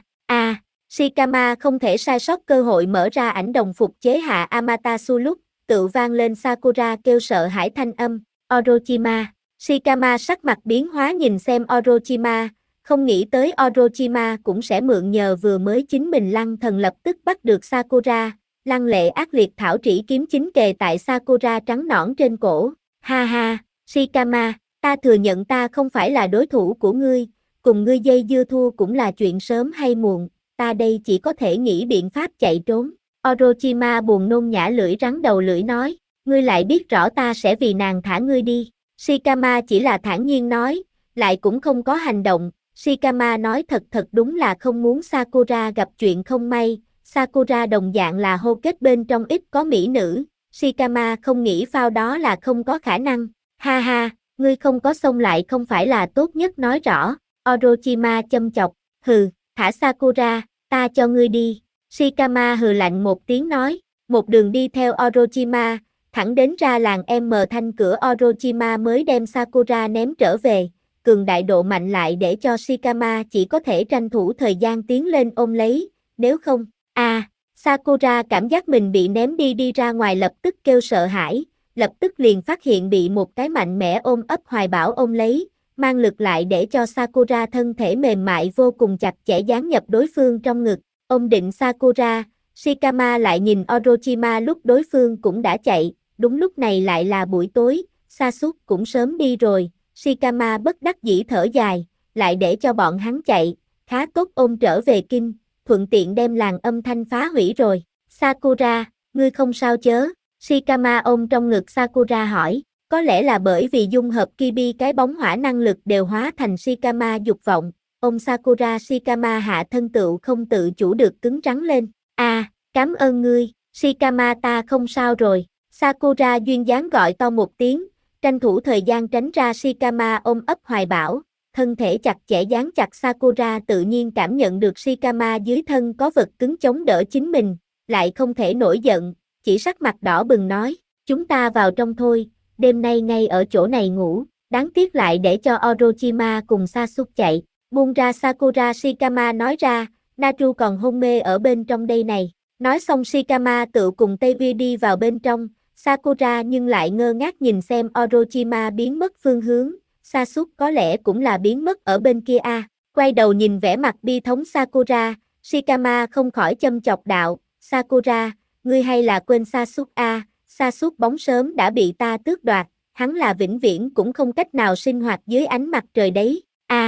Shikama không thể sai sót cơ hội mở ra ảnh đồng phục chế hạ Amaterasu lúc, tự vang lên Sakura kêu sợ hãi thanh âm, Orochima. Shikama sắc mặt biến hóa nhìn xem Orochima, không nghĩ tới Orochima cũng sẽ mượn nhờ vừa mới chính mình lăng thần lập tức bắt được Sakura, lăng lệ ác liệt thảo trĩ kiếm chính kề tại Sakura trắng nõn trên cổ. Ha ha, Shikama, ta thừa nhận ta không phải là đối thủ của ngươi, cùng ngươi dây dưa thua cũng là chuyện sớm hay muộn, ta đây chỉ có thể nghĩ biện pháp chạy trốn. Orochima buồn nôn nhả lưỡi rắn đầu lưỡi nói, ngươi lại biết rõ ta sẽ vì nàng thả ngươi đi. Shikama chỉ là thản nhiên nói, lại cũng không có hành động, Shikama nói thật đúng là không muốn Sakura gặp chuyện không may, Sakura đồng dạng là hô kết bên trong ít có mỹ nữ, Shikama không nghĩ phao đó là không có khả năng, ha ha, ngươi không có xông lại không phải là tốt nhất nói rõ, Orochima châm chọc, hừ, thả Sakura, ta cho ngươi đi, Shikama hừ lạnh một tiếng nói, một đường đi theo Orochima, thẳng đến ra làng M thanh cửa Orochima mới đem Sakura ném trở về, cường đại độ mạnh lại để cho Shikama chỉ có thể tranh thủ thời gian tiến lên ôm lấy, nếu không, Sakura cảm giác mình bị ném đi ra ngoài lập tức kêu sợ hãi, lập tức liền phát hiện bị một cái mạnh mẽ ôm ấp hoài bão ôm lấy, mang lực lại để cho Sakura thân thể mềm mại vô cùng chặt chẽ dán nhập đối phương trong ngực, ôm định Sakura, Shikama lại nhìn Orochima lúc đối phương cũng đã chạy, đúng lúc này lại là buổi tối, Sasuke cũng sớm đi rồi, Shikama bất đắc dĩ thở dài, lại để cho bọn hắn chạy, khá tốt ôm trở về kinh, thuận tiện đem làng âm thanh phá hủy rồi. Sakura, ngươi không sao chớ? Shikama ôm trong ngực Sakura hỏi, có lẽ là bởi vì dung hợp Kibi cái bóng hỏa năng lực đều hóa thành Shikama dục vọng, ôm Sakura Shikama hạ thân tựu không tự chủ được cứng rắn lên, cảm ơn ngươi, Shikama ta không sao rồi. Sakura duyên dáng gọi to một tiếng, tranh thủ thời gian tránh ra Shikama ôm ấp hoài bão, thân thể chặt chẽ dán chặt Sakura tự nhiên cảm nhận được Shikama dưới thân có vật cứng chống đỡ chính mình, lại không thể nổi giận, chỉ sắc mặt đỏ bừng nói, chúng ta vào trong thôi, đêm nay ngay ở chỗ này ngủ, đáng tiếc lại để cho Orochima cùng Sasuke chạy, buông ra Sakura Shikama nói ra, Naru còn hôn mê ở bên trong đây này, nói xong Shikama tự cùng Tevi đi vào bên trong, Sakura nhưng lại ngơ ngác nhìn xem Orochima biến mất phương hướng, Sasuke có lẽ cũng là biến mất ở bên kia quay đầu nhìn vẻ mặt bi thống Sakura, Shikama không khỏi châm chọc đạo, Sakura, ngươi hay là quên Sasuke Sasuke bóng sớm đã bị ta tước đoạt, hắn là vĩnh viễn cũng không cách nào sinh hoạt dưới ánh mặt trời đấy,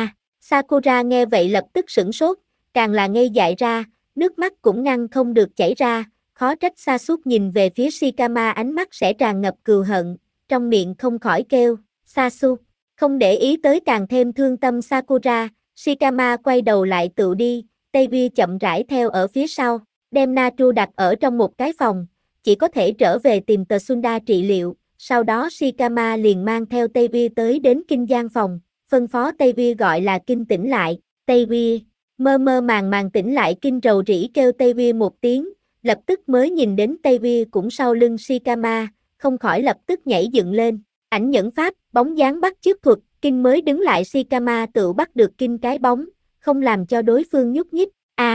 Sakura nghe vậy lập tức sửng sốt, càng là ngây dại ra, nước mắt cũng ngăn không được chảy ra, khó trách Sasuke nhìn về phía Shikama ánh mắt sẽ tràn ngập cừu hận, trong miệng không khỏi kêu, Sasuke, không để ý tới càng thêm thương tâm Sakura, Shikama quay đầu lại tự đi, Tevi chậm rãi theo ở phía sau, đem Naru đặt ở trong một cái phòng, chỉ có thể trở về tìm Tsunda trị liệu, sau đó Shikama liền mang theo Tevi tới đến kinh gian phòng, phân phó Tevi gọi là kinh tỉnh lại, Tevi, mơ mơ màng tỉnh lại kinh rầu rĩ kêu Tevi một tiếng, lập tức mới nhìn đến Tevi cũng sau lưng Shikama, không khỏi lập tức nhảy dựng lên, Ảnh nhẫn pháp, bóng dáng bắt chước thuật, Kin mới đứng lại Shikama tự bắt được Kin cái bóng, không làm cho đối phương nhúc nhích.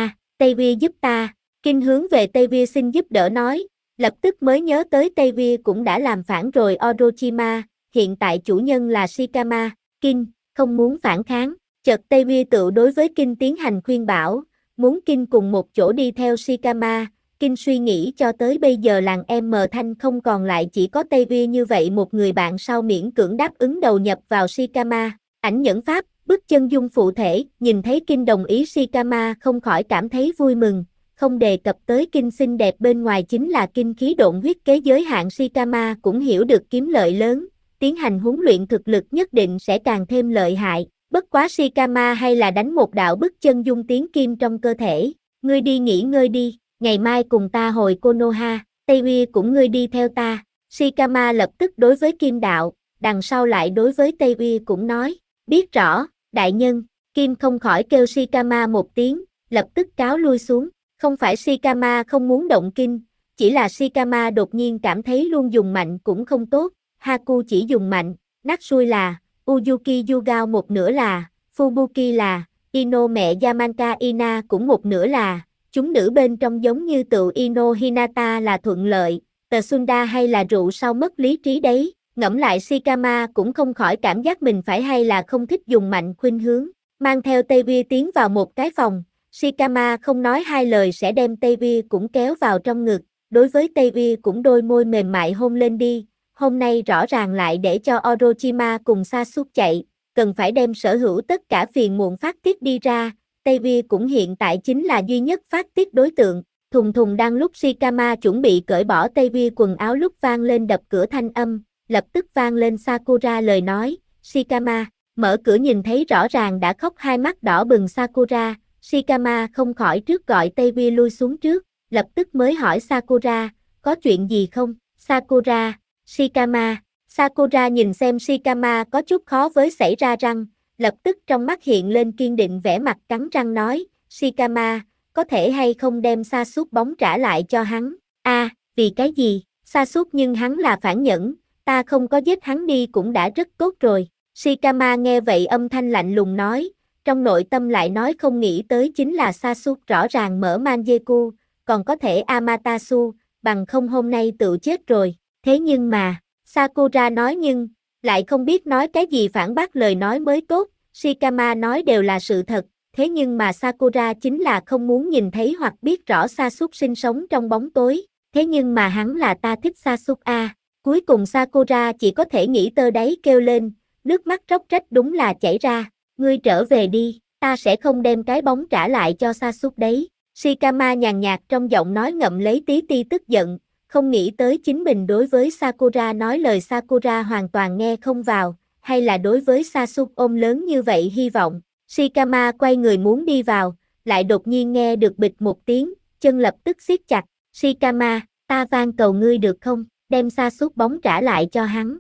Teivi giúp ta. Kin hướng về Teivi xin giúp đỡ nói, lập tức mới nhớ tới Teivi cũng đã làm phản rồi Orochima, hiện tại chủ nhân là Shikama. Kin không muốn phản kháng, chợt Teivi tự đối với Kin tiến hành khuyên bảo, muốn Kin cùng một chỗ đi theo Shikama. Kin suy nghĩ cho tới bây giờ làng M Thanh không còn lại chỉ có Teivi như vậy một người bạn sau miễn cưỡng đáp ứng đầu nhập vào Shikama. Ảnh nhẫn pháp, bức chân dung phụ thể, nhìn thấy Kin đồng ý Shikama không khỏi cảm thấy vui mừng, không đề cập tới Kin xinh đẹp bên ngoài chính là Kin khí độn huyết kế giới hạn. Shikama cũng hiểu được kiếm lợi lớn, tiến hành huấn luyện thực lực nhất định sẽ càng thêm lợi hại, bất quá Shikama hay là đánh một đạo bức chân dung tiến kim trong cơ thể, ngươi đi nghỉ ngơi đi, ngày mai cùng ta hồi Konoha, Teivi cũng ngươi đi theo ta. Shikama lập tức đối với Kim đạo, đằng sau lại đối với Teivi cũng nói, biết rõ, đại nhân. Kim không khỏi kêu Shikama một tiếng, lập tức cáo lui xuống, không phải Shikama không muốn động Kin, chỉ là Shikama đột nhiên cảm thấy luôn dùng mạnh cũng không tốt, Haku chỉ dùng mạnh, Natsui là, Uyuki Yugao một nửa là, Fubuki là, Ino mẹ Yamanka Ina cũng một nửa là, chúng nữ bên trong giống như tự Ino Hinata là thuận lợi, Tsunda hay là rượu sau mất lý trí đấy. Ngẫm lại Shikama cũng không khỏi cảm giác mình phải hay là không thích dùng mạnh khuynh hướng, mang theo Teivi tiến vào một cái phòng, Shikama không nói hai lời sẽ đem Teivi cũng kéo vào trong ngực, đối với Teivi cũng đôi môi mềm mại hôn lên đi, hôm nay rõ ràng lại để cho Orochima cùng Sasuke chạy, cần phải đem sở hữu tất cả phiền muộn phát tiết đi ra, Teivi cũng hiện tại chính là duy nhất phát tiết đối tượng. Thùng thùng đang lúc Shikama chuẩn bị cởi bỏ Teivi quần áo lúc vang lên đập cửa thanh âm, lập tức vang lên Sakura lời nói, Shikama, mở cửa nhìn thấy rõ ràng đã khóc hai mắt đỏ bừng Sakura, Shikama không khỏi trước gọi Teivi lui xuống trước, lập tức mới hỏi Sakura, có chuyện gì không? Sakura, Shikama, Sakura nhìn xem Shikama có chút khó với xảy ra răng, lập tức trong mắt hiện lên kiên định vẻ mặt cắn răng nói, Shikama, có thể hay không đem Sasuke bóng trả lại cho hắn? Vì cái gì? Sasuke nhưng hắn là phản nhẫn, ta không có giết hắn đi cũng đã rất tốt rồi. Shikama nghe vậy âm thanh lạnh lùng nói, trong nội tâm lại nói không nghĩ tới chính là Sasuke rõ ràng mở Mangekyou, còn có thể Amaterasu, bằng không hôm nay tự chết rồi. Thế nhưng mà, Sakura nói nhưng, lại không biết nói cái gì phản bác lời nói mới tốt, Shikama nói đều là sự thật, thế nhưng mà Sakura chính là không muốn nhìn thấy hoặc biết rõ Sasuke sinh sống trong bóng tối, thế nhưng mà hắn là ta thích Sasuke Cuối cùng Sakura chỉ có thể nghĩ tơ đáy kêu lên, nước mắt róc rách đúng là chảy ra, ngươi trở về đi, ta sẽ không đem cái bóng trả lại cho Sasuke đấy. Shikama nhàn nhạt trong giọng nói ngậm lấy tí ti tức giận, không nghĩ tới chính mình đối với Sakura nói lời Sakura hoàn toàn nghe không vào, hay là đối với Sasuke ôm lớn như vậy hy vọng. Shikama quay người muốn đi vào, lại đột nhiên nghe được bịch một tiếng, chân lập tức siết chặt, Shikama, ta van cầu ngươi được không, đem Sasuke bóng trả lại cho hắn,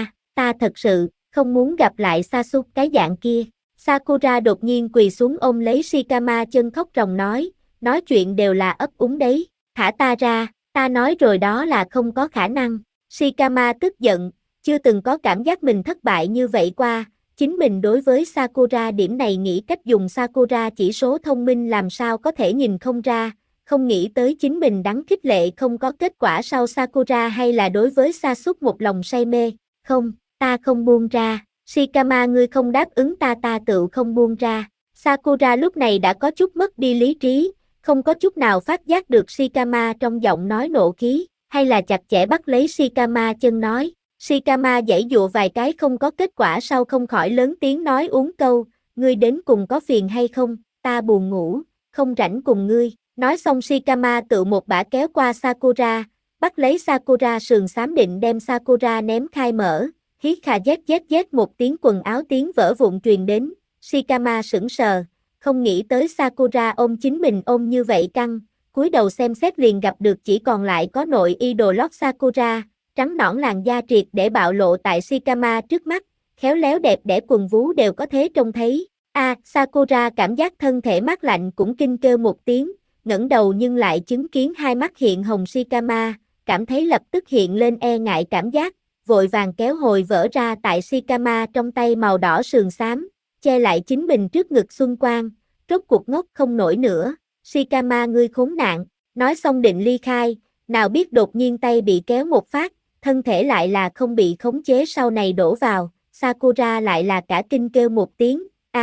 ta thật sự, không muốn gặp lại Sasuke cái dạng kia. Sakura đột nhiên quỳ xuống ôm lấy Shikama chân khóc ròng nói chuyện đều là ấp úng đấy, thả ta ra, ta nói rồi đó là không có khả năng. Shikama tức giận, chưa từng có cảm giác mình thất bại như vậy qua, chính mình đối với Sakura điểm này nghĩ cách dùng Sakura chỉ số thông minh làm sao có thể nhìn không ra, không nghĩ tới chính mình đắng khích lệ không có kết quả sau Sakura hay là đối với Sasuke một lòng say mê, không, ta không buông ra, Shikama ngươi không đáp ứng ta tự không buông ra. Sakura lúc này đã có chút mất đi lý trí, không có chút nào phát giác được Shikama trong giọng nói nộ khí, hay là chặt chẽ bắt lấy Shikama chân nói. Shikama giãy dụa vài cái không có kết quả sau không khỏi lớn tiếng nói uống câu, ngươi đến cùng có phiền hay không, ta buồn ngủ, không rảnh cùng ngươi. Nói xong Shikama tự một bả kéo qua Sakura, bắt lấy Sakura sườn xám định đem Sakura ném khai mở, hít khà zzzz một tiếng quần áo tiếng vỡ vụn truyền đến, Shikama sững sờ, không nghĩ tới Sakura ôm chính mình ôm như vậy căng, cúi đầu xem xét liền gặp được chỉ còn lại có nội y đồ lót Sakura, trắng nõn làn da triệt để bạo lộ tại Shikama trước mắt, khéo léo đẹp đẽ quần vú đều có thể trông thấy. Sakura cảm giác thân thể mát lạnh cũng kinh kêu một tiếng, ngẩng đầu nhưng lại chứng kiến hai mắt hiện hồng Shikama, cảm thấy lập tức hiện lên e ngại cảm giác, vội vàng kéo hồi vỡ ra tại Shikama trong tay màu đỏ sườn xám, che lại chính mình trước ngực Xuân Quang, rốt cuộc ngốc không nổi nữa, Shikama ngươi khốn nạn, nói xong định ly khai, nào biết đột nhiên tay bị kéo một phát, thân thể lại là không bị khống chế sau này đổ vào, Sakura lại là cả kinh kêu một tiếng,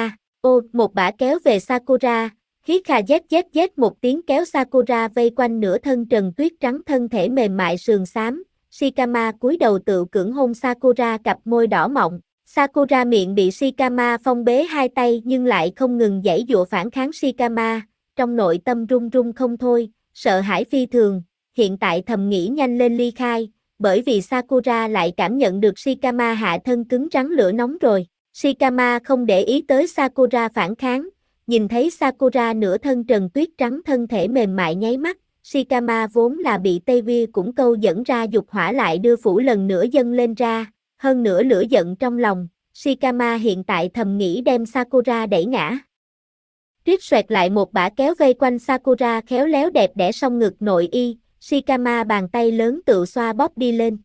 một bả kéo về Sakura, hít kha z một tiếng kéo Sakura vây quanh nửa thân trần tuyết trắng thân thể mềm mại sườn xám, Shikama cúi đầu tự cưỡng hôn Sakura cặp môi đỏ mọng, Sakura miệng bị Shikama phong bế hai tay nhưng lại không ngừng giãy giụa phản kháng Shikama, trong nội tâm run run không thôi, sợ hãi phi thường, hiện tại thầm nghĩ nhanh lên ly khai, bởi vì Sakura lại cảm nhận được Shikama hạ thân cứng rắn lửa nóng rồi. Shikama không để ý tới Sakura phản kháng, nhìn thấy Sakura nửa thân trần tuyết trắng thân thể mềm mại nháy mắt, Shikama vốn là bị Tây Vi cũng câu dẫn ra dục hỏa lại đưa phủ lần nữa dâng lên ra, hơn nữa lửa giận trong lòng, Shikama hiện tại thầm nghĩ đem Sakura đẩy ngã. Triết xoẹt lại một bả kéo vây quanh Sakura khéo léo đẹp đẽ song ngực nội y, Shikama bàn tay lớn tự xoa bóp đi lên,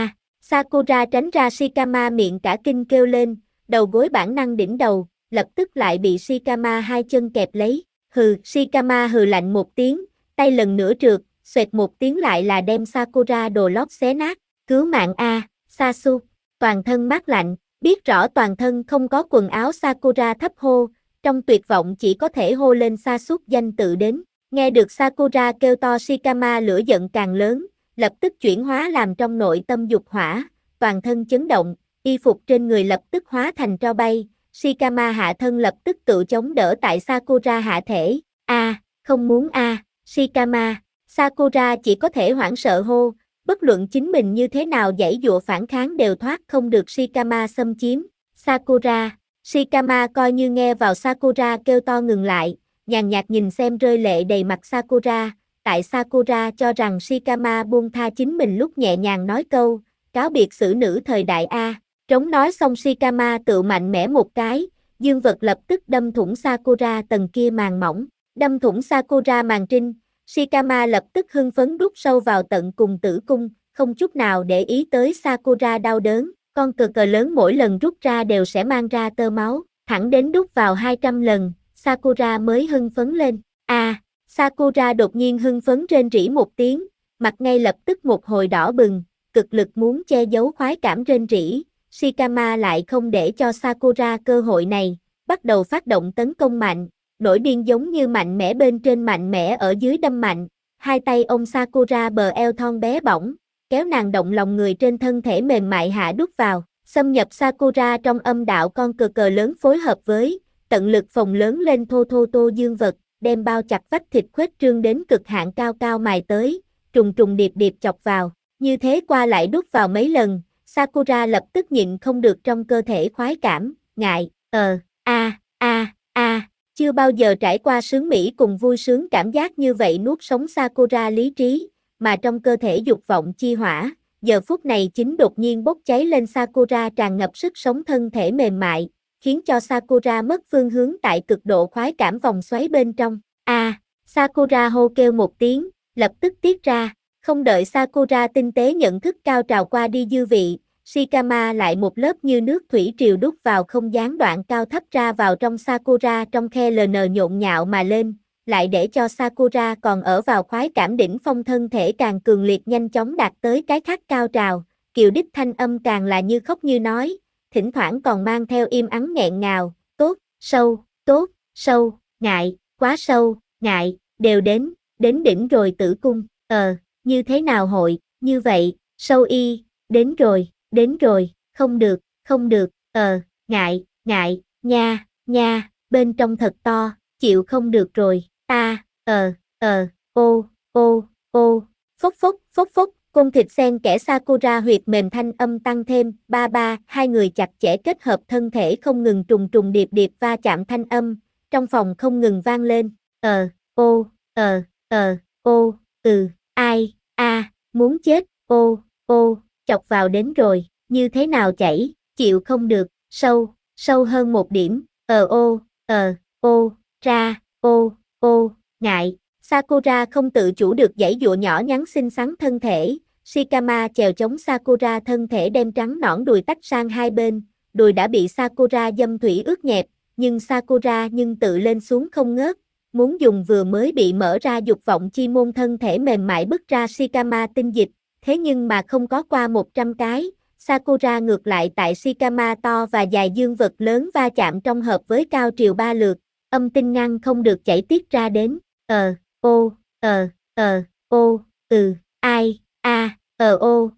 Sakura tránh ra Shikama miệng cả kinh kêu lên, đầu gối bản năng đỉnh đầu, lập tức lại bị Shikama hai chân kẹp lấy, Shikama hừ lạnh một tiếng, tay lần nữa trượt, xoẹt một tiếng lại là đem Sakura đồ lót xé nát, cứu mạng Sasu, toàn thân mát lạnh, biết rõ toàn thân không có quần áo Sakura thấp hô, trong tuyệt vọng chỉ có thể hô lên Sasu danh tự đến, nghe được Sakura kêu to Shikama lửa giận càng lớn, lập tức chuyển hóa làm trong nội tâm dục hỏa, toàn thân chấn động, y phục trên người lập tức hóa thành tro bay, Shikama hạ thân lập tức tự chống đỡ tại Sakura hạ thể, không muốn Shikama, Sakura chỉ có thể hoảng sợ hô, bất luận chính mình như thế nào giãy giụa phản kháng đều thoát không được Shikama xâm chiếm, Shikama coi như nghe vào Sakura kêu to ngừng lại, nhàn nhạt nhìn xem rơi lệ đầy mặt Sakura, tại Sakura cho rằng Shikama buông tha chính mình lúc nhẹ nhàng nói câu, cáo biệt xử nữ thời đại trống nói xong Shikama tự mạnh mẽ một cái, dương vật lập tức đâm thủng Sakura tầng kia màng mỏng, đâm thủng Sakura màng trinh, Shikama lập tức hưng phấn đút sâu vào tận cùng tử cung, không chút nào để ý tới Sakura đau đớn, con cờ lớn mỗi lần rút ra đều sẽ mang ra tơ máu, thẳng đến đút vào 200 lần, Sakura mới hưng phấn lên, Sakura đột nhiên hưng phấn rên rỉ một tiếng, mặt ngay lập tức một hồi đỏ bừng, cực lực muốn che giấu khoái cảm rên rỉ, Shikama lại không để cho Sakura cơ hội này, bắt đầu phát động tấn công mạnh, nổi điên giống như mạnh mẽ bên trên mạnh mẽ ở dưới đâm mạnh, hai tay ôm Sakura bờ eo thon bé bỏng, kéo nàng động lòng người trên thân thể mềm mại hạ đút vào, xâm nhập Sakura trong âm đạo con cờ lớn phối hợp với, tận lực phồng lớn lên thô thô tô dương vật, đem bao chặt vách thịt khuếch trương đến cực hạn cao cao mài tới, trùng trùng điệp điệp chọc vào, như thế qua lại đút vào mấy lần, Sakura lập tức nhịn không được trong cơ thể khoái cảm, ngại, chưa bao giờ trải qua sướng mỹ cùng vui sướng cảm giác như vậy nuốt sống Sakura lý trí, mà trong cơ thể dục vọng chi hỏa, giờ phút này chính đột nhiên bốc cháy lên Sakura tràn ngập sức sống thân thể mềm mại, khiến cho Sakura mất phương hướng tại cực độ khoái cảm vòng xoáy bên trong. Sakura hô kêu một tiếng, lập tức tiết ra, không đợi Sakura tinh tế nhận thức cao trào qua đi dư vị, Shikama lại một lớp như nước thủy triều đút vào không gián đoạn cao thấp ra vào trong Sakura trong khe LN nhộn nhạo mà lên, lại để cho Sakura còn ở vào khoái cảm đỉnh phong thân thể càng cường liệt nhanh chóng đạt tới cái khắc cao trào, kiều đích thanh âm càng là như khóc như nói, thỉnh thoảng còn mang theo im ắng nghẹn ngào, tốt, sâu, ngại, quá sâu, ngại, đều đến đỉnh rồi tử cung, như thế nào hội, như vậy, sâu y, đến rồi, không được, ngại, nha, bên trong thật to, chịu không được rồi, phốc phốc, côn thịt xen kẽ Sakura huyệt mềm thanh âm tăng thêm, ba, hai người chặt chẽ kết hợp thân thể không ngừng trùng trùng điệp điệp va chạm thanh âm, trong phòng không ngừng vang lên, ai, muốn chết, chọc vào đến rồi, như thế nào chảy, chịu không được, sâu hơn một điểm, ngại, Sakura không tự chủ được giãy giụa nhỏ nhắn xinh xắn thân thể, Shikama chèo chống Sakura, thân thể đem trắng nõn đùi tách sang hai bên, đùi đã bị Sakura dâm thủy ướt nhẹp, nhưng Sakura tự lên xuống không ngớt, muốn dùng vừa mới bị mở ra dục vọng chi môn thân thể mềm mại bứt ra Shikama tinh dịch, thế nhưng mà không có qua 100 cái, Sakura ngược lại tại Shikama to và dài dương vật lớn va chạm trong hợp với cao triều 3 lượt, âm tinh ngăn không được chảy tiết ra đến, ô, ô, ai, a, ô,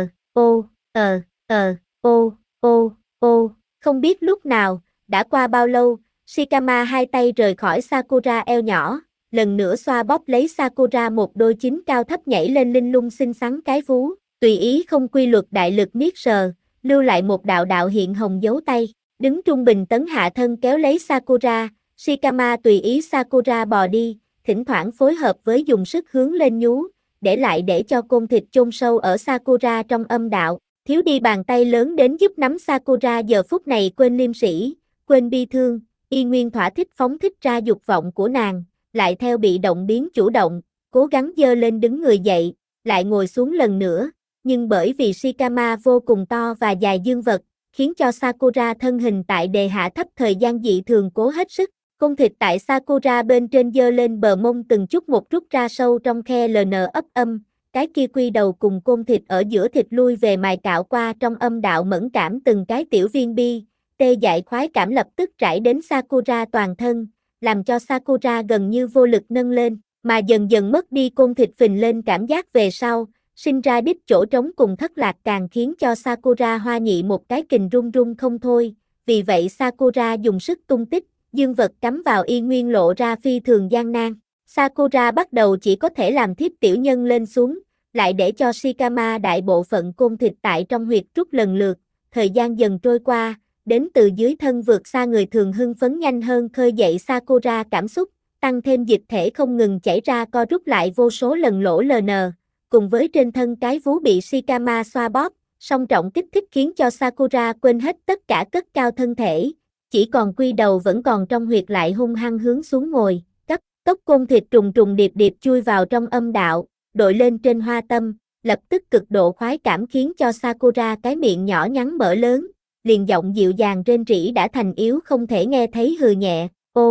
ô, không biết lúc nào, đã qua bao lâu, Shikama hai tay rời khỏi Sakura eo nhỏ, lần nữa xoa bóp lấy Sakura, một đôi chính cao thấp nhảy lên linh lung xinh xắn cái vú, tùy ý không quy luật đại lực niết sờ, lưu lại một đạo đạo hiện hồng dấu tay, đứng trung bình tấn hạ thân kéo lấy Sakura, Shikama tùy ý Sakura bò đi, thỉnh thoảng phối hợp với dùng sức hướng lên nhú, để lại để cho côn thịt chôn sâu ở Sakura trong âm đạo, thiếu đi bàn tay lớn đến giúp nắm Sakura giờ phút này quên liêm sỉ, quên bi thương, y nguyên thỏa thích phóng thích ra dục vọng của nàng, lại theo bị động biến chủ động, cố gắng giơ lên đứng người dậy, lại ngồi xuống lần nữa, nhưng bởi vì Shikama vô cùng to và dài dương vật, khiến cho Sakura thân hình tại đề hạ thấp thời gian dị thường cố hết sức. Cung thịt tại Sakura bên trên giơ lên bờ mông từng chút một rút ra sâu trong khe LN ấp âm, cái kia quy đầu cùng côn thịt ở giữa thịt lui về mài cạo qua trong âm đạo mẫn cảm từng cái tiểu viên bi, tê dại khoái cảm lập tức trải đến Sakura toàn thân, làm cho Sakura gần như vô lực nâng lên, mà dần dần mất đi côn thịt phình lên cảm giác về sau, sinh ra đít chỗ trống cùng thất lạc càng khiến cho Sakura hoa nhị một cái kình run run không thôi, vì vậy Sakura dùng sức tung tích, dương vật cắm vào y nguyên lộ ra phi thường gian nan. Sakura bắt đầu chỉ có thể làm thiếp tiểu nhân lên xuống, lại để cho Shikama đại bộ phận côn thịt tại trong huyệt rút lần lượt, thời gian dần trôi qua, đến từ dưới thân vượt xa người thường hưng phấn nhanh hơn khơi dậy Sakura cảm xúc, tăng thêm dịch thể không ngừng chảy ra co rút lại vô số lần lỗ LN, cùng với trên thân cái vú bị Shikama xoa bóp, song trọng kích thích khiến cho Sakura quên hết tất cả cất cao thân thể. Chỉ còn quy đầu vẫn còn trong huyệt lại hung hăng hướng xuống ngồi, tốc côn thịt trùng trùng điệp điệp chui vào trong âm đạo, đội lên trên hoa tâm, lập tức cực độ khoái cảm khiến cho Sakura cái miệng nhỏ nhắn mở lớn, liền giọng dịu dàng rên rỉ đã thành yếu không thể nghe thấy hừ nhẹ,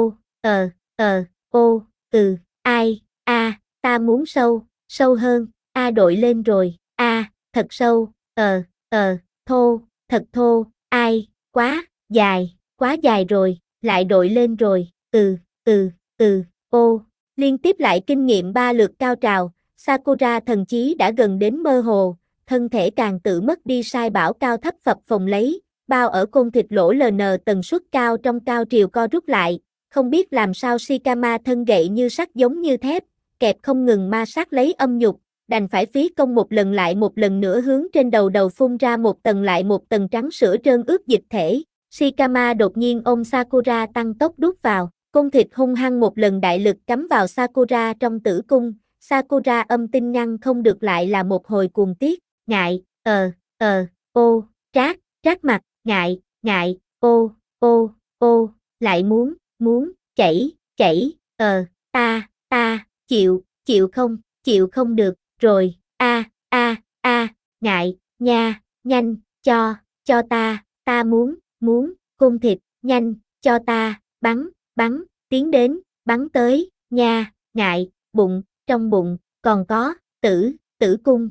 ai, ta muốn sâu hơn, đội lên rồi, thật sâu, thô, thật thô, ai, quá dài rồi, lại đội lên rồi, liên tiếp lại kinh nghiệm 3 lượt cao trào, Sakura thần chí đã gần đến mơ hồ, thân thể càng tự mất đi sai bảo cao thấp phập phồng lấy, bao ở côn thịt lỗ LN tần suất cao trong cao triều co rút lại, không biết làm sao Shikama thân gậy như sắt giống như thép, kẹp không ngừng ma sát lấy âm nhục, đành phải phí công một lần lại một lần nữa hướng trên đầu phun ra một tầng lại một tầng trắng sữa trơn ướt dịch thể. Shikama đột nhiên ôm Sakura tăng tốc đút vào, côn thịt hung hăng một lần đại lực cắm vào Sakura trong tử cung, Sakura âm tinh ngăn không được lại là một hồi cuồng tiết, ngại, trát mặt, ngại, lại muốn, chảy, ta, chịu không được, rồi, ngại, nha, nhanh, cho ta muốn, côn thịt, nhanh, cho ta, bắn, tiến đến, bắn tới, nha, ngại, bụng, trong bụng, còn có, tử cung,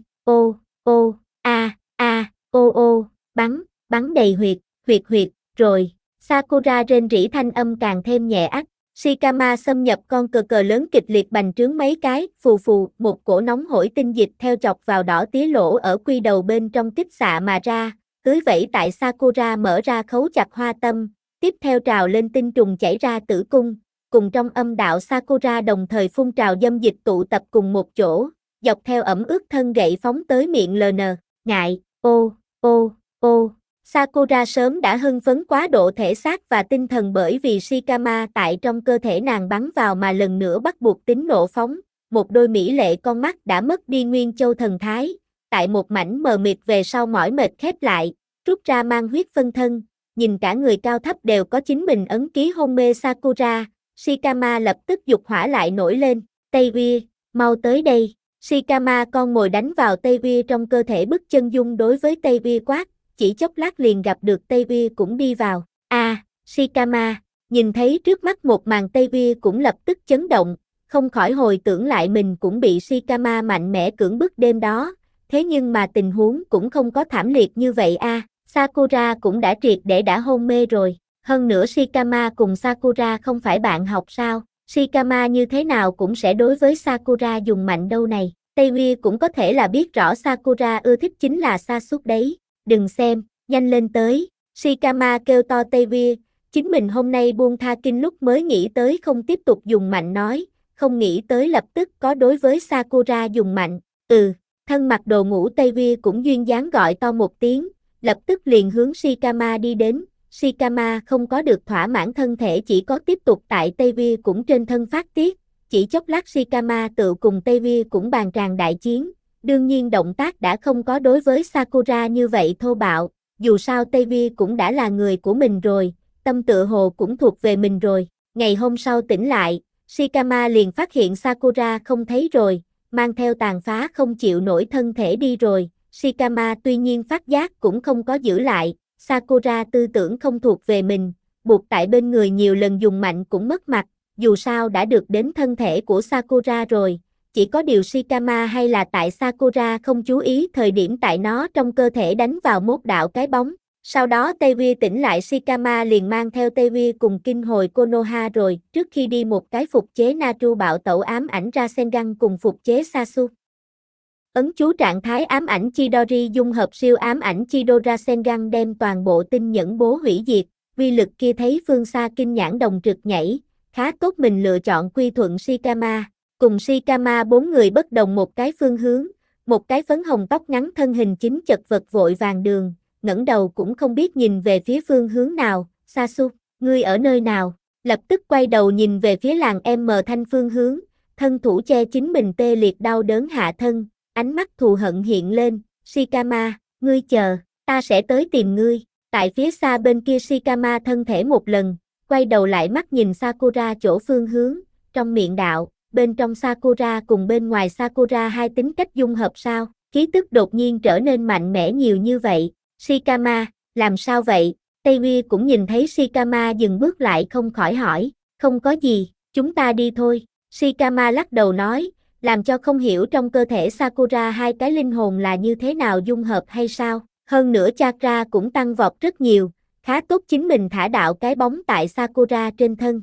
bắn đầy huyệt, rồi, Sakura rên rỉ thanh âm càng thêm nhẹ ắt, Shikama xâm nhập con cờ lớn kịch liệt bành trướng mấy cái, phù, một cổ nóng hổi tinh dịch theo chọc vào đỏ tía lỗ ở quy đầu bên trong kích xạ mà ra, tưới vẩy tại Sakura mở ra khấu chặt hoa tâm, tiếp theo trào lên tinh trùng chảy ra tử cung, cùng trong âm đạo Sakura đồng thời phun trào dâm dịch tụ tập cùng một chỗ, dọc theo ẩm ướt thân gậy phóng tới miệng LN, ngại, Sakura sớm đã hưng phấn quá độ thể xác và tinh thần bởi vì Shikama tại trong cơ thể nàng bắn vào mà lần nữa bắt buộc tính nộ phóng, một đôi mỹ lệ con mắt đã mất đi nguyên châu thần thái, tại một mảnh mờ mịt về sau mỏi mệt khép lại, rút ra mang huyết phân thân, nhìn cả người cao thấp đều có chính mình ấn ký hôn mê Sakura, Shikama lập tức dục hỏa lại nổi lên, Tây Uy, mau tới đây, Shikama con mồi đánh vào Tây trong cơ thể bức chân dung đối với Tây quát, chỉ chốc lát liền gặp được Tây cũng đi vào. Shikama, nhìn thấy trước mắt một màn Tây cũng lập tức chấn động, không khỏi hồi tưởng lại mình cũng bị Shikama mạnh mẽ cưỡng bức đêm đó, thế nhưng mà tình huống cũng không có thảm liệt như vậy Sakura cũng đã triệt để đã hôn mê rồi, hơn nữa Shikama cùng Sakura không phải bạn học sao, Shikama như thế nào cũng sẽ đối với Sakura dùng mạnh đâu này, Tây cũng có thể là biết rõ Sakura ưa thích chính là Sasuke đấy, đừng xem, nhanh lên tới, Shikama kêu to Tây, chính mình hôm nay buông tha kinh lúc mới nghĩ tới không tiếp tục dùng mạnh nói, không nghĩ tới lập tức có đối với Sakura dùng mạnh, thân mặc đồ ngủ Tây cũng duyên dáng gọi to một tiếng, lập tức liền hướng Shikama đi đến, Shikama không có được thỏa mãn thân thể chỉ có tiếp tục tại Tây cũng trên thân phát tiết, chỉ chốc lát Shikama tự cùng Tây cũng bàn tràn đại chiến, đương nhiên động tác đã không có đối với Sakura như vậy thô bạo, dù sao Tây cũng đã là người của mình rồi, tâm tựa hồ cũng thuộc về mình rồi, ngày hôm sau tỉnh lại, Shikama liền phát hiện Sakura không thấy rồi, mang theo tàn phá không chịu nổi thân thể đi rồi, Shikama tuy nhiên phát giác cũng không có giữ lại, Sakura tư tưởng không thuộc về mình, buộc tại bên người nhiều lần dùng mạnh cũng mất mặt, dù sao đã được đến thân thể của Sakura rồi, chỉ có điều Shikama hay là tại Sakura không chú ý thời điểm tại nó trong cơ thể đánh vào mốt đạo cái bóng. Sau đó Tây tỉnh lại Shikama liền mang theo Tây cùng kinh hồi Konoha rồi, trước khi đi một cái phục chế Naru bạo tẩu ám ảnh Rasengan cùng phục chế Sasuke. Ấn chú trạng thái ám ảnh Chidori dung hợp siêu ám ảnh Chido Rasengan đem toàn bộ tinh nhẫn bố hủy diệt, vi lực kia thấy phương xa kinh nhãn đồng trực nhảy, khá tốt mình lựa chọn quy thuận Shikama, cùng Shikama bốn người bất đồng một cái phương hướng, một cái phấn hồng tóc ngắn thân hình chính chật vật vội vàng đường, ngẩng đầu cũng không biết nhìn về phía phương hướng nào, Sasuke, ngươi ở nơi nào, lập tức quay đầu nhìn về phía làng M Thanh phương hướng, thân thủ che chính mình tê liệt đau đớn hạ thân, ánh mắt thù hận hiện lên, Shikama, ngươi chờ, ta sẽ tới tìm ngươi, tại phía xa bên kia Shikama thân thể một lần, quay đầu lại mắt nhìn Sakura chỗ phương hướng, trong miệng đạo, bên trong Sakura cùng bên ngoài Sakura hai tính cách dung hợp sao, khí tức đột nhiên trở nên mạnh mẽ nhiều như vậy, Shikama, làm sao vậy, Tây cũng nhìn thấy Shikama dừng bước lại không khỏi hỏi, không có gì, chúng ta đi thôi, Shikama lắc đầu nói, làm cho không hiểu trong cơ thể Sakura hai cái linh hồn là như thế nào dung hợp hay sao, hơn nữa chakra cũng tăng vọt rất nhiều, khá tốt chính mình thả đạo cái bóng tại Sakura trên thân.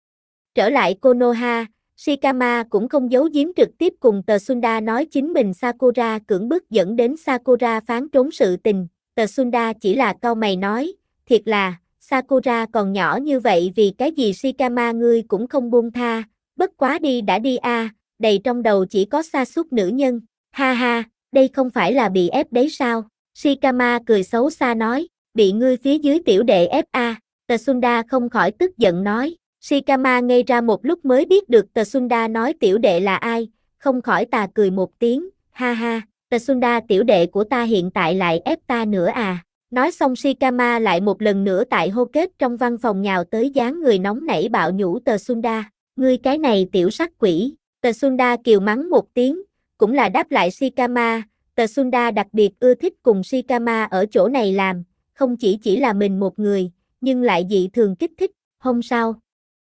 Trở lại Konoha, Shikama cũng không giấu giếm trực tiếp cùng Tsunda nói chính mình Sakura cưỡng bức dẫn đến Sakura phán trốn sự tình, Tsunda chỉ là cau mày nói, thiệt là, Sakura còn nhỏ như vậy vì cái gì Shikama ngươi cũng không buông tha, bất quá đi đã đi đầy trong đầu chỉ có Sasuke nữ nhân, ha ha, đây không phải là bị ép đấy sao, Shikama cười xấu xa nói, bị ngươi phía dưới tiểu đệ ép Tsunda không khỏi tức giận nói, Shikama ngây ra một lúc mới biết được Tsunda nói tiểu đệ là ai, không khỏi tà cười một tiếng, ha ha, Tsunda tiểu đệ của ta hiện tại lại ép ta nữa nói xong Shikama lại một lần nữa tại hô kết trong văn phòng nhào tới dáng người nóng nảy bạo nhũ Tsunda, ngươi cái này tiểu sắc quỷ. Tsunda kiều mắng một tiếng, cũng là đáp lại Shikama, Tsunda đặc biệt ưa thích cùng Shikama ở chỗ này làm, không chỉ là mình một người, nhưng lại dị thường kích thích, hôm sau.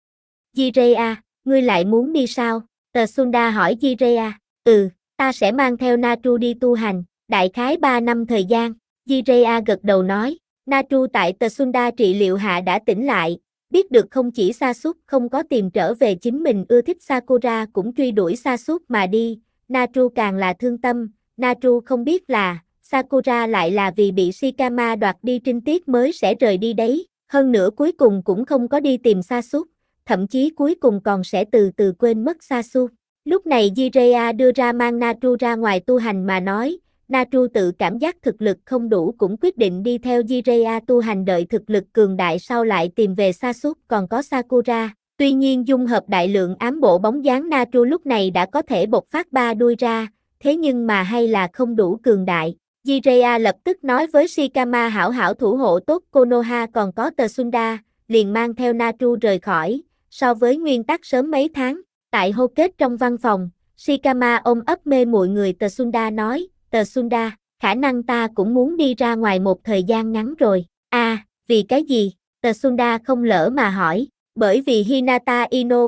Jiraiya, ngươi lại muốn đi sao? Tsunda hỏi Jiraiya, ta sẽ mang theo Naru đi tu hành, đại khái 3 năm thời gian, Jiraiya gật đầu nói, Naru tại Tsunda trị liệu hạ đã tỉnh lại. Biết được không chỉ Sasuke không có tìm trở về chính mình ưa thích Sakura cũng truy đuổi Sasuke mà đi, Naru càng là thương tâm, Naru không biết là, Sakura lại là vì bị Shikama đoạt đi trinh tiết mới sẽ rời đi đấy, hơn nữa cuối cùng cũng không có đi tìm Sasuke, thậm chí cuối cùng còn sẽ từ từ quên mất Sasuke. Lúc này Jiraiya đưa ra mang Naru ra ngoài tu hành mà nói, Naru tự cảm giác thực lực không đủ cũng quyết định đi theo Jiraiya tu hành đợi thực lực cường đại sau lại tìm về Sasuke còn có Sakura. Tuy nhiên dung hợp đại lượng ám bộ bóng dáng Naru lúc này đã có thể bộc phát ba đuôi ra, thế nhưng mà hay là không đủ cường đại. Jiraiya lập tức nói với Shikama hảo hảo thủ hộ tốt Konoha còn có Tsunda, liền mang theo Naru rời khỏi, so với nguyên tắc sớm mấy tháng. Tại hô kết trong văn phòng, Shikama ôm ấp mê muội người Tsunda nói, Tsunda, khả năng ta cũng muốn đi ra ngoài một thời gian ngắn rồi. Vì cái gì? Tsunda không lỡ mà hỏi, bởi vì Hinata Ino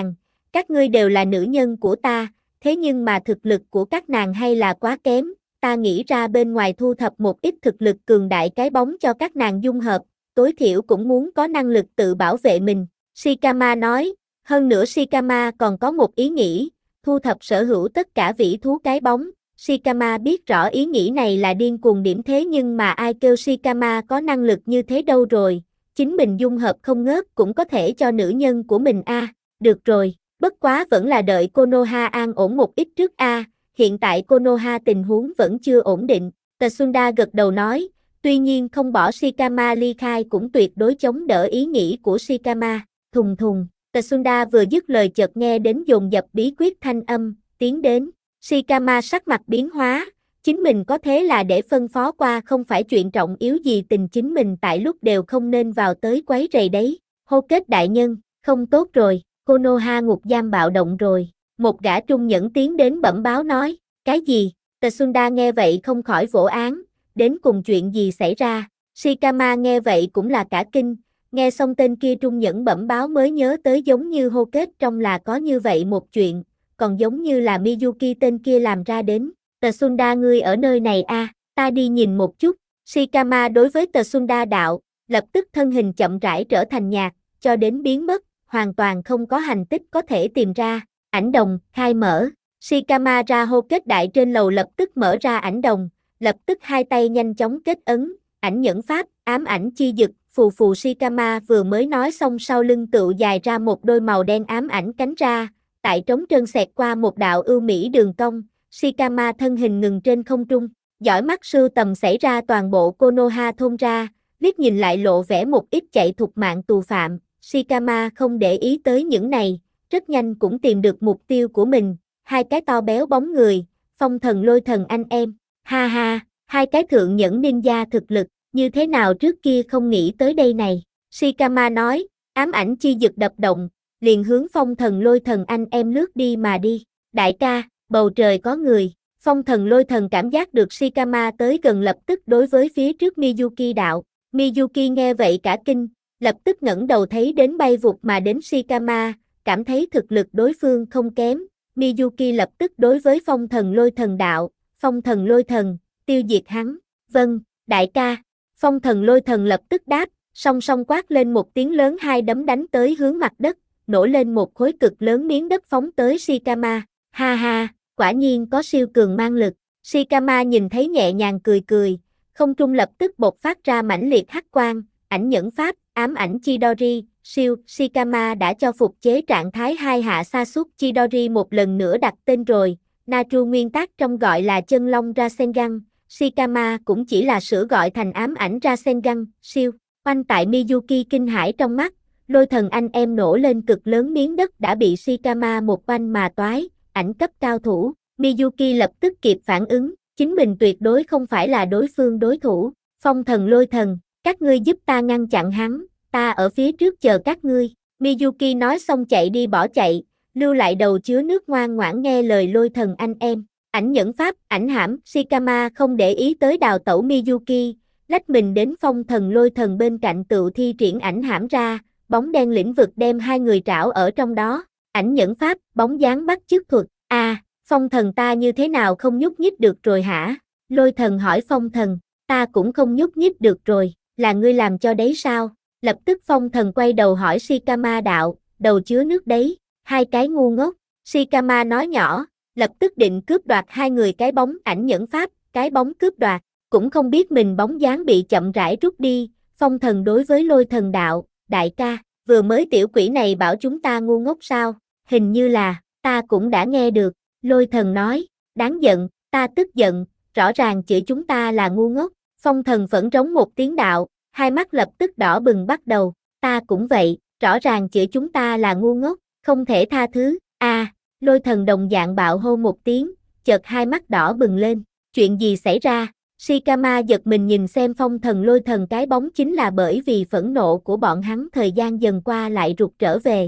các ngươi đều là nữ nhân của ta, thế nhưng mà thực lực của các nàng hay là quá kém, ta nghĩ ra bên ngoài thu thập một ít thực lực cường đại cái bóng cho các nàng dung hợp, tối thiểu cũng muốn có năng lực tự bảo vệ mình. Shikama nói, hơn nữa Shikama còn có một ý nghĩ, thu thập sở hữu tất cả vĩ thú cái bóng. Shikama biết rõ ý nghĩ này là điên cuồng điểm thế nhưng mà ai kêu Shikama có năng lực như thế đâu rồi, chính mình dung hợp không ngớt cũng có thể cho nữ nhân của mình được rồi, bất quá vẫn là đợi Konoha an ổn một ít trước hiện tại Konoha tình huống vẫn chưa ổn định. Tsunda gật đầu nói, tuy nhiên không bỏ Shikama ly khai cũng tuyệt đối chống đỡ ý nghĩ của Shikama. Thùng thùng, Tsunda vừa dứt lời chợt nghe đến dồn dập bí quyết thanh âm, tiến đến. Shikama sắc mặt biến hóa, chính mình có thế là để phân phó qua không phải chuyện trọng yếu gì tình chính mình tại lúc đều không nên vào tới quấy rầy đấy. Hô kết đại nhân, không tốt rồi, Konoha ngục giam bạo động rồi. Một gã trung nhẫn tiến đến bẩm báo nói, cái gì? Tsunda nghe vậy không khỏi vỗ án, đến cùng chuyện gì xảy ra? Shikama nghe vậy cũng là cả kinh, nghe xong tên kia trung nhẫn bẩm báo mới nhớ tới giống như hô kết trong là có như vậy một chuyện, còn giống như là Miyuki tên kia làm ra đến. Tsunda ngươi ở nơi này ta đi nhìn một chút. Shikama đối với Tsunda đạo, lập tức thân hình chậm rãi trở thành nhạt, cho đến biến mất, hoàn toàn không có hành tích có thể tìm ra. Ảnh đồng, khai mở. Shikama ra hô kết đại trên lầu lập tức mở ra ảnh đồng, lập tức hai tay nhanh chóng kết ấn, ảnh nhẫn pháp, ám ảnh chi dực, phù phù. Shikama vừa mới nói xong sau lưng tựu dài ra một đôi màu đen ám ảnh cánh ra, tại trống trơn xẹt qua một đạo ưu mỹ đường cong, Shikama thân hình ngừng trên không trung, dõi mắt sưu tầm xảy ra toàn bộ Konoha thôn ra, liếc nhìn lại lộ vẻ một ít chạy thục mạng tù phạm. Shikama không để ý tới những này, rất nhanh cũng tìm được mục tiêu của mình, hai cái to béo bóng người, phong thần lôi thần anh em, ha ha, hai cái thượng nhẫn ninja thực lực, như thế nào trước kia không nghĩ tới đây này. Shikama nói, ám ảnh chi dực đập động, liền hướng phong thần lôi thần anh em lướt đi mà đi. Đại ca, bầu trời có người. Phong thần lôi thần cảm giác được Shikama tới gần lập tức đối với phía trước Miyuki đạo. Miyuki nghe vậy cả kinh, lập tức ngẩng đầu thấy đến bay vụt mà đến Shikama, cảm thấy thực lực đối phương không kém. Miyuki lập tức đối với phong thần lôi thần đạo, phong thần lôi thần, tiêu diệt hắn. Vâng, đại ca. Phong thần lôi thần lập tức đáp, song song quát lên một tiếng lớn, hai đấm đánh tới hướng mặt đất, nổi lên một khối cực lớn miếng đất phóng tới Shikama. Ha ha, quả nhiên có siêu cường mang lực. Shikama nhìn thấy nhẹ nhàng cười cười, không trung lập tức bộc phát ra mãnh liệt hắc quang, ảnh nhẫn pháp, ám ảnh Chidori, siêu. Shikama đã cho phục chế trạng thái hai hạ sa sút Chidori một lần nữa đặt tên rồi, Naru nguyên tác trong gọi là chân long Rasengan, Shikama cũng chỉ là sửa gọi thành ám ảnh Rasengan, siêu. Oanh tại Miyuki kinh hãi trong mắt, lôi thần anh em nổ lên cực lớn miếng đất đã bị Shikama một oanh mà toái, ảnh cấp cao thủ. Miyuki lập tức kịp phản ứng, chính mình tuyệt đối không phải là đối phương đối thủ. Phong thần lôi thần, các ngươi giúp ta ngăn chặn hắn, ta ở phía trước chờ các ngươi. Miyuki nói xong chạy đi bỏ chạy, lưu lại đầu chứa nước ngoan ngoãn nghe lời lôi thần anh em. Ảnh nhẫn pháp, ảnh hãm, Shikama không để ý tới đào tẩu Miyuki, lách mình đến phong thần lôi thần bên cạnh tự thi triển ảnh hãm ra, bóng đen lĩnh vực đem hai người trảo ở trong đó. Ảnh nhẫn pháp, bóng dáng bắt chước thuật. Phong thần ta như thế nào không nhúc nhích được rồi hả? Lôi thần hỏi phong thần, ta cũng không nhúc nhích được rồi, là ngươi làm cho đấy sao? Lập tức phong thần quay đầu hỏi Shikama đạo, đầu chứa nước đấy, hai cái ngu ngốc. Shikama nói nhỏ, lập tức định cướp đoạt hai người cái bóng. Ảnh nhẫn pháp, cái bóng cướp đoạt, cũng không biết mình bóng dáng bị chậm rãi rút đi. Phong thần đối với lôi thần đạo, đại ca, vừa mới tiểu quỷ này bảo chúng ta ngu ngốc sao? Hình như là, ta cũng đã nghe được. Lôi thần nói, đáng giận, ta tức giận, rõ ràng chửi chúng ta là ngu ngốc. Phong thần phẫn rống một tiếng đạo, hai mắt lập tức đỏ bừng bắt đầu, ta cũng vậy, rõ ràng chửi chúng ta là ngu ngốc, không thể tha thứ. Lôi thần đồng dạng bạo hô một tiếng, chợt hai mắt đỏ bừng lên, chuyện gì xảy ra? Shikama giật mình nhìn xem phong thần lôi thần cái bóng, chính là bởi vì phẫn nộ của bọn hắn thời gian dần qua lại rụt trở về,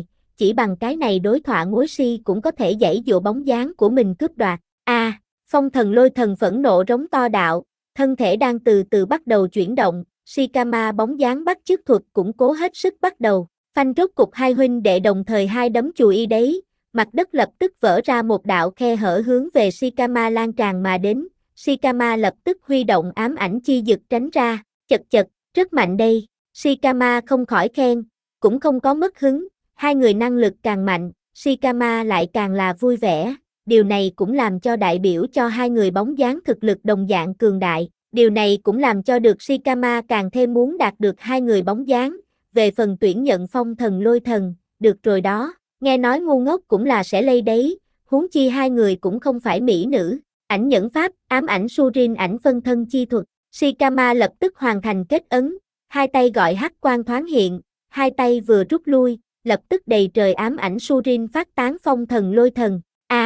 chỉ bằng cái này đối thoại mối si cũng có thể giãy dụa bóng dáng của mình cướp đoạt. Phong thần lôi thần phẫn nộ rống to đạo, thân thể đang từ từ bắt đầu chuyển động, Shikama bóng dáng bắt chước thuật cũng cố hết sức bắt đầu. Phanh rốt cục hai huynh đệ đồng thời hai đấm chùi y đấy, mặt đất lập tức vỡ ra một đạo khe hở hướng về Shikama lan tràn mà đến. Shikama lập tức huy động ám ảnh chi dực tránh ra, chật chật, rất mạnh đây. Shikama không khỏi khen, cũng không có mất hứng, hai người năng lực càng mạnh, Shikama lại càng là vui vẻ. Điều này cũng làm cho đại biểu cho hai người bóng dáng thực lực đồng dạng cường đại. Điều này cũng làm cho được Shikama càng thêm muốn đạt được hai người bóng dáng. Về phần tuyển nhận phong thần lôi thần, được rồi đó, nghe nói ngu ngốc cũng là sẽ lây đấy, huống chi hai người cũng không phải mỹ nữ. Ảnh nhẫn pháp, ám ảnh Surin ảnh phân thân chi thuật, Shikama lập tức hoàn thành kết ấn, hai tay gọi hắc quang thoáng hiện, hai tay vừa rút lui, lập tức đầy trời ám ảnh Surin phát tán phong thần lôi thần.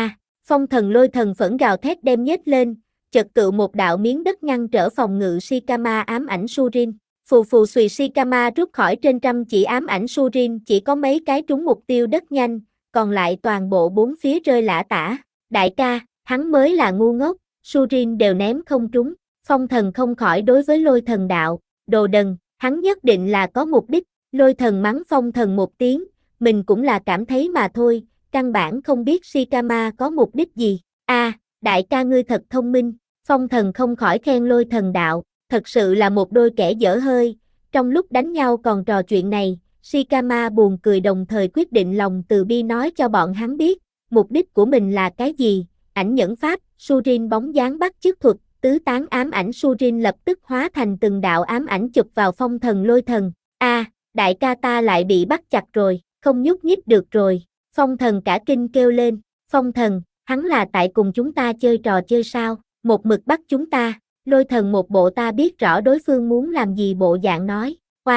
Phong thần lôi thần phẫn gào thét đem nhếch lên, chợt cự một đạo miếng đất ngăn trở phòng ngự Shikama ám ảnh Surin. Phù phù xùy Shikama rút khỏi trên trăm chỉ ám ảnh Surin chỉ có mấy cái trúng mục tiêu đất nhanh, còn lại toàn bộ bốn phía rơi lả tả. Đại ca, hắn mới là ngu ngốc, Surin đều ném không trúng. Phong thần không khỏi đối với lôi thần đạo, đồ đần, hắn nhất định là có mục đích. Lôi thần mắng phong thần một tiếng, mình cũng là cảm thấy mà thôi, căn bản không biết Shikama có mục đích gì. Đại ca ngươi thật thông minh, phong thần không khỏi khen lôi thần đạo, thật sự là một đôi kẻ dở hơi, trong lúc đánh nhau còn trò chuyện này, Shikama buồn cười đồng thời quyết định lòng từ bi nói cho bọn hắn biết, mục đích của mình là cái gì. Ảnh nhẫn pháp, Surin bóng dáng bắt chước thuật, tứ tán ám ảnh Surin lập tức hóa thành từng đạo ám ảnh chụp vào phong thần lôi thần. Đại ca ta lại bị bắt chặt rồi, không nhúc nhích được rồi. Phong thần cả kinh kêu lên, phong thần, hắn là tại cùng chúng ta chơi trò chơi sao, một mực bắt chúng ta. Lôi thần một bộ ta biết rõ đối phương muốn làm gì bộ dạng nói,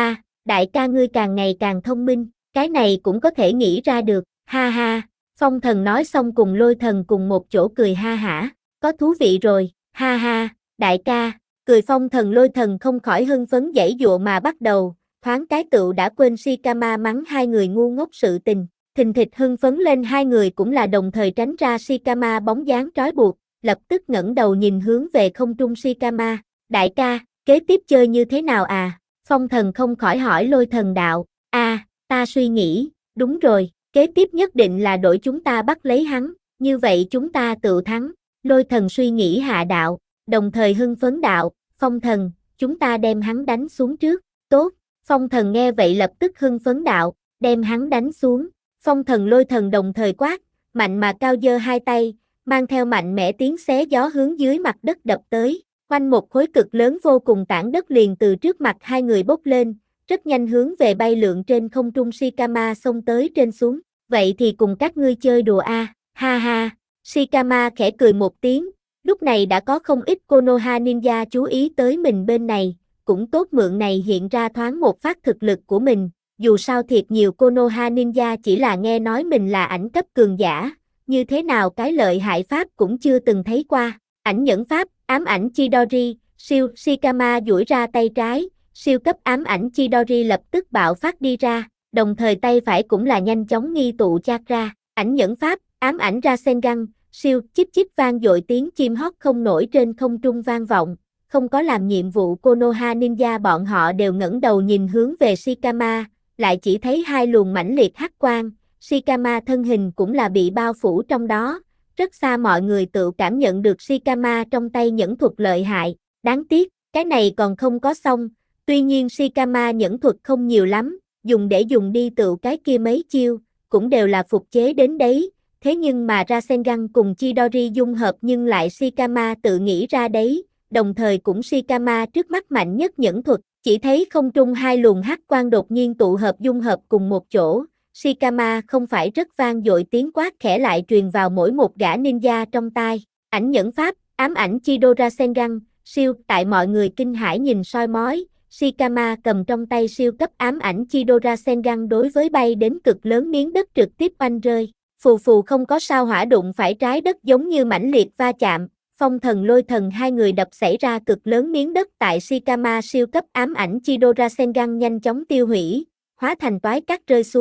đại ca ngươi càng ngày càng thông minh, cái này cũng có thể nghĩ ra được, ha ha. Phong thần nói xong cùng lôi thần cùng một chỗ cười ha hả, có thú vị rồi, ha ha, đại ca, cười. Phong thần lôi thần không khỏi hưng phấn giãy giụa mà bắt đầu, thoáng cái tựu đã quên Shikama mắng hai người ngu ngốc sự tình. Thình thịch hưng phấn lên hai người cũng là đồng thời tránh ra Shikama bóng dáng trói buộc, lập tức ngẩng đầu nhìn hướng về không trung Shikama. Đại ca, kế tiếp chơi như thế nào à? Phong thần không khỏi hỏi lôi thần đạo. Ta suy nghĩ, đúng rồi, kế tiếp nhất định là đội chúng ta bắt lấy hắn, như vậy chúng ta tự thắng. Lôi thần suy nghĩ hạ đạo, đồng thời hưng phấn đạo, phong thần, chúng ta đem hắn đánh xuống trước. Tốt, phong thần nghe vậy lập tức hưng phấn đạo, đem hắn đánh xuống. Phong thần lôi thần đồng thời quát, mạnh mà cao giơ hai tay, mang theo mạnh mẽ tiếng xé gió hướng dưới mặt đất đập tới. Quanh một khối cực lớn vô cùng tảng đất liền từ trước mặt hai người bốc lên, rất nhanh hướng về bay lượn trên không trung Shikama xông tới trên xuống. Vậy thì cùng các ngươi chơi đùa ha ha. Shikama khẽ cười một tiếng, lúc này đã có không ít Konoha ninja chú ý tới mình bên này, cũng tốt mượn này hiện ra thoáng một phát thực lực của mình. Dù sao thiệt nhiều Konoha ninja chỉ là nghe nói mình là ảnh cấp cường giả, như thế nào cái lợi hại pháp cũng chưa từng thấy qua. Ảnh nhẫn pháp, ám ảnh Chidori, siêu. Shikama duỗi ra tay trái, siêu cấp ám ảnh Chidori lập tức bạo phát đi ra, đồng thời tay phải cũng là nhanh chóng nghi tụ chakra. Ảnh nhẫn pháp, ám ảnh Rasengan, siêu. Chip chip vang dội tiếng chim hót không nổi trên không trung vang vọng. Không có làm nhiệm vụ Konoha ninja bọn họ đều ngẩng đầu nhìn hướng về Shikama, lại chỉ thấy hai luồng mãnh liệt hắc quang, Shikama thân hình cũng là bị bao phủ trong đó, rất xa mọi người tự cảm nhận được Shikama trong tay nhẫn thuật lợi hại. Đáng tiếc, cái này còn không có xong, tuy nhiên Shikama nhẫn thuật không nhiều lắm, dùng để dùng đi tựu cái kia mấy chiêu, cũng đều là phục chế đến đấy, thế nhưng mà Rasengan cùng Chidori dung hợp nhưng lại Shikama tự nghĩ ra đấy, đồng thời cũng Shikama trước mắt mạnh nhất nhẫn thuật. Chỉ thấy không trung hai luồng hắc quang đột nhiên tụ hợp dung hợp cùng một chỗ, Shikama không phải rất vang dội tiếng quát khẽ lại truyền vào mỗi một gã ninja trong tai. Ảnh nhẫn pháp, ám ảnh Chido Rasengan, siêu. Tại mọi người kinh hãi nhìn soi mói, Shikama cầm trong tay siêu cấp ám ảnh Chido Rasengan đối với bay đến cực lớn miếng đất trực tiếp oanh rơi. Phù phù không có sao hỏa đụng phải trái đất giống như mãnh liệt va chạm. Phong thần lôi thần hai người đập xảy ra cực lớn miếng đất tại Shikama siêu cấp ám ảnh Chidora Rasengan nhanh chóng tiêu hủy, hóa thành toái cát rơi xuống,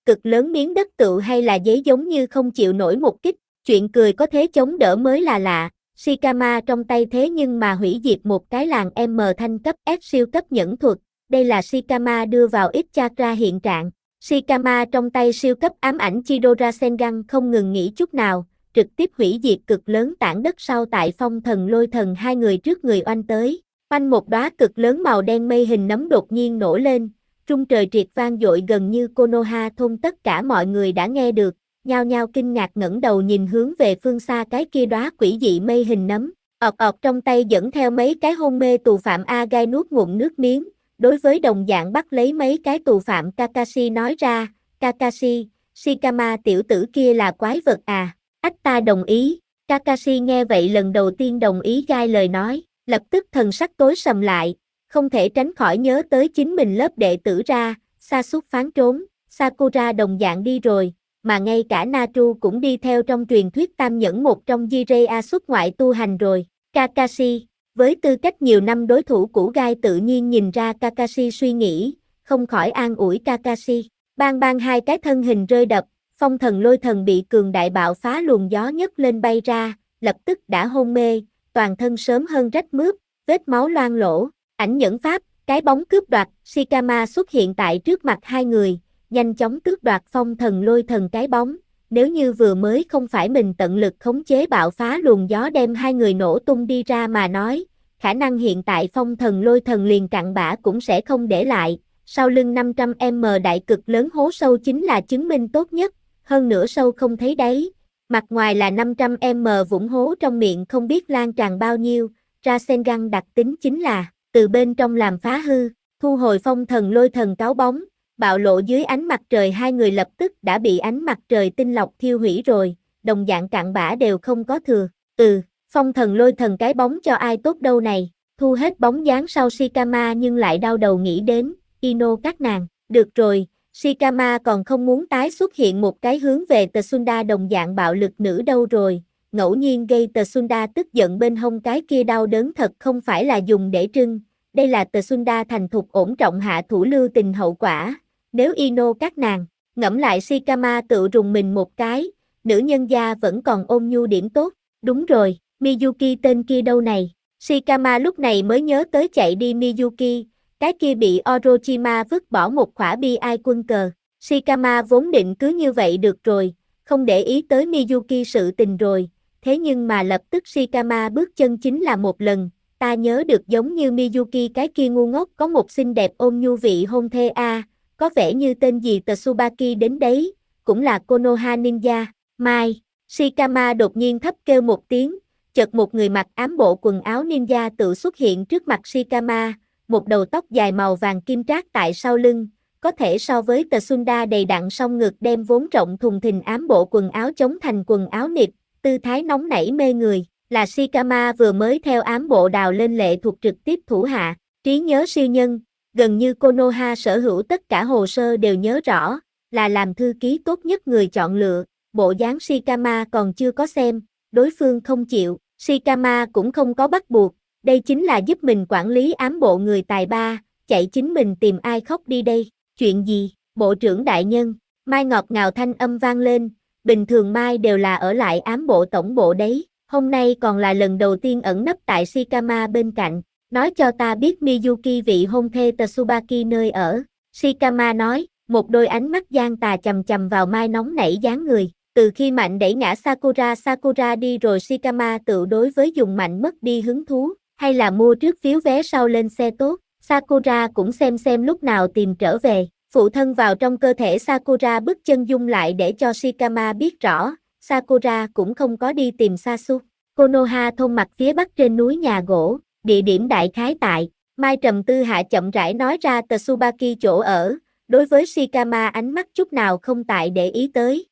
cực lớn miếng đất tựu hay là giấy giống như không chịu nổi một kích, chuyện cười có thế chống đỡ mới là lạ. Shikama trong tay thế nhưng mà hủy diệt một cái làng M thanh cấp S siêu cấp nhẫn thuật, đây là Shikama đưa vào ít chakra hiện trạng. Shikama trong tay siêu cấp ám ảnh Chidora Sengan không ngừng nghỉ chút nào, trực tiếp hủy diệt cực lớn tảng đất sau tại phong thần lôi thần hai người trước người oanh tới. Oanh một đóa cực lớn màu đen mây hình nấm đột nhiên nổ lên, rung trời triệt vang dội gần như Konoha thôn tất cả mọi người đã nghe được, nhao nhao kinh ngạc ngẩng đầu nhìn hướng về phương xa cái kia đóa quỷ dị mây hình nấm, trong tay dẫn theo mấy cái hôn mê tù phạm Agai nuốt ngụm nước miếng, đối với đồng dạng bắt lấy mấy cái tù phạm Kakashi nói ra, Kakashi, Shikama tiểu tử kia là quái vật à, ách ta đồng ý, Kakashi nghe vậy lần đầu tiên đồng ý Gai lời nói, lập tức thần sắc tối sầm lại, không thể tránh khỏi nhớ tới chính mình lớp đệ tử ra, Sasuke phán trốn, Sakura đồng dạng đi rồi, mà ngay cả Natsu cũng đi theo trong truyền thuyết tam nhẫn một trong Jiraiya xuất ngoại tu hành rồi. Kakashi, với tư cách nhiều năm đối thủ cũ Gai tự nhiên nhìn ra Kakashi suy nghĩ, không khỏi an ủi Kakashi. Bang bang hai cái thân hình rơi đập, phong thần lôi thần bị cường đại bạo phá luồng gió nhấc lên bay ra, lập tức đã hôn mê, toàn thân sớm hơn rách mướp, vết máu loang lỗ. Ảnh nhẫn pháp, cái bóng cướp đoạt, Shikama xuất hiện tại trước mặt hai người, nhanh chóng tước đoạt phong thần lôi thần cái bóng. Nếu như vừa mới không phải mình tận lực khống chế bạo phá luồng gió đem hai người nổ tung đi ra mà nói, khả năng hiện tại phong thần lôi thần liền cặn bã cũng sẽ không để lại. Sau lưng 500m đại cực lớn hố sâu chính là chứng minh tốt nhất, hơn nữa sâu không thấy đáy. Mặt ngoài là 500m vũng hố trong miệng không biết lan tràn bao nhiêu, Rasengan đặc tính chính là từ bên trong làm phá hư, thu hồi phong thần lôi thần cáo bóng, bạo lộ dưới ánh mặt trời hai người lập tức đã bị ánh mặt trời tinh lọc thiêu hủy rồi, đồng dạng cặn bã đều không có thừa. Phong thần lôi thần cái bóng cho ai tốt đâu này, thu hết bóng dáng sau Shikama nhưng lại đau đầu nghĩ đến, Ino các nàng, được rồi, Shikama còn không muốn tái xuất hiện một cái hướng về Tsunda đồng dạng bạo lực nữ đâu rồi, ngẫu nhiên gây Tsunda tức giận bên hông cái kia đau đớn thật không phải là dùng để trưng, đây là Tsunda thành thục ổn trọng hạ thủ lưu tình hậu quả, nếu Ino các nàng, ngẫm lại Shikama tự rùng mình một cái, nữ nhân gia vẫn còn ôn nhu điểm tốt, đúng rồi, Miyuki tên kia đâu này, Shikama lúc này mới nhớ tới chạy đi Miyuki, cái kia bị Orochima vứt bỏ một khỏa bi ai quân cờ, Shikama vốn định cứ như vậy được rồi, không để ý tới Miyuki sự tình rồi, thế nhưng mà lập tức Shikama bước chân chính là một lần, ta nhớ được giống như Miyuki cái kia ngu ngốc có một xinh đẹp ôn nhu vị hôn thê a, có vẻ như tên gì Tsubaki đến đấy, cũng là Konoha Ninja, Mai, Shikama đột nhiên thấp kêu một tiếng, chợt một người mặc ám bộ quần áo ninja tự xuất hiện trước mặt Shikama, một đầu tóc dài màu vàng kim trát tại sau lưng, có thể so với Tsunda đầy đặn song ngực đem vốn rộng thùng thình ám bộ quần áo chống thành quần áo nịt, tư thái nóng nảy mê người, là Shikama vừa mới theo ám bộ đào lên lệ thuộc trực tiếp thủ hạ, trí nhớ siêu nhân, gần như Konoha sở hữu tất cả hồ sơ đều nhớ rõ, là làm thư ký tốt nhất người chọn lựa, bộ dáng Shikama còn chưa có xem, đối phương không chịu, Shikama cũng không có bắt buộc, đây chính là giúp mình quản lý ám bộ người tài ba, chạy chính mình tìm ai khóc đi đây, chuyện gì, bộ trưởng đại nhân, Mai ngọt ngào thanh âm vang lên, bình thường Mai đều là ở lại ám bộ tổng bộ đấy, hôm nay còn là lần đầu tiên ẩn nấp tại Shikama bên cạnh, nói cho ta biết Miyuki vị hôn thê Tsubaki nơi ở, Shikama nói, một đôi ánh mắt gian tà chầm chầm vào Mai nóng nảy dáng người. Từ khi mạnh đẩy ngã Sakura đi rồi Shikama tự đối với dùng mạnh mất đi hứng thú, hay là mua trước phiếu vé sau lên xe tốt, Sakura cũng xem lúc nào tìm trở về, phụ thân vào trong cơ thể Sakura bước chân dung lại để cho Shikama biết rõ, Sakura cũng không có đi tìm Sasuke, Konoha thôn mặt phía bắc trên núi nhà gỗ, địa điểm đại khái tại, Mai trầm tư hạ chậm rãi nói ra Tsubaki chỗ ở, đối với Shikama ánh mắt chút nào không tại để ý tới,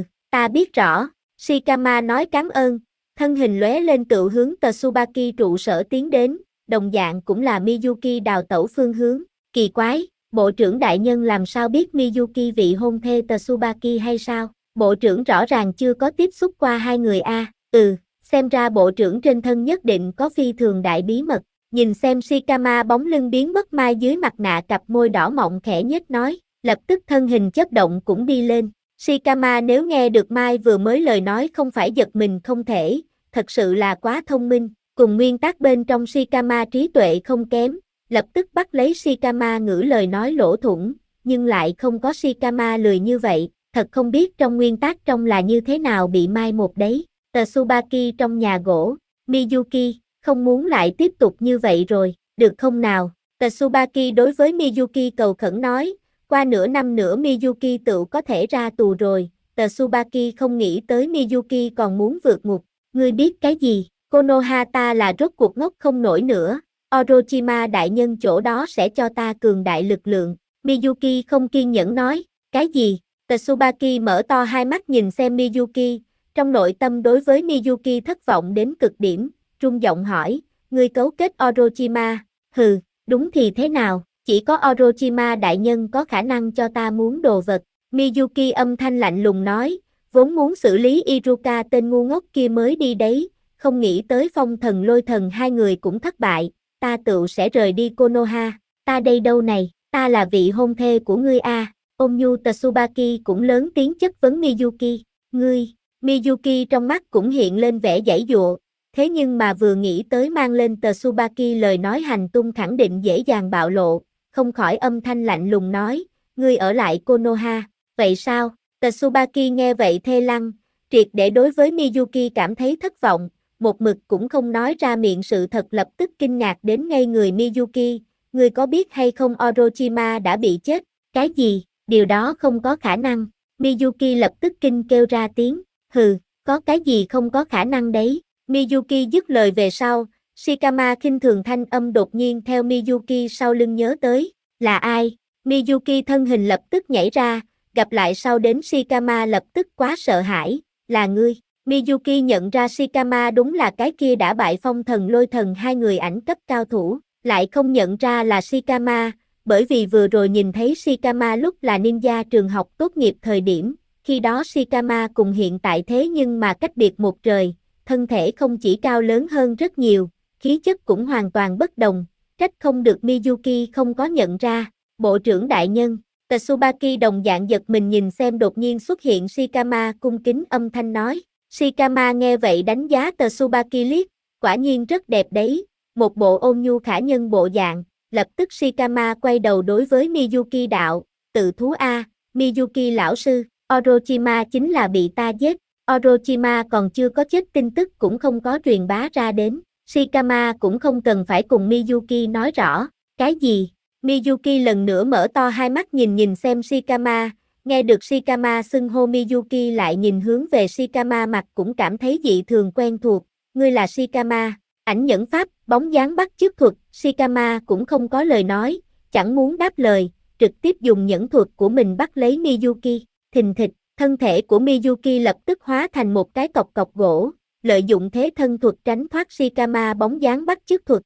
ta biết rõ, Shikama nói cảm ơn, thân hình lóe lên tự hướng Tsubaki trụ sở tiến đến, đồng dạng cũng là Miyuki đào tẩu phương hướng, kỳ quái, bộ trưởng đại nhân làm sao biết Miyuki vị hôn thê Tsubaki hay sao, bộ trưởng rõ ràng chưa có tiếp xúc qua hai người a, xem ra bộ trưởng trên thân nhất định có phi thường đại bí mật, nhìn xem Shikama bóng lưng biến mất Mai dưới mặt nạ cặp môi đỏ mọng khẽ nhếch nói, Lập tức thân hình chớp động cũng đi lên. Shikama nếu nghe được Mai vừa mới lời nói không phải giật mình không thể, thật sự là quá thông minh, cùng nguyên tắc bên trong Shikama trí tuệ không kém, lập tức bắt lấy Shikama ngữ lời nói lỗ thủng, nhưng lại không có Shikama lười như vậy, thật không biết trong nguyên tắc trong là như thế nào bị mai một đấy. Tsubaki trong nhà gỗ, Miyuki, không muốn lại tiếp tục như vậy rồi, được không nào? Tsubaki đối với Miyuki cầu khẩn nói, qua nửa năm nữa Miyuki tự có thể ra tù rồi. Tsubaki không nghĩ tới Miyuki còn muốn vượt ngục, ngươi biết cái gì? Konoha ta là rốt cuộc ngốc không nổi nữa, Orochima đại nhân chỗ đó sẽ cho ta cường đại lực lượng. Miyuki không kiên nhẫn nói, cái gì? Tsubaki mở to hai mắt nhìn xem Miyuki, trong nội tâm đối với Miyuki thất vọng đến cực điểm, run giọng hỏi, ngươi cấu kết Orochima, hừ, đúng thì thế nào, chỉ có Orochima đại nhân có khả năng cho ta muốn đồ vật. Miyuki âm thanh lạnh lùng nói, vốn muốn xử lý Iruka tên ngu ngốc kia mới đi đấy, không nghĩ tới phong thần lôi thần hai người cũng thất bại, ta tự sẽ rời đi Konoha, ta đây đâu này, ta là vị hôn thê của ngươi a. Ôm nhu Tsubaki cũng lớn tiếng chất vấn Miyuki, ngươi, Miyuki trong mắt cũng hiện lên vẻ giãy giụa, thế nhưng mà vừa nghĩ tới mang lên Tsubaki lời nói hành tung khẳng định dễ dàng bạo lộ, không khỏi âm thanh lạnh lùng nói, ngươi ở lại Konoha, vậy sao? Tsubaki nghe vậy thê lăng, triệt để đối với Miyuki cảm thấy thất vọng, một mực cũng không nói ra miệng sự thật lập tức kinh ngạc đến ngây người Miyuki, ngươi có biết hay không Orochima đã bị chết, cái gì, điều đó không có khả năng, Miyuki lập tức kinh kêu ra tiếng, hừ, có cái gì không có khả năng đấy, Miyuki dứt lời về sau, Shikama khinh thường thanh âm đột nhiên theo Miyuki sau lưng nhớ tới, là ai, Miyuki thân hình lập tức nhảy ra, gặp lại sau đến Shikama lập tức quá sợ hãi, là ngươi. Miyuki nhận ra Shikama đúng là cái kia đã bại phong thần lôi thần hai người ảnh cấp cao thủ, lại không nhận ra là Shikama, bởi vì vừa rồi nhìn thấy Shikama lúc là ninja trường học tốt nghiệp thời điểm, khi đó Shikama cùng hiện tại thế nhưng mà cách biệt một trời, thân thể không chỉ cao lớn hơn rất nhiều, khí chất cũng hoàn toàn bất đồng, trách không được Miyuki không có nhận ra, bộ trưởng đại nhân. Tsubaki đồng dạng giật mình nhìn xem đột nhiên xuất hiện Shikama cung kính âm thanh nói. Shikama nghe vậy đánh giá Tsubaki liếc, quả nhiên rất đẹp đấy, một bộ ôn nhu khả nhân bộ dạng, lập tức Shikama quay đầu đối với Miyuki đạo, tự thú a, Miyuki lão sư, Orochima chính là bị ta giết, Orochima còn chưa có chết tin tức cũng không có truyền bá ra đến, Shikama cũng không cần phải cùng Miyuki nói rõ, cái gì? Miyuki lần nữa mở to hai mắt nhìn xem Shikama, nghe được Shikama xưng hô Miyuki lại nhìn hướng về Shikama mặt cũng cảm thấy dị thường quen thuộc, ngươi là Shikama, ảnh nhẫn pháp, bóng dáng bắt chước thuật, Shikama cũng không có lời nói, chẳng muốn đáp lời, trực tiếp dùng nhẫn thuật của mình bắt lấy Miyuki, thình thịch, thân thể của Miyuki lập tức hóa thành một cái cọc cọc gỗ, lợi dụng thế thân thuật tránh thoát Shikama bóng dáng bắt chước thuật,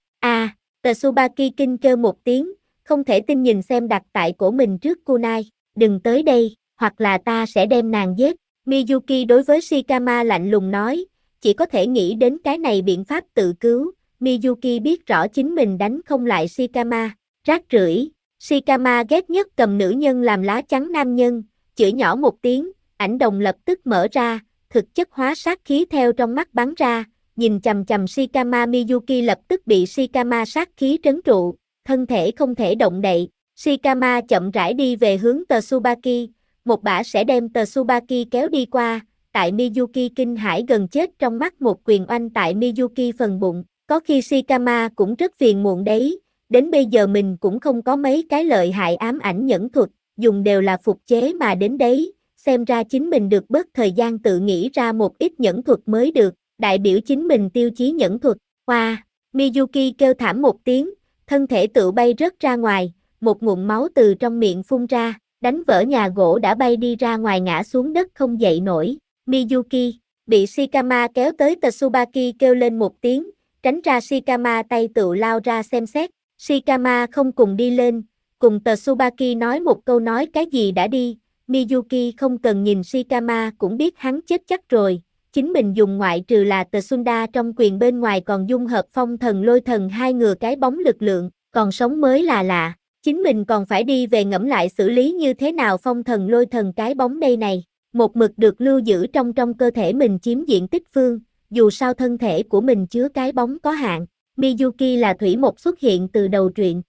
Tsubaki kinh kêu một tiếng, không thể tin nhìn xem đặt tại cổ mình trước kunai, đừng tới đây, hoặc là ta sẽ đem nàng giết, Miyuki đối với Shikama lạnh lùng nói, chỉ có thể nghĩ đến cái này biện pháp tự cứu, Miyuki biết rõ chính mình đánh không lại Shikama, rác rưởi, Shikama ghét nhất cầm nữ nhân làm lá chắn nam nhân, chửi nhỏ một tiếng, ảnh đồng lập tức mở ra, thực chất hóa sát khí theo trong mắt bắn ra, nhìn chằm chằm Shikama Miyuki lập tức bị Shikama sát khí trấn trụ, thân thể không thể động đậy, Shikama chậm rãi đi về hướng Tsubaki, một bả sẽ đem Tsubaki kéo đi qua, tại Miyuki kinh hãi gần chết trong mắt một quyền oanh tại Miyuki phần bụng, có khi Shikama cũng rất phiền muộn đấy, đến bây giờ mình cũng không có mấy cái lợi hại ám ảnh nhẫn thuật, dùng đều là phục chế mà đến đấy, xem ra chính mình được bớt thời gian tự nghĩ ra một ít nhẫn thuật mới được, đại biểu chính mình tiêu chí nhẫn thuật, hoa, Miyuki kêu thảm một tiếng, thân thể tự bay rớt ra ngoài, một ngụm máu từ trong miệng phun ra, đánh vỡ nhà gỗ đã bay đi ra ngoài ngã xuống đất không dậy nổi, Miyuki, bị Shikama kéo tới Tsubaki kêu lên một tiếng, tránh ra Shikama tay tự lao ra xem xét, Shikama không cùng đi lên, cùng Tsubaki nói một câu nói cái gì đã đi, Miyuki không cần nhìn Shikama cũng biết hắn chết chắc rồi, chính mình dùng ngoại trừ là Tsunda trong quyền bên ngoài còn dung hợp phong thần lôi thần hai ngừa cái bóng lực lượng, còn sống mới là lạ, Chính mình còn phải đi về ngẫm lại xử lý như thế nào phong thần lôi thần cái bóng đây này. Một mực được lưu giữ trong cơ thể mình chiếm diện tích phương, dù sao thân thể của mình chứa cái bóng có hạn. Miyuki là thủy một xuất hiện từ đầu truyện.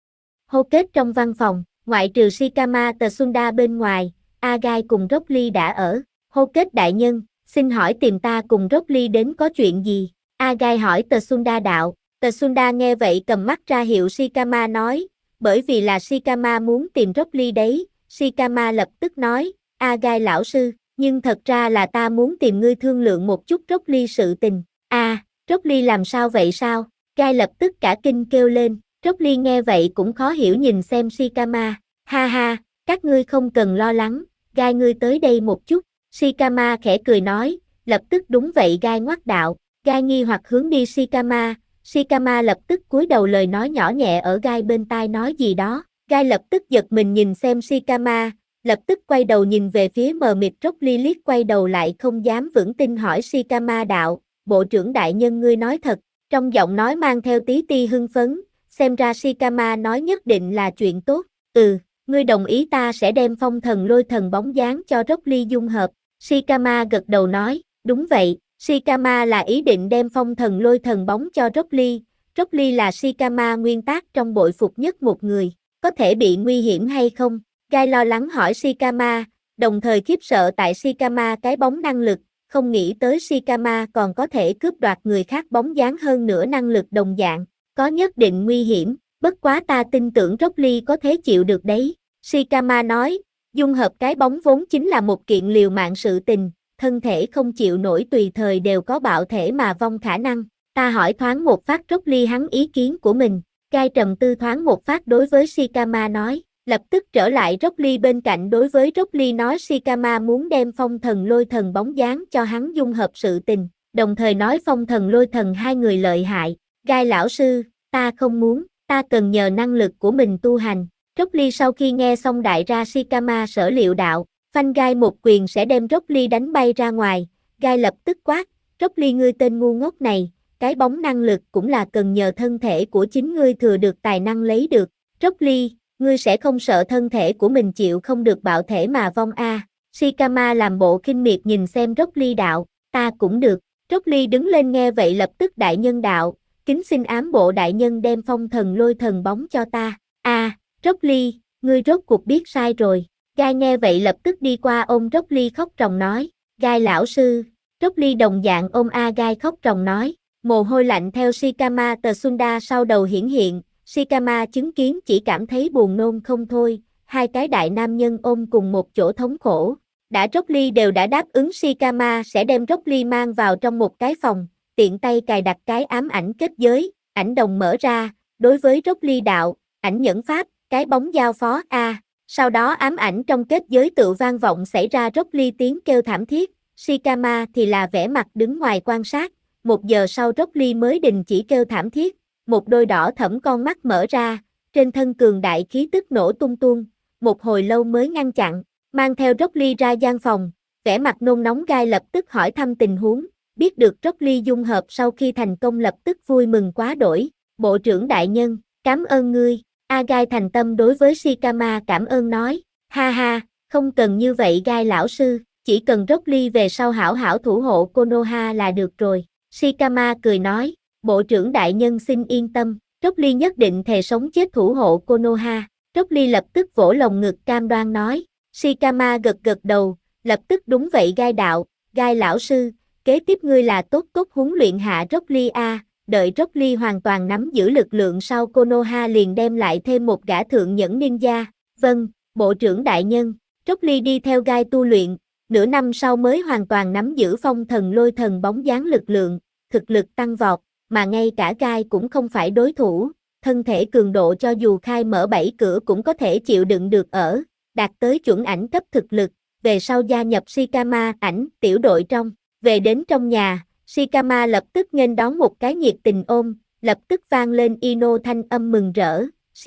Hô kết trong văn phòng, ngoại trừ Shikama Tsunda bên ngoài, Agai cùng Rock Lee đã ở. Hô kết đại nhân, xin hỏi tìm ta cùng Rock Lee đến có chuyện gì? Agai hỏi Tsunda đạo. Tsunda nghe vậy cầm mắt ra hiệu Shikama nói, bởi vì là Shikama muốn tìm Rock Lee đấy. Shikama lập tức nói, Agai lão sư, nhưng thật ra là ta muốn tìm ngươi thương lượng một chút Rock Lee sự tình. Rock Lee làm sao vậy sao? Gai lập tức cả kinh kêu lên. Rock Lee nghe vậy cũng khó hiểu nhìn xem Shikama. Ha ha, các ngươi không cần lo lắng, Gai ngươi tới đây một chút. Shikama khẽ cười nói, lập tức đúng vậy Gai ngoắt đạo. Gai nghi hoặc hướng đi Shikama. Shikama lập tức cúi đầu lời nói nhỏ nhẹ ở Gai bên tai nói gì đó. Gai lập tức giật mình nhìn xem Shikama, lập tức quay đầu nhìn về phía mờ mịt Rock Lee liếc quay đầu lại không dám vững tin hỏi Shikama đạo, bộ trưởng đại nhân ngươi nói thật, trong giọng nói mang theo tí ti hưng phấn, xem ra Shikama nói nhất định là chuyện tốt, ngươi đồng ý ta sẽ đem phong thần lôi thần bóng dáng cho Rock Lee dung hợp, Shikama gật đầu nói, đúng vậy, Shikama là ý định đem phong thần lôi thần bóng cho Rock Lee là Shikama nguyên tác trong bội phục nhất một người, có thể bị nguy hiểm hay không? Gai lo lắng hỏi Shikama, đồng thời khiếp sợ tại Shikama cái bóng năng lực, không nghĩ tới Shikama còn có thể cướp đoạt người khác bóng dáng hơn nữa năng lực đồng dạng, có nhất định nguy hiểm, bất quá ta tin tưởng Rock Lee có thể chịu được đấy. Shikama nói, dung hợp cái bóng vốn chính là một kiện liều mạng sự tình, thân thể không chịu nổi tùy thời đều có bạo thể mà vong khả năng. Ta hỏi thoáng một phát Rock Lee hắn ý kiến của mình, Gai trầm tư thoáng một phát đối với Shikama nói, lập tức trở lại Rock Lee bên cạnh đối với Rock Lee nói Shikama muốn đem phong thần lôi thần bóng dáng cho hắn dung hợp sự tình, đồng thời nói phong thần lôi thần hai người lợi hại, Gai lão sư, ta không muốn, ta cần nhờ năng lực của mình tu hành. Rock Lee sau khi nghe xong đại ra Shikama sở liệu đạo, phanh Gai một quyền sẽ đem Rock Lee đánh bay ra ngoài, Gai lập tức quát, Rock Lee ngươi tên ngu ngốc này, cái bóng năng lực cũng là cần nhờ thân thể của chính ngươi thừa được tài năng lấy được, Rock Lee, ngươi sẽ không sợ thân thể của mình chịu không được bạo thể mà vong Shikama làm bộ khinh miệt nhìn xem Rock Lee đạo, ta cũng được, Rock Lee đứng lên nghe vậy lập tức đại nhân đạo, kính xin ám bộ đại nhân đem phong thần lôi thần bóng cho ta, Rock Lee, ngươi rốt cuộc biết sai rồi, Gai nghe vậy lập tức đi qua ôm Rock Lee khóc ròng nói, Gai lão sư, Rock Lee đồng dạng ôm Gai khóc ròng nói, mồ hôi lạnh theo Shikama Tsunda sau đầu hiển hiện, Shikama chứng kiến chỉ cảm thấy buồn nôn không thôi, hai cái đại nam nhân ôm cùng một chỗ thống khổ. Đã Rock Lee đều đã đáp ứng Shikama sẽ đem Rock Lee mang vào trong một cái phòng, tiện tay cài đặt cái ám ảnh kết giới, ảnh đồng mở ra, đối với Rock Lee đạo, ảnh nhẫn pháp, cái bóng giao phó sau đó ám ảnh trong kết giới tự vang vọng xảy ra Rock Lee tiếng kêu thảm thiết, Shikama thì là vẻ mặt đứng ngoài quan sát, 1 giờ sau Rock Lee mới đình chỉ kêu thảm thiết, một đôi đỏ thẫm con mắt mở ra, trên thân cường đại khí tức nổ tung tung, một hồi lâu mới ngăn chặn, mang theo Rock Lee ra gian phòng, vẻ mặt nôn nóng Gai lập tức hỏi thăm tình huống, biết được Rock Lee dung hợp sau khi thành công lập tức vui mừng quá đổi, bộ trưởng đại nhân, cảm ơn ngươi, Gai thành tâm đối với Shikama cảm ơn nói, ha ha, không cần như vậy Gai lão sư, chỉ cần Rock Lee về sau hảo hảo thủ hộ Konoha là được rồi, Shikama cười nói, bộ trưởng đại nhân xin yên tâm, Rock Lee nhất định thề sống chết thủ hộ Konoha, Rock Lee lập tức vỗ lồng ngực cam đoan nói, Shikama gật gật đầu, lập tức đúng vậy Gai đạo, Gai lão sư, kế tiếp ngươi là tốt huấn luyện hạ Rock Lee đợi Rock Lee hoàn toàn nắm giữ lực lượng sau Konoha liền đem lại thêm một gã thượng nhẫn ninja, vâng, bộ trưởng đại nhân, Rock Lee đi theo Gai tu luyện, nửa năm sau mới hoàn toàn nắm giữ phong thần lôi thần bóng dáng lực lượng, thực lực tăng vọt, mà ngay cả Gai cũng không phải đối thủ, thân thể cường độ cho dù khai mở 7 cửa cũng có thể chịu đựng được đạt tới chuẩn ảnh cấp thực lực, về sau gia nhập Shikama ảnh tiểu đội trong, về đến trong nhà, Shikama lập tức nghênh đón một cái nhiệt tình ôm, lập tức vang lên Ino thanh âm mừng rỡ,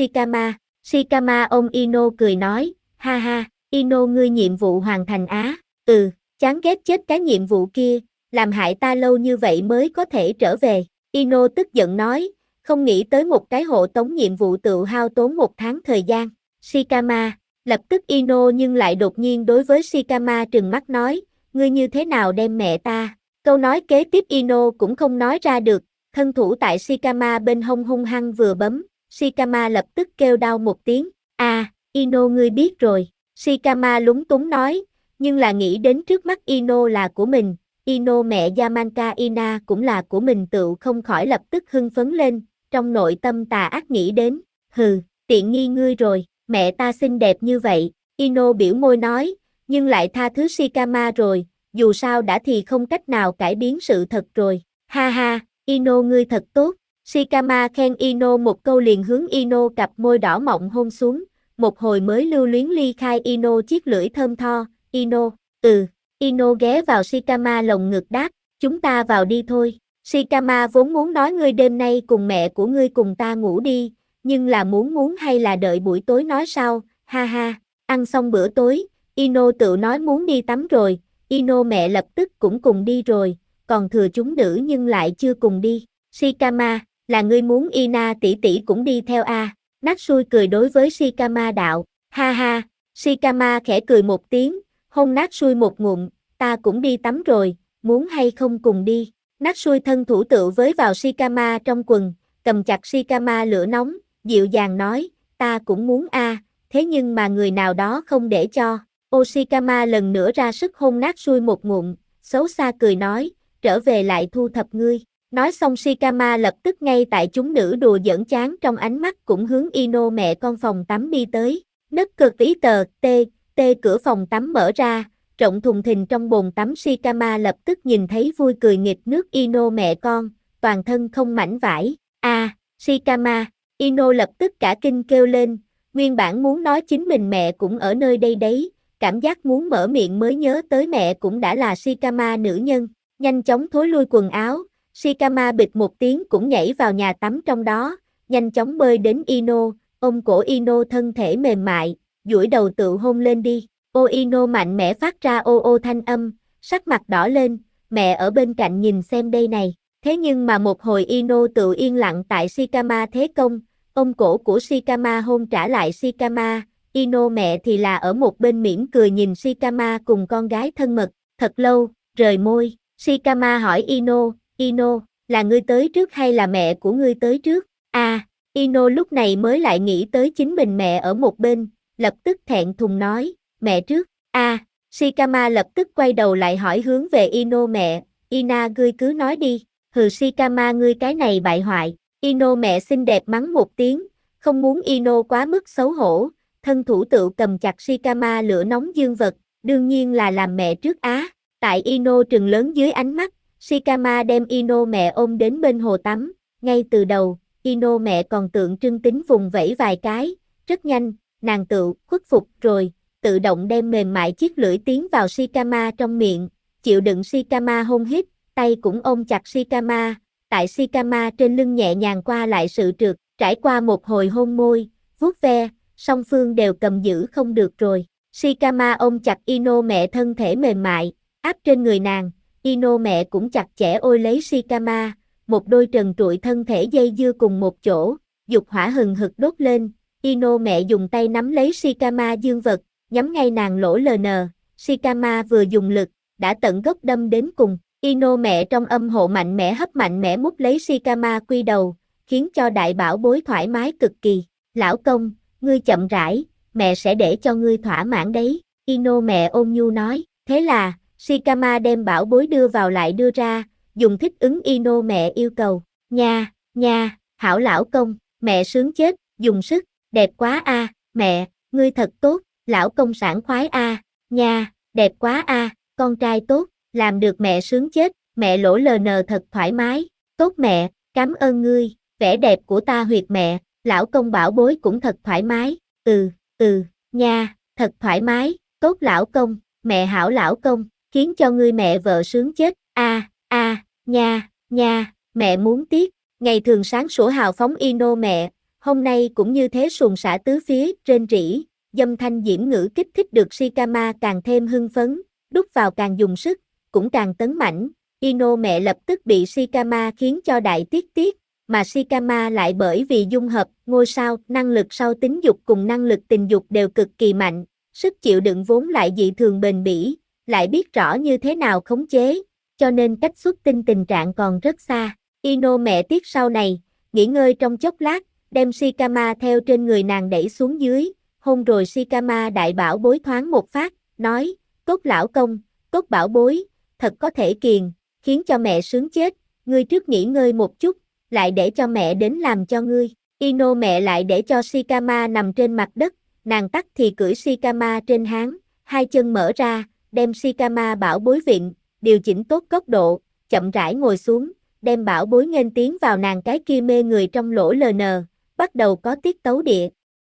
Shikama ôm Ino cười nói, ha ha, Ino ngươi nhiệm vụ hoàn thành chán ghét chết cái nhiệm vụ kia, làm hại ta lâu như vậy mới có thể trở về, Ino tức giận nói, không nghĩ tới một cái hộ tống nhiệm vụ tự hao tốn 1 tháng thời gian. Shikama, lập tức Ino nhưng lại đột nhiên đối với Shikama trừng mắt nói, ngươi như thế nào đem mẹ ta? Câu nói kế tiếp Ino cũng không nói ra được, thân thủ tại Shikama bên hông hung hăng vừa bấm, Shikama lập tức kêu đau một tiếng, Ino ngươi biết rồi, Shikama lúng túng nói, nhưng là nghĩ đến trước mắt Ino là của mình, Ino mẹ Yamanka Ina cũng là của mình tựu không khỏi lập tức hưng phấn lên, trong nội tâm tà ác nghĩ đến, hừ, tiện nghi ngươi rồi, mẹ ta xinh đẹp như vậy, Ino biểu môi nói, nhưng lại tha thứ Shikama rồi, dù sao đã thì không cách nào cải biến sự thật rồi, ha ha, Ino ngươi thật tốt, Shikama khen Ino một câu liền hướng Ino cặp môi đỏ mọng hôn xuống, một hồi mới lưu luyến ly khai Ino chiếc lưỡi thơm tho, Ino, Ino ghé vào Shikama lồng ngực đáp, chúng ta vào đi thôi, Shikama vốn muốn nói ngươi đêm nay cùng mẹ của ngươi cùng ta ngủ đi, nhưng là muốn hay là đợi buổi tối nói sao, ha ha, ăn xong bữa tối, Ino tự nói muốn đi tắm rồi, Ino mẹ lập tức cũng cùng đi rồi, còn thừa chúng nữ nhưng lại chưa cùng đi, Shikama, là ngươi muốn Ina tỷ tỷ cũng đi theo Natsui cười đối với Shikama đạo, ha ha, Shikama khẽ cười một tiếng, hôn Natsui một ngụm, ta cũng đi tắm rồi, muốn hay không cùng đi, Natsui thân thủ tựu với vào Shikama trong quần, cầm chặt Shikama lửa nóng, dịu dàng nói, ta cũng muốn thế nhưng mà người nào đó không để cho, Shikama lần nữa ra sức hôn Natsui một ngụm, xấu xa cười nói, trở về lại thu thập ngươi. Nói xong Shikama lập tức ngay tại chúng nữ đùa giỡn chán trong ánh mắt cũng hướng Ino mẹ con phòng tắm đi tới. Nấc cực ý tờ, cửa phòng tắm mở ra, rộng thùng thình trong bồn tắm Shikama lập tức nhìn thấy vui cười nghịch nước Ino mẹ con, toàn thân không mảnh vải. Shikama, Ino lập tức cả kinh kêu lên, nguyên bản muốn nói chính mình mẹ cũng ở nơi đây đấy, cảm giác muốn mở miệng mới nhớ tới mẹ cũng đã là Shikama nữ nhân, nhanh chóng thối lui quần áo. Shikama bịch một tiếng cũng nhảy vào nhà tắm trong đó, nhanh chóng bơi đến Ino, ôm cổ Ino thân thể mềm mại, duỗi đầu tự hôn lên đi. Ino mạnh mẽ phát ra ô thanh âm, sắc mặt đỏ lên, mẹ ở bên cạnh nhìn xem đây này. Thế nhưng mà một hồi Ino tự yên lặng tại Shikama thế công, ôm cổ của Shikama hôn trả lại Shikama, Ino mẹ thì là ở một bên mỉm cười nhìn Shikama cùng con gái thân mật, thật lâu, rời môi, Shikama hỏi Ino, là ngươi tới trước hay là mẹ của ngươi tới trước? Ino lúc này mới lại nghĩ tới chính mình mẹ ở một bên, lập tức thẹn thùng nói, mẹ trước. Shikama lập tức quay đầu lại hỏi hướng về Ino mẹ, Ina ngươi cứ nói đi, hừ Shikama ngươi cái này bại hoại. Ino mẹ xinh đẹp mắng một tiếng, không muốn Ino quá mức xấu hổ, thân thủ tự cầm chặt Shikama lửa nóng dương vật, đương nhiên là làm mẹ trước Tại Ino trừng lớn dưới ánh mắt, Shikama đem Ino mẹ ôm đến bên hồ tắm, ngay từ đầu, Ino mẹ còn tượng trưng tính vùng vẫy vài cái, rất nhanh, nàng tự khuất phục rồi, tự động đem mềm mại chiếc lưỡi tiến vào Shikama trong miệng, chịu đựng Shikama hôn hít, tay cũng ôm chặt Shikama, tại Shikama trên lưng nhẹ nhàng qua lại sự trượt, trải qua một hồi hôn môi, vuốt ve, song phương đều cầm giữ không được rồi. Shikama ôm chặt Ino mẹ thân thể mềm mại, áp trên người nàng, Ino mẹ cũng chặt chẽ ôm lấy Shikama, một đôi trần trụi thân thể dây dưa cùng một chỗ, dục hỏa hừng hực đốt lên, Ino mẹ dùng tay nắm lấy Shikama dương vật, nhắm ngay nàng lỗ LN, Shikama vừa dùng lực, đã tận gốc đâm đến cùng, Ino mẹ trong âm hộ mạnh mẽ mút lấy Shikama quy đầu, khiến cho đại bảo bối thoải mái cực kỳ, lão công, ngươi chậm rãi, mẹ sẽ để cho ngươi thỏa mãn đấy, Ino mẹ ôn nhu nói, thế là, Shikama đem bảo bối đưa vào lại đưa ra, dùng thích ứng Ino mẹ yêu cầu, nha, hảo lão công, mẹ sướng chết, dùng sức, đẹp quá mẹ, ngươi thật tốt, lão công sảng khoái nha, đẹp quá con trai tốt, làm được mẹ sướng chết, mẹ lỗ LN thật thoải mái, tốt mẹ, cảm ơn ngươi, vẻ đẹp của ta huyệt mẹ, lão công bảo bối cũng thật thoải mái, nha, thật thoải mái, tốt lão công, mẹ hảo lão công, khiến cho ngươi mẹ vợ sướng chết, nha, mẹ muốn tiếc, ngày thường sáng sủa hào phóng Ino mẹ, hôm nay cũng như thế suồng xả tứ phía, rên rỉ, dâm thanh diễm ngữ kích thích được Shikama càng thêm hưng phấn, đút vào càng dùng sức, cũng càng tấn mãnh, Ino mẹ lập tức bị Shikama khiến cho đại tiết, mà Shikama lại bởi vì dung hợp ngôi sao, năng lực sau tính dục cùng năng lực tình dục đều cực kỳ mạnh, sức chịu đựng vốn lại dị thường bền bỉ, lại biết rõ như thế nào khống chế, cho nên cách xuất tinh tình trạng còn rất xa. Ino mẹ tiếc sau này, nghỉ ngơi trong chốc lát, đem Shikama theo trên người nàng đẩy xuống dưới, hôn rồi Shikama đại bảo bối thoáng một phát, nói, Cốt lão công, Cốt bảo bối, thật có thể kiền, khiến cho mẹ sướng chết, ngươi trước nghỉ ngơi một chút, lại để cho mẹ đến làm cho ngươi. Ino mẹ lại để cho Shikama nằm trên mặt đất, nàng tắc thì cưỡi Shikama trên háng, hai chân mở ra, đem Shikama bảo bối vịn, điều chỉnh tốt góc độ, chậm rãi ngồi xuống, đem bảo bối nghênh tiến vào nàng cái kia mê người trong lỗ LN, bắt đầu có tiết tấu địa.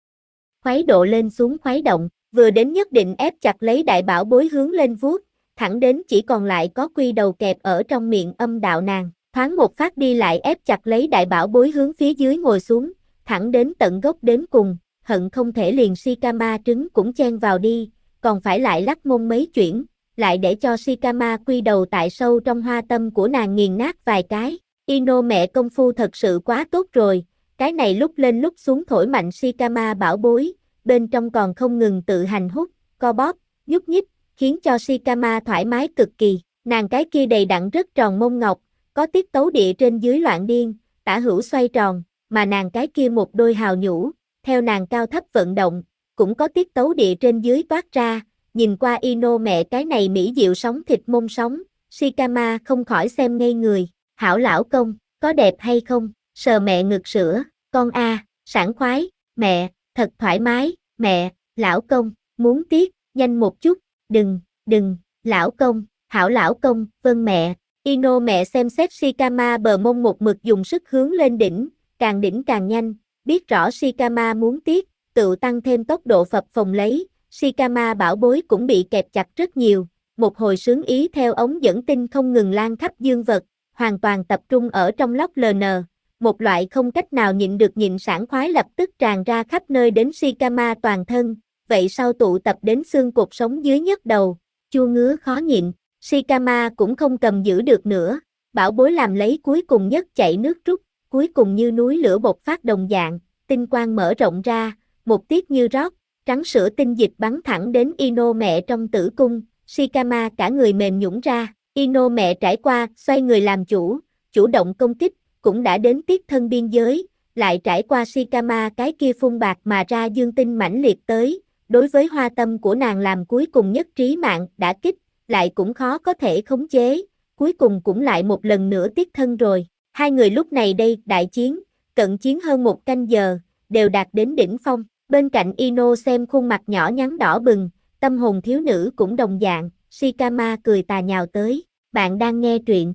Khuấy độ lên xuống khuấy động, vừa đến nhất định ép chặt lấy đại bảo bối hướng lên vuốt, thẳng đến chỉ còn lại có quy đầu kẹp ở trong miệng âm đạo nàng, thoáng một phát đi lại ép chặt lấy đại bảo bối hướng phía dưới ngồi xuống, thẳng đến tận gốc đến cùng, hận không thể liền Shikama trứng cũng chen vào đi, còn phải lại lắc mông mấy chuyển, lại để cho Shikama quy đầu tại sâu trong hoa tâm của nàng nghiền nát vài cái. Ino mẹ công phu thật sự quá tốt rồi, cái này lúc lên lúc xuống thổi mạnh Shikama bảo bối, bên trong còn không ngừng tự hành hút, co bóp, nhúc nhích, khiến cho Shikama thoải mái cực kỳ. Nàng cái kia đầy đặn rất tròn mông ngọc, có tiết tấu địa trên dưới loạn điên, tả hữu xoay tròn, mà nàng cái kia một đôi hào nhũ, theo nàng cao thấp vận động, cũng có tiết tấu địa trên dưới toát ra, nhìn qua Ino mẹ cái này mỹ diệu sóng thịt mông sóng, Shikama không khỏi xem ngây người, hảo lão công, có đẹp hay không, sờ mẹ ngực sữa, con a, sảng khoái, mẹ, thật thoải mái, mẹ, lão công, muốn tiếc, nhanh một chút, đừng, lão công, hảo lão công, vâng mẹ. Ino mẹ xem xét Shikama bờ mông một mực dùng sức hướng lên đỉnh càng nhanh, biết rõ Shikama muốn tiếc, tự tăng thêm tốc độ phập phồng lấy, Shikama bảo bối cũng bị kẹp chặt rất nhiều, một hồi sướng ý theo ống dẫn tinh không ngừng lan khắp dương vật, hoàn toàn tập trung ở trong lóc LN, một loại không cách nào nhịn được nhịn sảng khoái lập tức tràn ra khắp nơi đến Shikama toàn thân, vậy sau tụ tập đến xương cột sống dưới nhức đầu, chua ngứa khó nhịn, Shikama cũng không cầm giữ được nữa, bảo bối làm lấy cuối cùng nhất chạy nước rút, cuối cùng như núi lửa bộc phát đồng dạng, tinh quang mở rộng ra, một tiết như rót, trắng sữa tinh dịch bắn thẳng đến Ino mẹ trong tử cung, Shikama cả người mềm nhũn ra, Ino mẹ trải qua, xoay người làm chủ động công kích, cũng đã đến tiết thân biên giới, lại trải qua Shikama cái kia phun bạc mà ra dương tinh mãnh liệt tới, đối với hoa tâm của nàng làm cuối cùng nhất trí mạng, đã kích, lại cũng khó có thể khống chế, cuối cùng cũng lại một lần nữa tiết thân rồi. Hai người lúc này đây, đại chiến, cận chiến hơn một canh giờ, đều đạt đến đỉnh phong, bên cạnh Ino xem khuôn mặt nhỏ nhắn đỏ bừng, tâm hồn thiếu nữ cũng đồng dạng, Shikama cười tà nhào tới, bạn đang nghe truyện.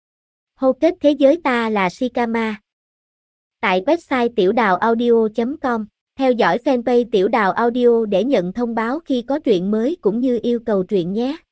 Hô kết thế giới ta là Shikama. Tại website tiểu đào audio.com, theo dõi fanpage tiểu đào audio để nhận thông báo khi có truyện mới cũng như yêu cầu truyện nhé.